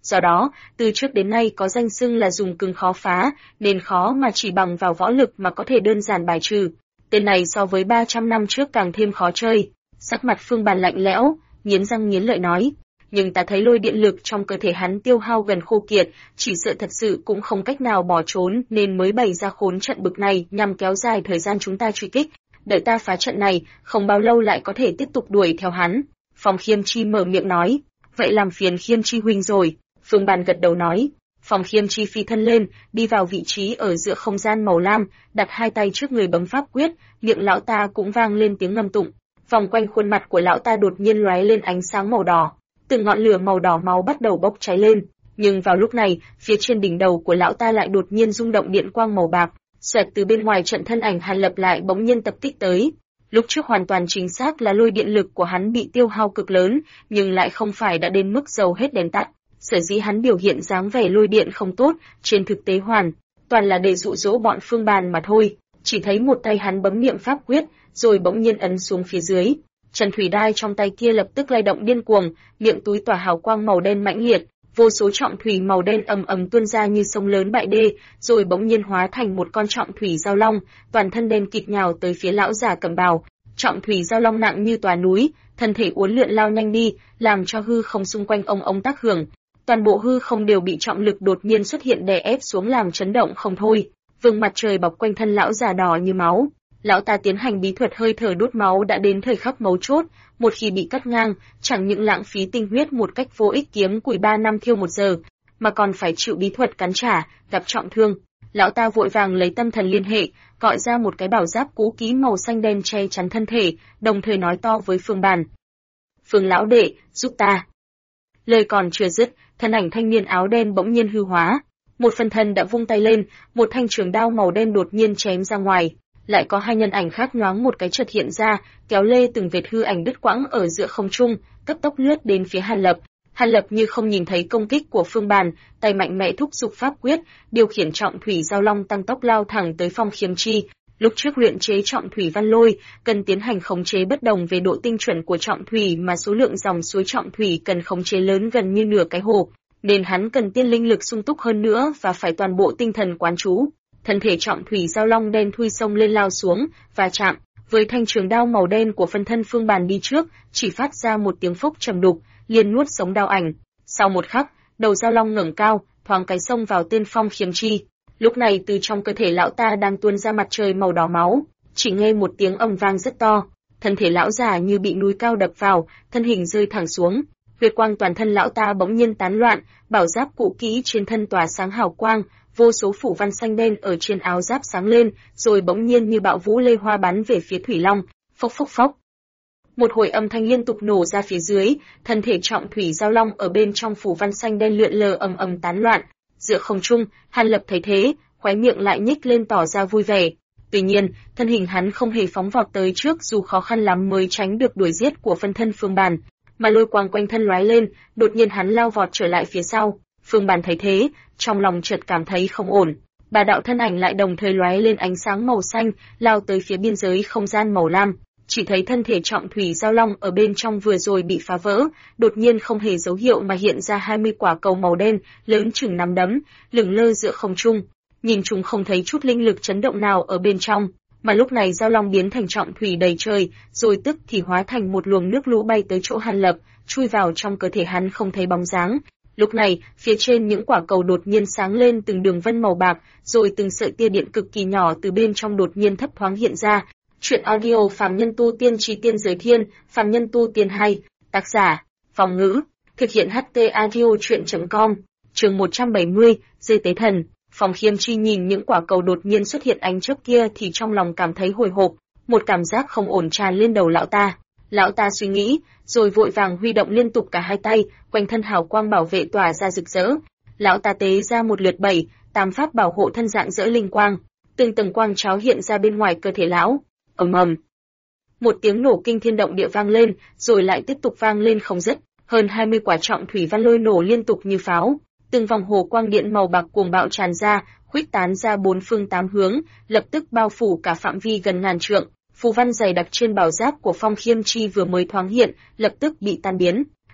Do đó, từ trước đến nay có danh xưng là dùng cứng khó phá, nên khó mà chỉ bằng vào võ lực mà có thể đơn giản bài trừ. Tên này so với 300 năm trước càng thêm khó chơi. Sắc mặt Phương Bàn lạnh lẽo, nghiến răng nghiến lợi nói, nhưng ta thấy lôi điện lực trong cơ thể hắn tiêu hao gần khô kiệt, chỉ sợ thật sự cũng không cách nào bỏ trốn nên mới bày ra khốn trận bực này nhằm kéo dài thời gian chúng ta truy kích. Đợi ta phá trận này, không bao lâu lại có thể tiếp tục đuổi theo hắn. Phong Khiêm Chi mở miệng nói, vậy làm phiền Khiêm Chi huynh rồi. Phương Bàn gật đầu nói. Phong Khiêm Chi phi thân lên, đi vào vị trí ở giữa không gian màu lam, đặt hai tay trước người bấm pháp quyết, miệng lão ta cũng vang lên tiếng ngâm tụng. Vòng quanh khuôn mặt của lão ta đột nhiên lóe lên ánh sáng màu đỏ, từng ngọn lửa màu đỏ máu bắt đầu bốc cháy lên. Nhưng vào lúc này, phía trên đỉnh đầu của lão ta lại đột nhiên rung động điện quang màu bạc, xoẹt từ bên ngoài trận thân ảnh Hàn Lập lại bỗng nhiên tập kích tới. Lúc trước hoàn toàn chính xác là lôi điện lực của hắn bị tiêu hao cực lớn, nhưng lại không phải đã đến mức dầu hết đèn tắt. Sở dĩ hắn biểu hiện dáng vẻ lôi điện không tốt, trên thực tế hoàn toàn là để dụ dỗ bọn Phương Bàn mà thôi. Chỉ thấy một tay hắn bấm niệm pháp quyết, rồi bỗng nhiên ấn xuống phía dưới. Trần thủy đai trong tay kia lập tức lay động điên cuồng, miệng túi tỏa hào quang màu đen mãnh liệt, vô số trọng thủy màu đen ầm ầm tuôn ra như sông lớn bại đê, rồi bỗng nhiên hóa thành một con trọng thủy giao long, toàn thân đen kịt nhào tới phía lão già cầm bào. Trọng thủy giao long nặng như tòa núi, thân thể uốn lượn lao nhanh đi, làm cho hư không xung quanh ông tác hưởng. Toàn bộ hư không đều bị trọng lực đột nhiên xuất hiện đè ép xuống làm chấn động không thôi. Vương mặt trời bọc quanh thân lão già đỏ như máu. Lão ta tiến hành bí thuật hơi thở đốt máu đã đến thời khắc mấu chốt, một khi bị cắt ngang, chẳng những lãng phí tinh huyết một cách vô ích kiếm củi 3 năm thiêu 1 giờ, mà còn phải chịu bí thuật cắn trả, gặp trọng thương. Lão ta vội vàng lấy tâm thần liên hệ, gọi ra một cái bảo giáp cũ kỹ màu xanh đen che chắn thân thể, đồng thời nói to với Phương Bàn. Phương lão đệ, giúp ta. Lời còn chưa dứt, thân ảnh thanh niên áo đen bỗng nhiên hư hóa. Một phần thân đã vung tay lên, một thanh trường đao màu đen đột nhiên chém ra ngoài. Lại có hai nhân ảnh khác nhoáng một cái chợt hiện ra, kéo lê từng vệt hư ảnh đứt quãng ở giữa không trung, cấp tốc lướt đến phía Hàn Lập. Hàn Lập như không nhìn thấy công kích của Phương Bàn, tay mạnh mẽ thúc giục pháp quyết, điều khiển trọng thủy giao long tăng tốc lao thẳng tới Phong Khiêm Chi. Lúc trước luyện chế trọng thủy văn lôi, cần tiến hành khống chế bất đồng về độ tinh chuẩn của trọng thủy mà số lượng dòng suối trọng thủy cần khống chế lớn gần như nửa cái hồ, nên hắn cần tiên linh lực sung túc hơn nữa và phải toàn bộ tinh thần quán chú. Thân thể trọng thủy giao long đen thui xông lên lao xuống và chạm với thanh trường đao màu đen của phân thân Phương Bàn đi trước, chỉ phát ra một tiếng phốc trầm đục, liền nuốt sống đao ảnh. Sau một khắc, đầu giao long ngẩng cao, thoáng cái xông vào tên Phong Khiêm Chi. Lúc này từ trong cơ thể lão ta đang tuôn ra mặt trời màu đỏ máu, chỉ nghe một tiếng ầm vang rất to, thân thể lão già như bị núi cao đập vào, thân hình rơi thẳng xuống. Huyết quang toàn thân lão ta bỗng nhiên tán loạn, bảo giáp cũ kỹ trên thân tỏa sáng hào quang, vô số phủ văn xanh đen ở trên áo giáp sáng lên, rồi bỗng nhiên như bạo vũ lê hoa bắn về phía Thủy Long, phốc phốc phốc. Một hồi âm thanh liên tục nổ ra phía dưới, thân thể trọng thủy giao long ở bên trong phủ văn xanh đen lượn lờ ầm ầm tán loạn. Giữa không trung, Hàn Lập thấy thế, khóe miệng lại nhếch lên tỏ ra vui vẻ. Tuy nhiên, thân hình hắn không hề phóng vọt tới trước dù khó khăn lắm mới tránh được đuổi giết của phân thân Phương Bàn, mà lôi quang quanh thân lóe lên, đột nhiên hắn lao vọt trở lại phía sau. Phương Bàn thấy thế, trong lòng chợt cảm thấy không ổn. Ba đạo thân ảnh lại đồng thời lóe lên ánh sáng màu xanh, lao tới phía biên giới không gian màu lam. Chỉ thấy thân thể trọng thủy giao long ở bên trong vừa rồi bị phá vỡ, đột nhiên không hề dấu hiệu mà hiện ra 20 quả cầu màu đen, lớn chừng nắm đấm, lửng lơ giữa không trung. Nhìn chúng không thấy chút linh lực chấn động nào ở bên trong, mà lúc này giao long biến thành trọng thủy đầy trời, rồi tức thì hóa thành một luồng nước lũ bay tới chỗ Hàn Lập, chui vào trong cơ thể hắn không thấy bóng dáng. Lúc này, phía trên những quả cầu đột nhiên sáng lên từng đường vân màu bạc, rồi từng sợi tia điện cực kỳ nhỏ từ bên trong đột nhiên thấp thoáng hiện ra. Chuyện audio Phàm Nhân Tu Tiên Chí Tiên Giới Thiên, Phàm Nhân Tu Tiên hay, tác giả, Phòng Ngữ, thực hiện HT audio chuyện.com, chương 170, Dê Tế Thần. Phong Khiêm Chi nhìn những quả cầu đột nhiên xuất hiện ánh chớp kia thì trong lòng cảm thấy hồi hộp, một cảm giác không ổn tràn lên đầu lão ta. Lão ta suy nghĩ, rồi vội vàng huy động liên tục cả hai tay, quanh thân hào quang bảo vệ tỏa ra rực rỡ. Lão ta tế ra một lượt 7-8 pháp bảo hộ thân dạng dỡ linh quang, từng tầng quang cháo hiện ra bên ngoài cơ thể lão. Ầm ầm. Một tiếng nổ kinh thiên động địa vang lên, rồi lại tiếp tục vang lên không dứt, hơn 20 quả trọng thủy văn lôi nổ liên tục như pháo, từng vòng hồ quang điện màu bạc cuồng bạo tràn ra, khuếch tán ra bốn phương tám hướng, lập tức bao phủ cả phạm vi gần ngàn trượng. Phù văn dày đặc trên bảo giáp của Phong Khiêm Chi vừa mới thoáng hiện, lập tức bị tan biến.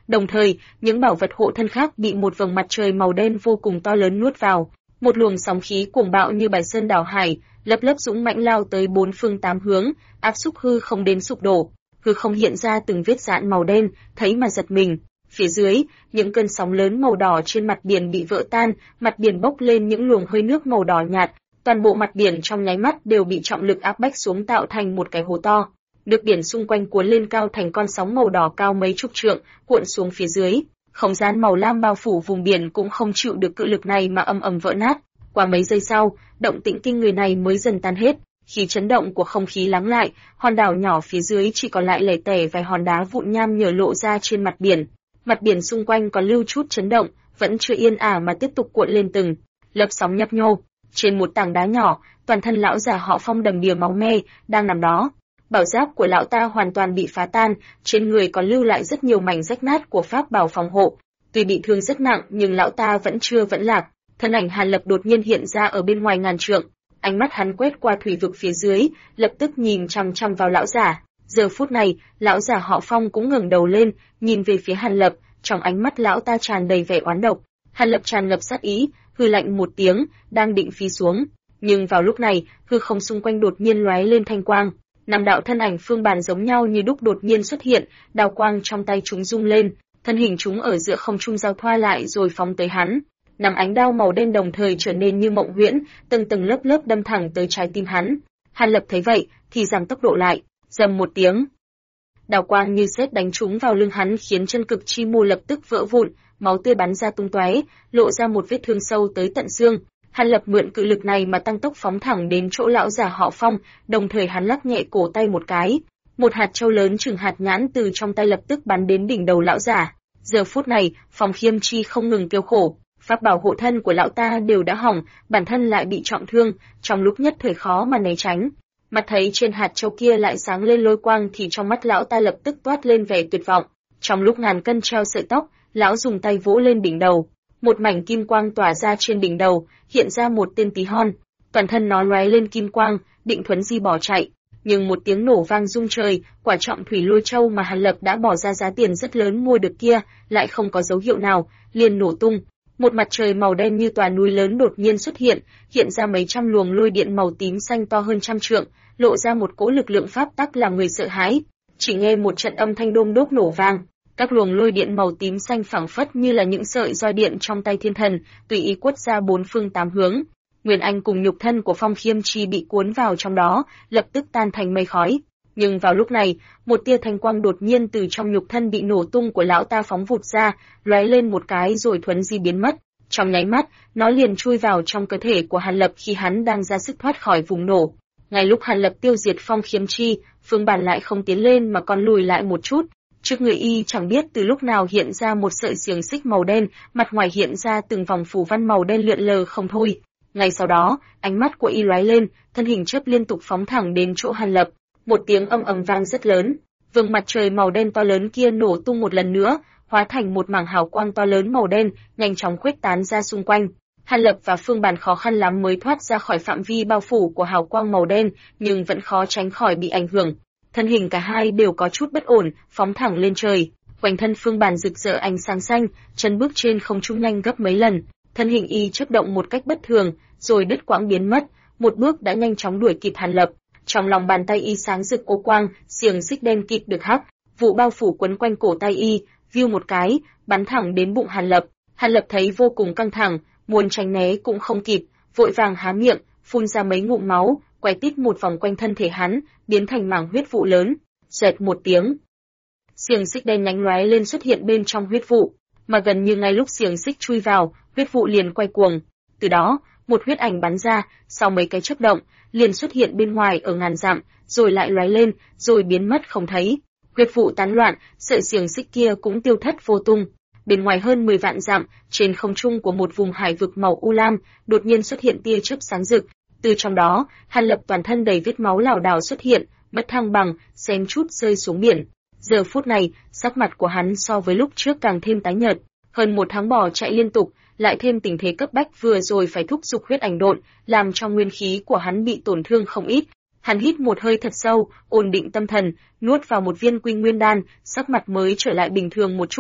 Đồng thời, những bảo vật hộ thân khác bị một vầng mặt trời màu đen vô cùng to lớn nuốt vào. Một luồng sóng khí cuồng bạo như bài sơn đảo hải, lập lấp dũng mãnh lao tới bốn phương tám hướng, áp xúc hư không đến sụp đổ. Hư không hiện ra từng vết rạn màu đen, thấy mà giật mình. Phía dưới, những cơn sóng lớn màu đỏ trên mặt biển bị vỡ tan, mặt biển bốc lên những luồng hơi nước màu đỏ nhạt, toàn bộ mặt biển trong nháy mắt đều bị trọng lực áp bách xuống tạo thành một cái hố to. Nước biển xung quanh cuốn lên cao thành con sóng màu đỏ cao mấy chục trượng, cuộn xuống phía dưới. Không gian màu lam bao phủ vùng biển cũng không chịu được cự lực này mà ầm ầm vỡ nát. Qua mấy giây sau, động tĩnh kinh người này mới dần tan hết. Khi chấn động của không khí lắng lại, hòn đảo nhỏ phía dưới chỉ còn lại lẻ tẻ vài hòn đá vụn nham nhở lộ ra trên mặt biển. Mặt biển xung quanh còn lưu chút chấn động, vẫn chưa yên ả mà tiếp tục cuộn lên từng lớp sóng nhấp nhô. Trên một tảng đá nhỏ, toàn thân lão già họ Phong đầm đìa máu me, đang nằm đó. Bảo giáp của lão ta hoàn toàn bị phá tan, trên người còn lưu lại rất nhiều mảnh rách nát của pháp bảo phòng hộ. Tuy bị thương rất nặng nhưng lão ta vẫn chưa vẫn lạc. Thân ảnh Hàn Lập đột nhiên hiện ra ở bên ngoài ngàn trượng. Ánh mắt hắn quét qua thủy vực phía dưới, lập tức nhìn chằm chằm vào lão giả. Giờ phút này, lão giả họ Phong cũng ngẩng đầu lên, nhìn về phía Hàn Lập, trong ánh mắt lão ta tràn đầy vẻ oán độc. Hàn Lập tràn ngập sát ý, hừ lạnh một tiếng, đang định phi xuống, nhưng vào lúc này, hư không xung quanh đột nhiên lóe lên thanh quang. Năm đạo thân ảnh phương bàn giống nhau như đúc đột nhiên xuất hiện, đao quang trong tay chúng rung lên, thân hình chúng ở giữa không trung giao thoa lại rồi phóng tới hắn. Năm ánh đao màu đen đồng thời trở nên như mộng huyễn, từng tầng lớp lớp đâm thẳng tới trái tim hắn. Hàn Lập thấy vậy, thì giảm tốc độ lại, rầm một tiếng. Đao quang như sét đánh trúng vào lưng hắn khiến chân cực chi mù lập tức vỡ vụn, máu tươi bắn ra tung tóe, lộ ra một vết thương sâu tới tận xương. Hàn Lập mượn cự lực này mà tăng tốc phóng thẳng đến chỗ lão già họ Phong, đồng thời hắn lắc nhẹ cổ tay một cái. Một hạt châu lớn chừng hạt nhãn từ trong tay lập tức bắn đến đỉnh đầu lão già. Giờ phút này, Phong Khiêm Chi không ngừng kêu khổ, pháp bảo hộ thân của lão ta đều đã hỏng, bản thân lại bị trọng thương, trong lúc nhất thời khó mà né tránh. Mặt thấy trên hạt châu kia lại sáng lên lôi quang thì trong mắt lão ta lập tức toát lên vẻ tuyệt vọng. Trong lúc ngàn cân treo sợi tóc, lão dùng tay vỗ lên đỉnh đầu. Một mảnh kim quang tỏa ra trên đỉnh đầu, hiện ra một tên tí hon. Toàn thân nó lóe lên kim quang, định thuấn di bỏ chạy. Nhưng một tiếng nổ vang rung trời, quả trọng thủy lôi châu mà Hàn Lập đã bỏ ra giá tiền rất lớn mua được kia, lại không có dấu hiệu nào, liền nổ tung. Một mặt trời màu đen như tòa núi lớn đột nhiên xuất hiện ra mấy trăm luồng lôi điện màu tím xanh to hơn trăm trượng, lộ ra một cỗ lực lượng pháp tắc làm người sợ hãi. Chỉ nghe một trận âm thanh đôm đốp nổ vang, các luồng lôi điện màu tím xanh phảng phất như là những sợi roi điện trong tay thiên thần, tùy ý quất ra bốn phương tám hướng. Nguyên Anh cùng nhục thân của Phong Khiêm Chi bị cuốn vào trong đó, lập tức tan thành mây khói. Nhưng vào lúc này, một tia thanh quang đột nhiên từ trong nhục thân bị nổ tung của lão ta phóng vụt ra, lóe lên một cái rồi thuấn di biến mất. Trong nháy mắt, nó liền chui vào trong cơ thể của Hàn Lập khi hắn đang ra sức thoát khỏi vùng nổ. Ngay lúc Hàn Lập tiêu diệt Phong Khiêm Chi, Phương Bản lại không tiến lên mà còn lùi lại một chút. Trước người y chẳng biết từ lúc nào hiện ra một sợi xiềng xích màu đen, mặt ngoài hiện ra từng vòng phù văn màu đen lượn lờ không thôi. Ngay sau đó, ánh mắt của y lóe lên, thân hình chớp liên tục phóng thẳng đến chỗ Hàn Lập. Một tiếng ầm ầm vang rất lớn, vầng mặt trời màu đen to lớn kia nổ tung một lần nữa, hóa thành một mảng hào quang to lớn màu đen, nhanh chóng khuếch tán ra xung quanh. Hàn Lập và Phương Bản khó khăn lắm mới thoát ra khỏi phạm vi bao phủ của hào quang màu đen, nhưng vẫn khó tránh khỏi bị ảnh hưởng. Thân hình cả hai đều có chút bất ổn, phóng thẳng lên trời. Quanh thân Phương Bản rực rỡ ánh sáng xanh, chân bước trên không trung nhanh gấp mấy lần. Thân hình y chớp động một cách bất thường, rồi đứt quãng biến mất, một bước đã nhanh chóng đuổi kịp Hàn Lập. Trong lòng bàn tay y sáng rực ô quang, xiềng xích đen kịt được hắc, vụ bao phủ quấn quanh cổ tay y, view một cái, bắn thẳng đến bụng Hàn Lập. Hàn Lập thấy vô cùng căng thẳng, muốn tránh né cũng không kịp, vội vàng há miệng, phun ra mấy ngụm máu, quay tít một vòng quanh thân thể hắn, biến thành mảng huyết vụ lớn. Xoẹt một tiếng, xiềng xích đen nhánh lóe lên xuất hiện bên trong huyết vụ, mà gần như ngay lúc xiềng xích chui vào, huyết vụ liền quay cuồng. Từ đó, một huyết ảnh bắn ra, sau mấy cái chớp động, liền xuất hiện bên ngoài ở ngàn dặm, rồi lại lóe lên, rồi biến mất không thấy. Huyết vụ tán loạn, sợi xiềng xích kia cũng tiêu thất vô tung. Bên ngoài hơn 10 vạn dặm, trên không trung của một vùng hải vực màu u lam, đột nhiên xuất hiện tia chớp sáng rực. Từ trong đó, Hàn Lập toàn thân đầy vết máu lảo đảo xuất hiện, mất thăng bằng, xém chút rơi xuống biển. Giờ phút này, sắc mặt của hắn so với lúc trước càng thêm tái nhợt. Hơn một tháng bỏ chạy liên tục, lại thêm tình thế cấp bách vừa rồi phải thúc giục huyết ảnh độn, làm cho nguyên khí của hắn bị tổn thương không ít. Hắn hít một hơi thật sâu, ổn định tâm thần, nuốt vào một viên quy nguyên đan, sắc mặt mới trở lại bình thường một chút.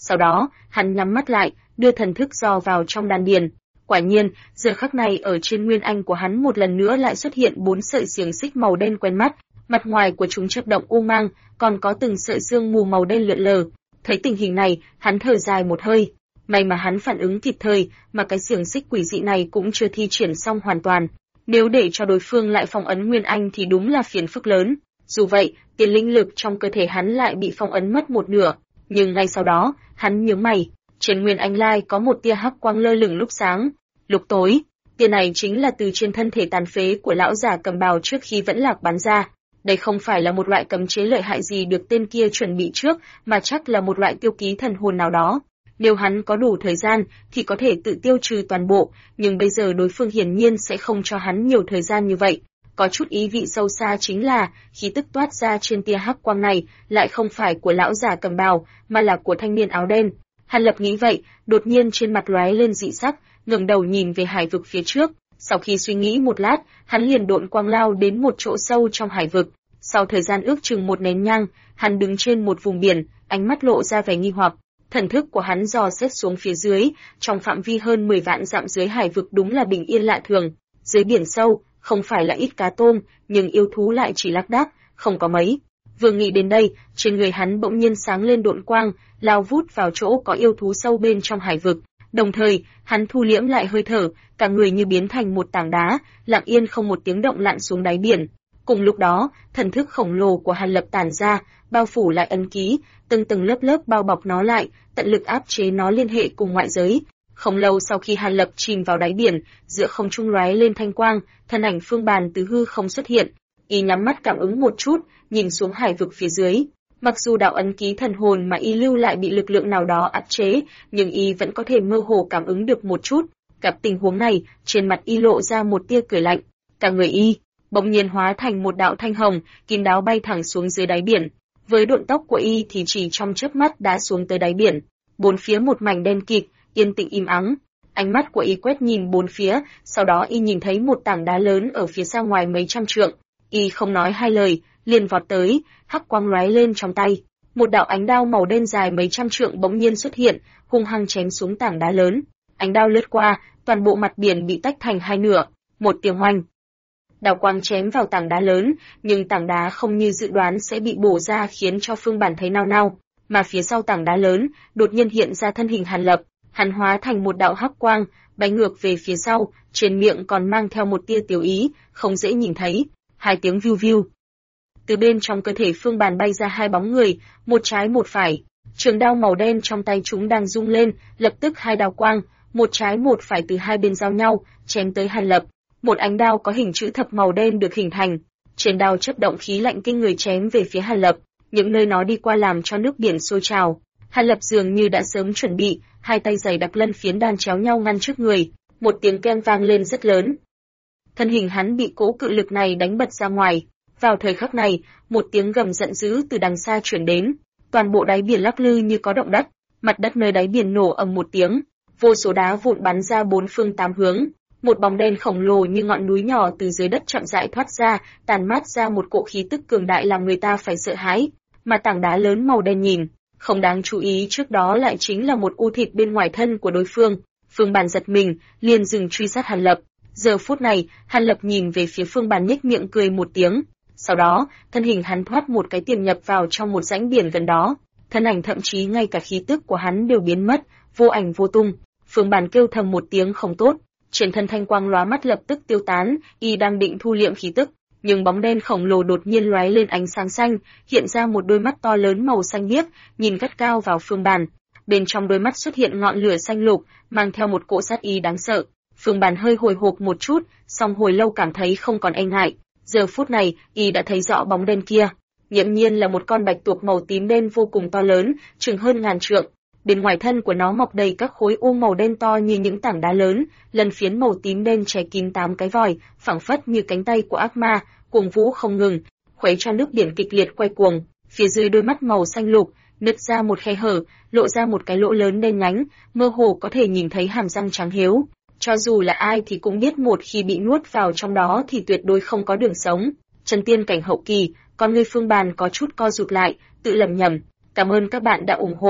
Sau đó, hắn nhắm mắt lại, đưa thần thức dò vào trong đan điền. Quả nhiên, giờ khắc này ở trên nguyên anh của hắn một lần nữa lại xuất hiện 4 sợi xiềng xích màu đen quen mắt, mặt ngoài của chúng chớp động u mang, còn có từng sợi sương mù màu đen lượn lờ. Thấy tình hình này, hắn thở dài một hơi. May mà hắn phản ứng kịp thời, mà cái xiềng xích quỷ dị này cũng chưa thi triển xong hoàn toàn. Nếu để cho đối phương lại phong ấn nguyên anh thì đúng là phiền phức lớn. Dù vậy, tiền linh lực trong cơ thể hắn lại bị phong ấn mất một nửa. Nhưng ngay sau đó, hắn nhướng mày. Trên nguyên anh lai có một tia hắc quang lơ lửng lúc sáng, lúc tối. Tia này chính là từ trên thân thể tàn phế của lão giả cầm bào trước khi vẫn lạc bắn ra. Đây không phải là một loại cấm chế lợi hại gì được tên kia chuẩn bị trước, mà chắc là một loại tiêu ký thần hồn nào đó. Nếu hắn có đủ thời gian thì có thể tự tiêu trừ toàn bộ, nhưng bây giờ đối phương hiển nhiên sẽ không cho hắn nhiều thời gian như vậy. Có chút ý vị sâu xa chính là, khí tức toát ra trên tia hắc quang này lại không phải của lão giả cầm bào, mà là của thanh niên áo đen. Hàn Lập nghĩ vậy, đột nhiên trên mặt lóe lên dị sắc, ngẩng đầu nhìn về hải vực phía trước. Sau khi suy nghĩ một lát, hắn liền độn quang lao đến một chỗ sâu trong hải vực. Sau thời gian ước chừng một nén nhang, hắn đứng trên một vùng biển, ánh mắt lộ ra vẻ nghi hoặc. Thần thức của hắn dò xét xuống phía dưới, trong phạm vi hơn 10 vạn dặm dưới hải vực đúng là bình yên lạ thường. Dưới biển sâu, không phải là ít cá tôm, nhưng yêu thú lại chỉ lác đác, không có mấy. Vừa nghĩ đến đây, trên người hắn bỗng nhiên sáng lên độn quang, lao vút vào chỗ có yêu thú sâu bên trong hải vực. Đồng thời, hắn thu liễm lại hơi thở, cả người như biến thành một tảng đá, lặng yên không một tiếng động lặn xuống đáy biển. Cùng lúc đó, thần thức khổng lồ của Hàn Lập tản ra, bao phủ lại ấn ký, từng tầng lớp lớp bao bọc nó lại, tận lực áp chế nó liên hệ cùng ngoại giới. Không lâu sau khi Hàn Lập chìm vào đáy biển, giữa không trung lóe lên thanh quang, thân ảnh Phương Bàn từ hư không xuất hiện. Y nhắm mắt cảm ứng một chút, nhìn xuống hải vực phía dưới. Mặc dù đạo ấn ký thần hồn mà y lưu lại bị lực lượng nào đó áp chế, nhưng y vẫn có thể mơ hồ cảm ứng được một chút. Gặp tình huống này, trên mặt y lộ ra một tia cười lạnh. Cả người y bỗng nhiên hóa thành một đạo thanh hồng, kín đáo bay thẳng xuống dưới đáy biển. Với độn tốc của y thì chỉ trong chớp mắt đã xuống tới đáy biển. Bốn phía một mảnh đen kịt, yên tĩnh im ắng. Ánh mắt của y quét nhìn bốn phía, sau đó y nhìn thấy một tảng đá lớn ở phía xa ngoài mấy trăm trượng. Y không nói hai lời, liền vọt tới, hắc quang lóe lên trong tay. Một đạo ánh đao màu đen dài mấy trăm trượng bỗng nhiên xuất hiện, hung hăng chém xuống tảng đá lớn. Ánh đao lướt qua, toàn bộ mặt biển bị tách thành hai nửa. Một tiếng oanh, đao quang chém vào tảng đá lớn, nhưng tảng đá không như dự đoán sẽ bị bổ ra khiến cho Phương Bản thấy nao nao, mà phía sau tảng đá lớn, đột nhiên hiện ra thân hình Hàn Lập, hắn hóa thành một đạo hắc quang, bay ngược về phía sau, trên miệng còn mang theo một tia tiểu ý, không dễ nhìn thấy. Hai tiếng viu viu. Từ bên trong cơ thể Phương Bản bay ra hai bóng người, một trái một phải. Trường đao màu đen trong tay chúng đang rung lên, lập tức hai đao quang, một trái một phải từ hai bên giao nhau, chém tới Hàn Lập. Một ánh đao có hình chữ thập màu đen được hình thành. Trên đao chớp động khí lạnh kinh người chém về phía Hàn Lập, những nơi nó đi qua làm cho nước biển sôi trào. Hàn Lập dường như đã sớm chuẩn bị, hai tay giày đặc lân phiến đan chéo nhau ngăn trước người, một tiếng keng vang lên rất lớn. Thân hình hắn bị cỗ cự lực này đánh bật ra ngoài. Vào thời khắc này, một tiếng gầm giận dữ từ đằng xa truyền đến, toàn bộ đáy biển lắc lư như có động đất, mặt đất nơi đáy biển nổ ầm một tiếng, vô số đá vụn bắn ra bốn phương tám hướng. Một bóng đen khổng lồ như ngọn núi nhỏ từ dưới đất chậm rãi thoát ra, tàn mát ra một cỗ khí tức cường đại làm người ta phải sợ hãi. Mà tảng đá lớn màu đen nhìn, không đáng chú ý trước đó lại chính là một u thịt bên ngoài thân của đối phương. Phương Bản giật mình, liền dừng truy sát Hàn Lập. Giờ phút này, Hàn Lập nhìn về phía Phương Bản nhếch miệng cười một tiếng. Sau đó, thân hình hắn thoát một cái tiềm nhập vào trong một rãnh biển gần đó. Thân ảnh thậm chí ngay cả khí tức của hắn đều biến mất, vô ảnh vô tung. Phương Bản kêu thầm một tiếng không tốt. Trên thân thanh quang lóa mắt lập tức tiêu tán, y đang định thu liệm khí tức, nhưng bóng đen khổng lồ đột nhiên lóe lên ánh sáng xanh, hiện ra một đôi mắt to lớn màu xanh biếc, nhìn gắt cao vào Phương Bản. Bên trong đôi mắt xuất hiện ngọn lửa xanh lục, mang theo một cỗ sát ý đáng sợ. Phương Bản hơi hồi hộp một chút, song hồi lâu cảm thấy không còn e ngại. Giờ phút này, y đã thấy rõ bóng đen kia, nghiễm nhiên là một con bạch tuộc màu tím đen vô cùng to lớn, chừng hơn ngàn trượng. Bên ngoài thân của nó mọc đầy các khối u màu đen to như những tảng đá lớn, lân phiến màu tím đen che kín 8 cái vòi, phảng phất như cánh tay của ác ma, cuồng vũ không ngừng, khuấy cho nước biển kịch liệt quay cuồng. Phía dưới đôi mắt màu xanh lục, nứt ra một khe hở, lộ ra một cái lỗ lớn đen nhánh, mơ hồ có thể nhìn thấy hàm răng trắng hiếu. Cho dù là ai thì cũng biết một khi bị nuốt vào trong đó thì tuyệt đối không có đường sống. Chân tiên cảnh hậu kỳ, con người Phương Bản có chút co rụt lại, tự lẩm nhẩm, cảm ơn các bạn đã ủng hộ.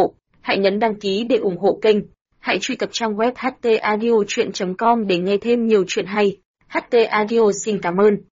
Hãy nhấn đăng ký để ủng hộ kênh. Hãy truy cập trang web htaudio.com để nghe thêm nhiều chuyện hay. HT Audio xin cảm ơn.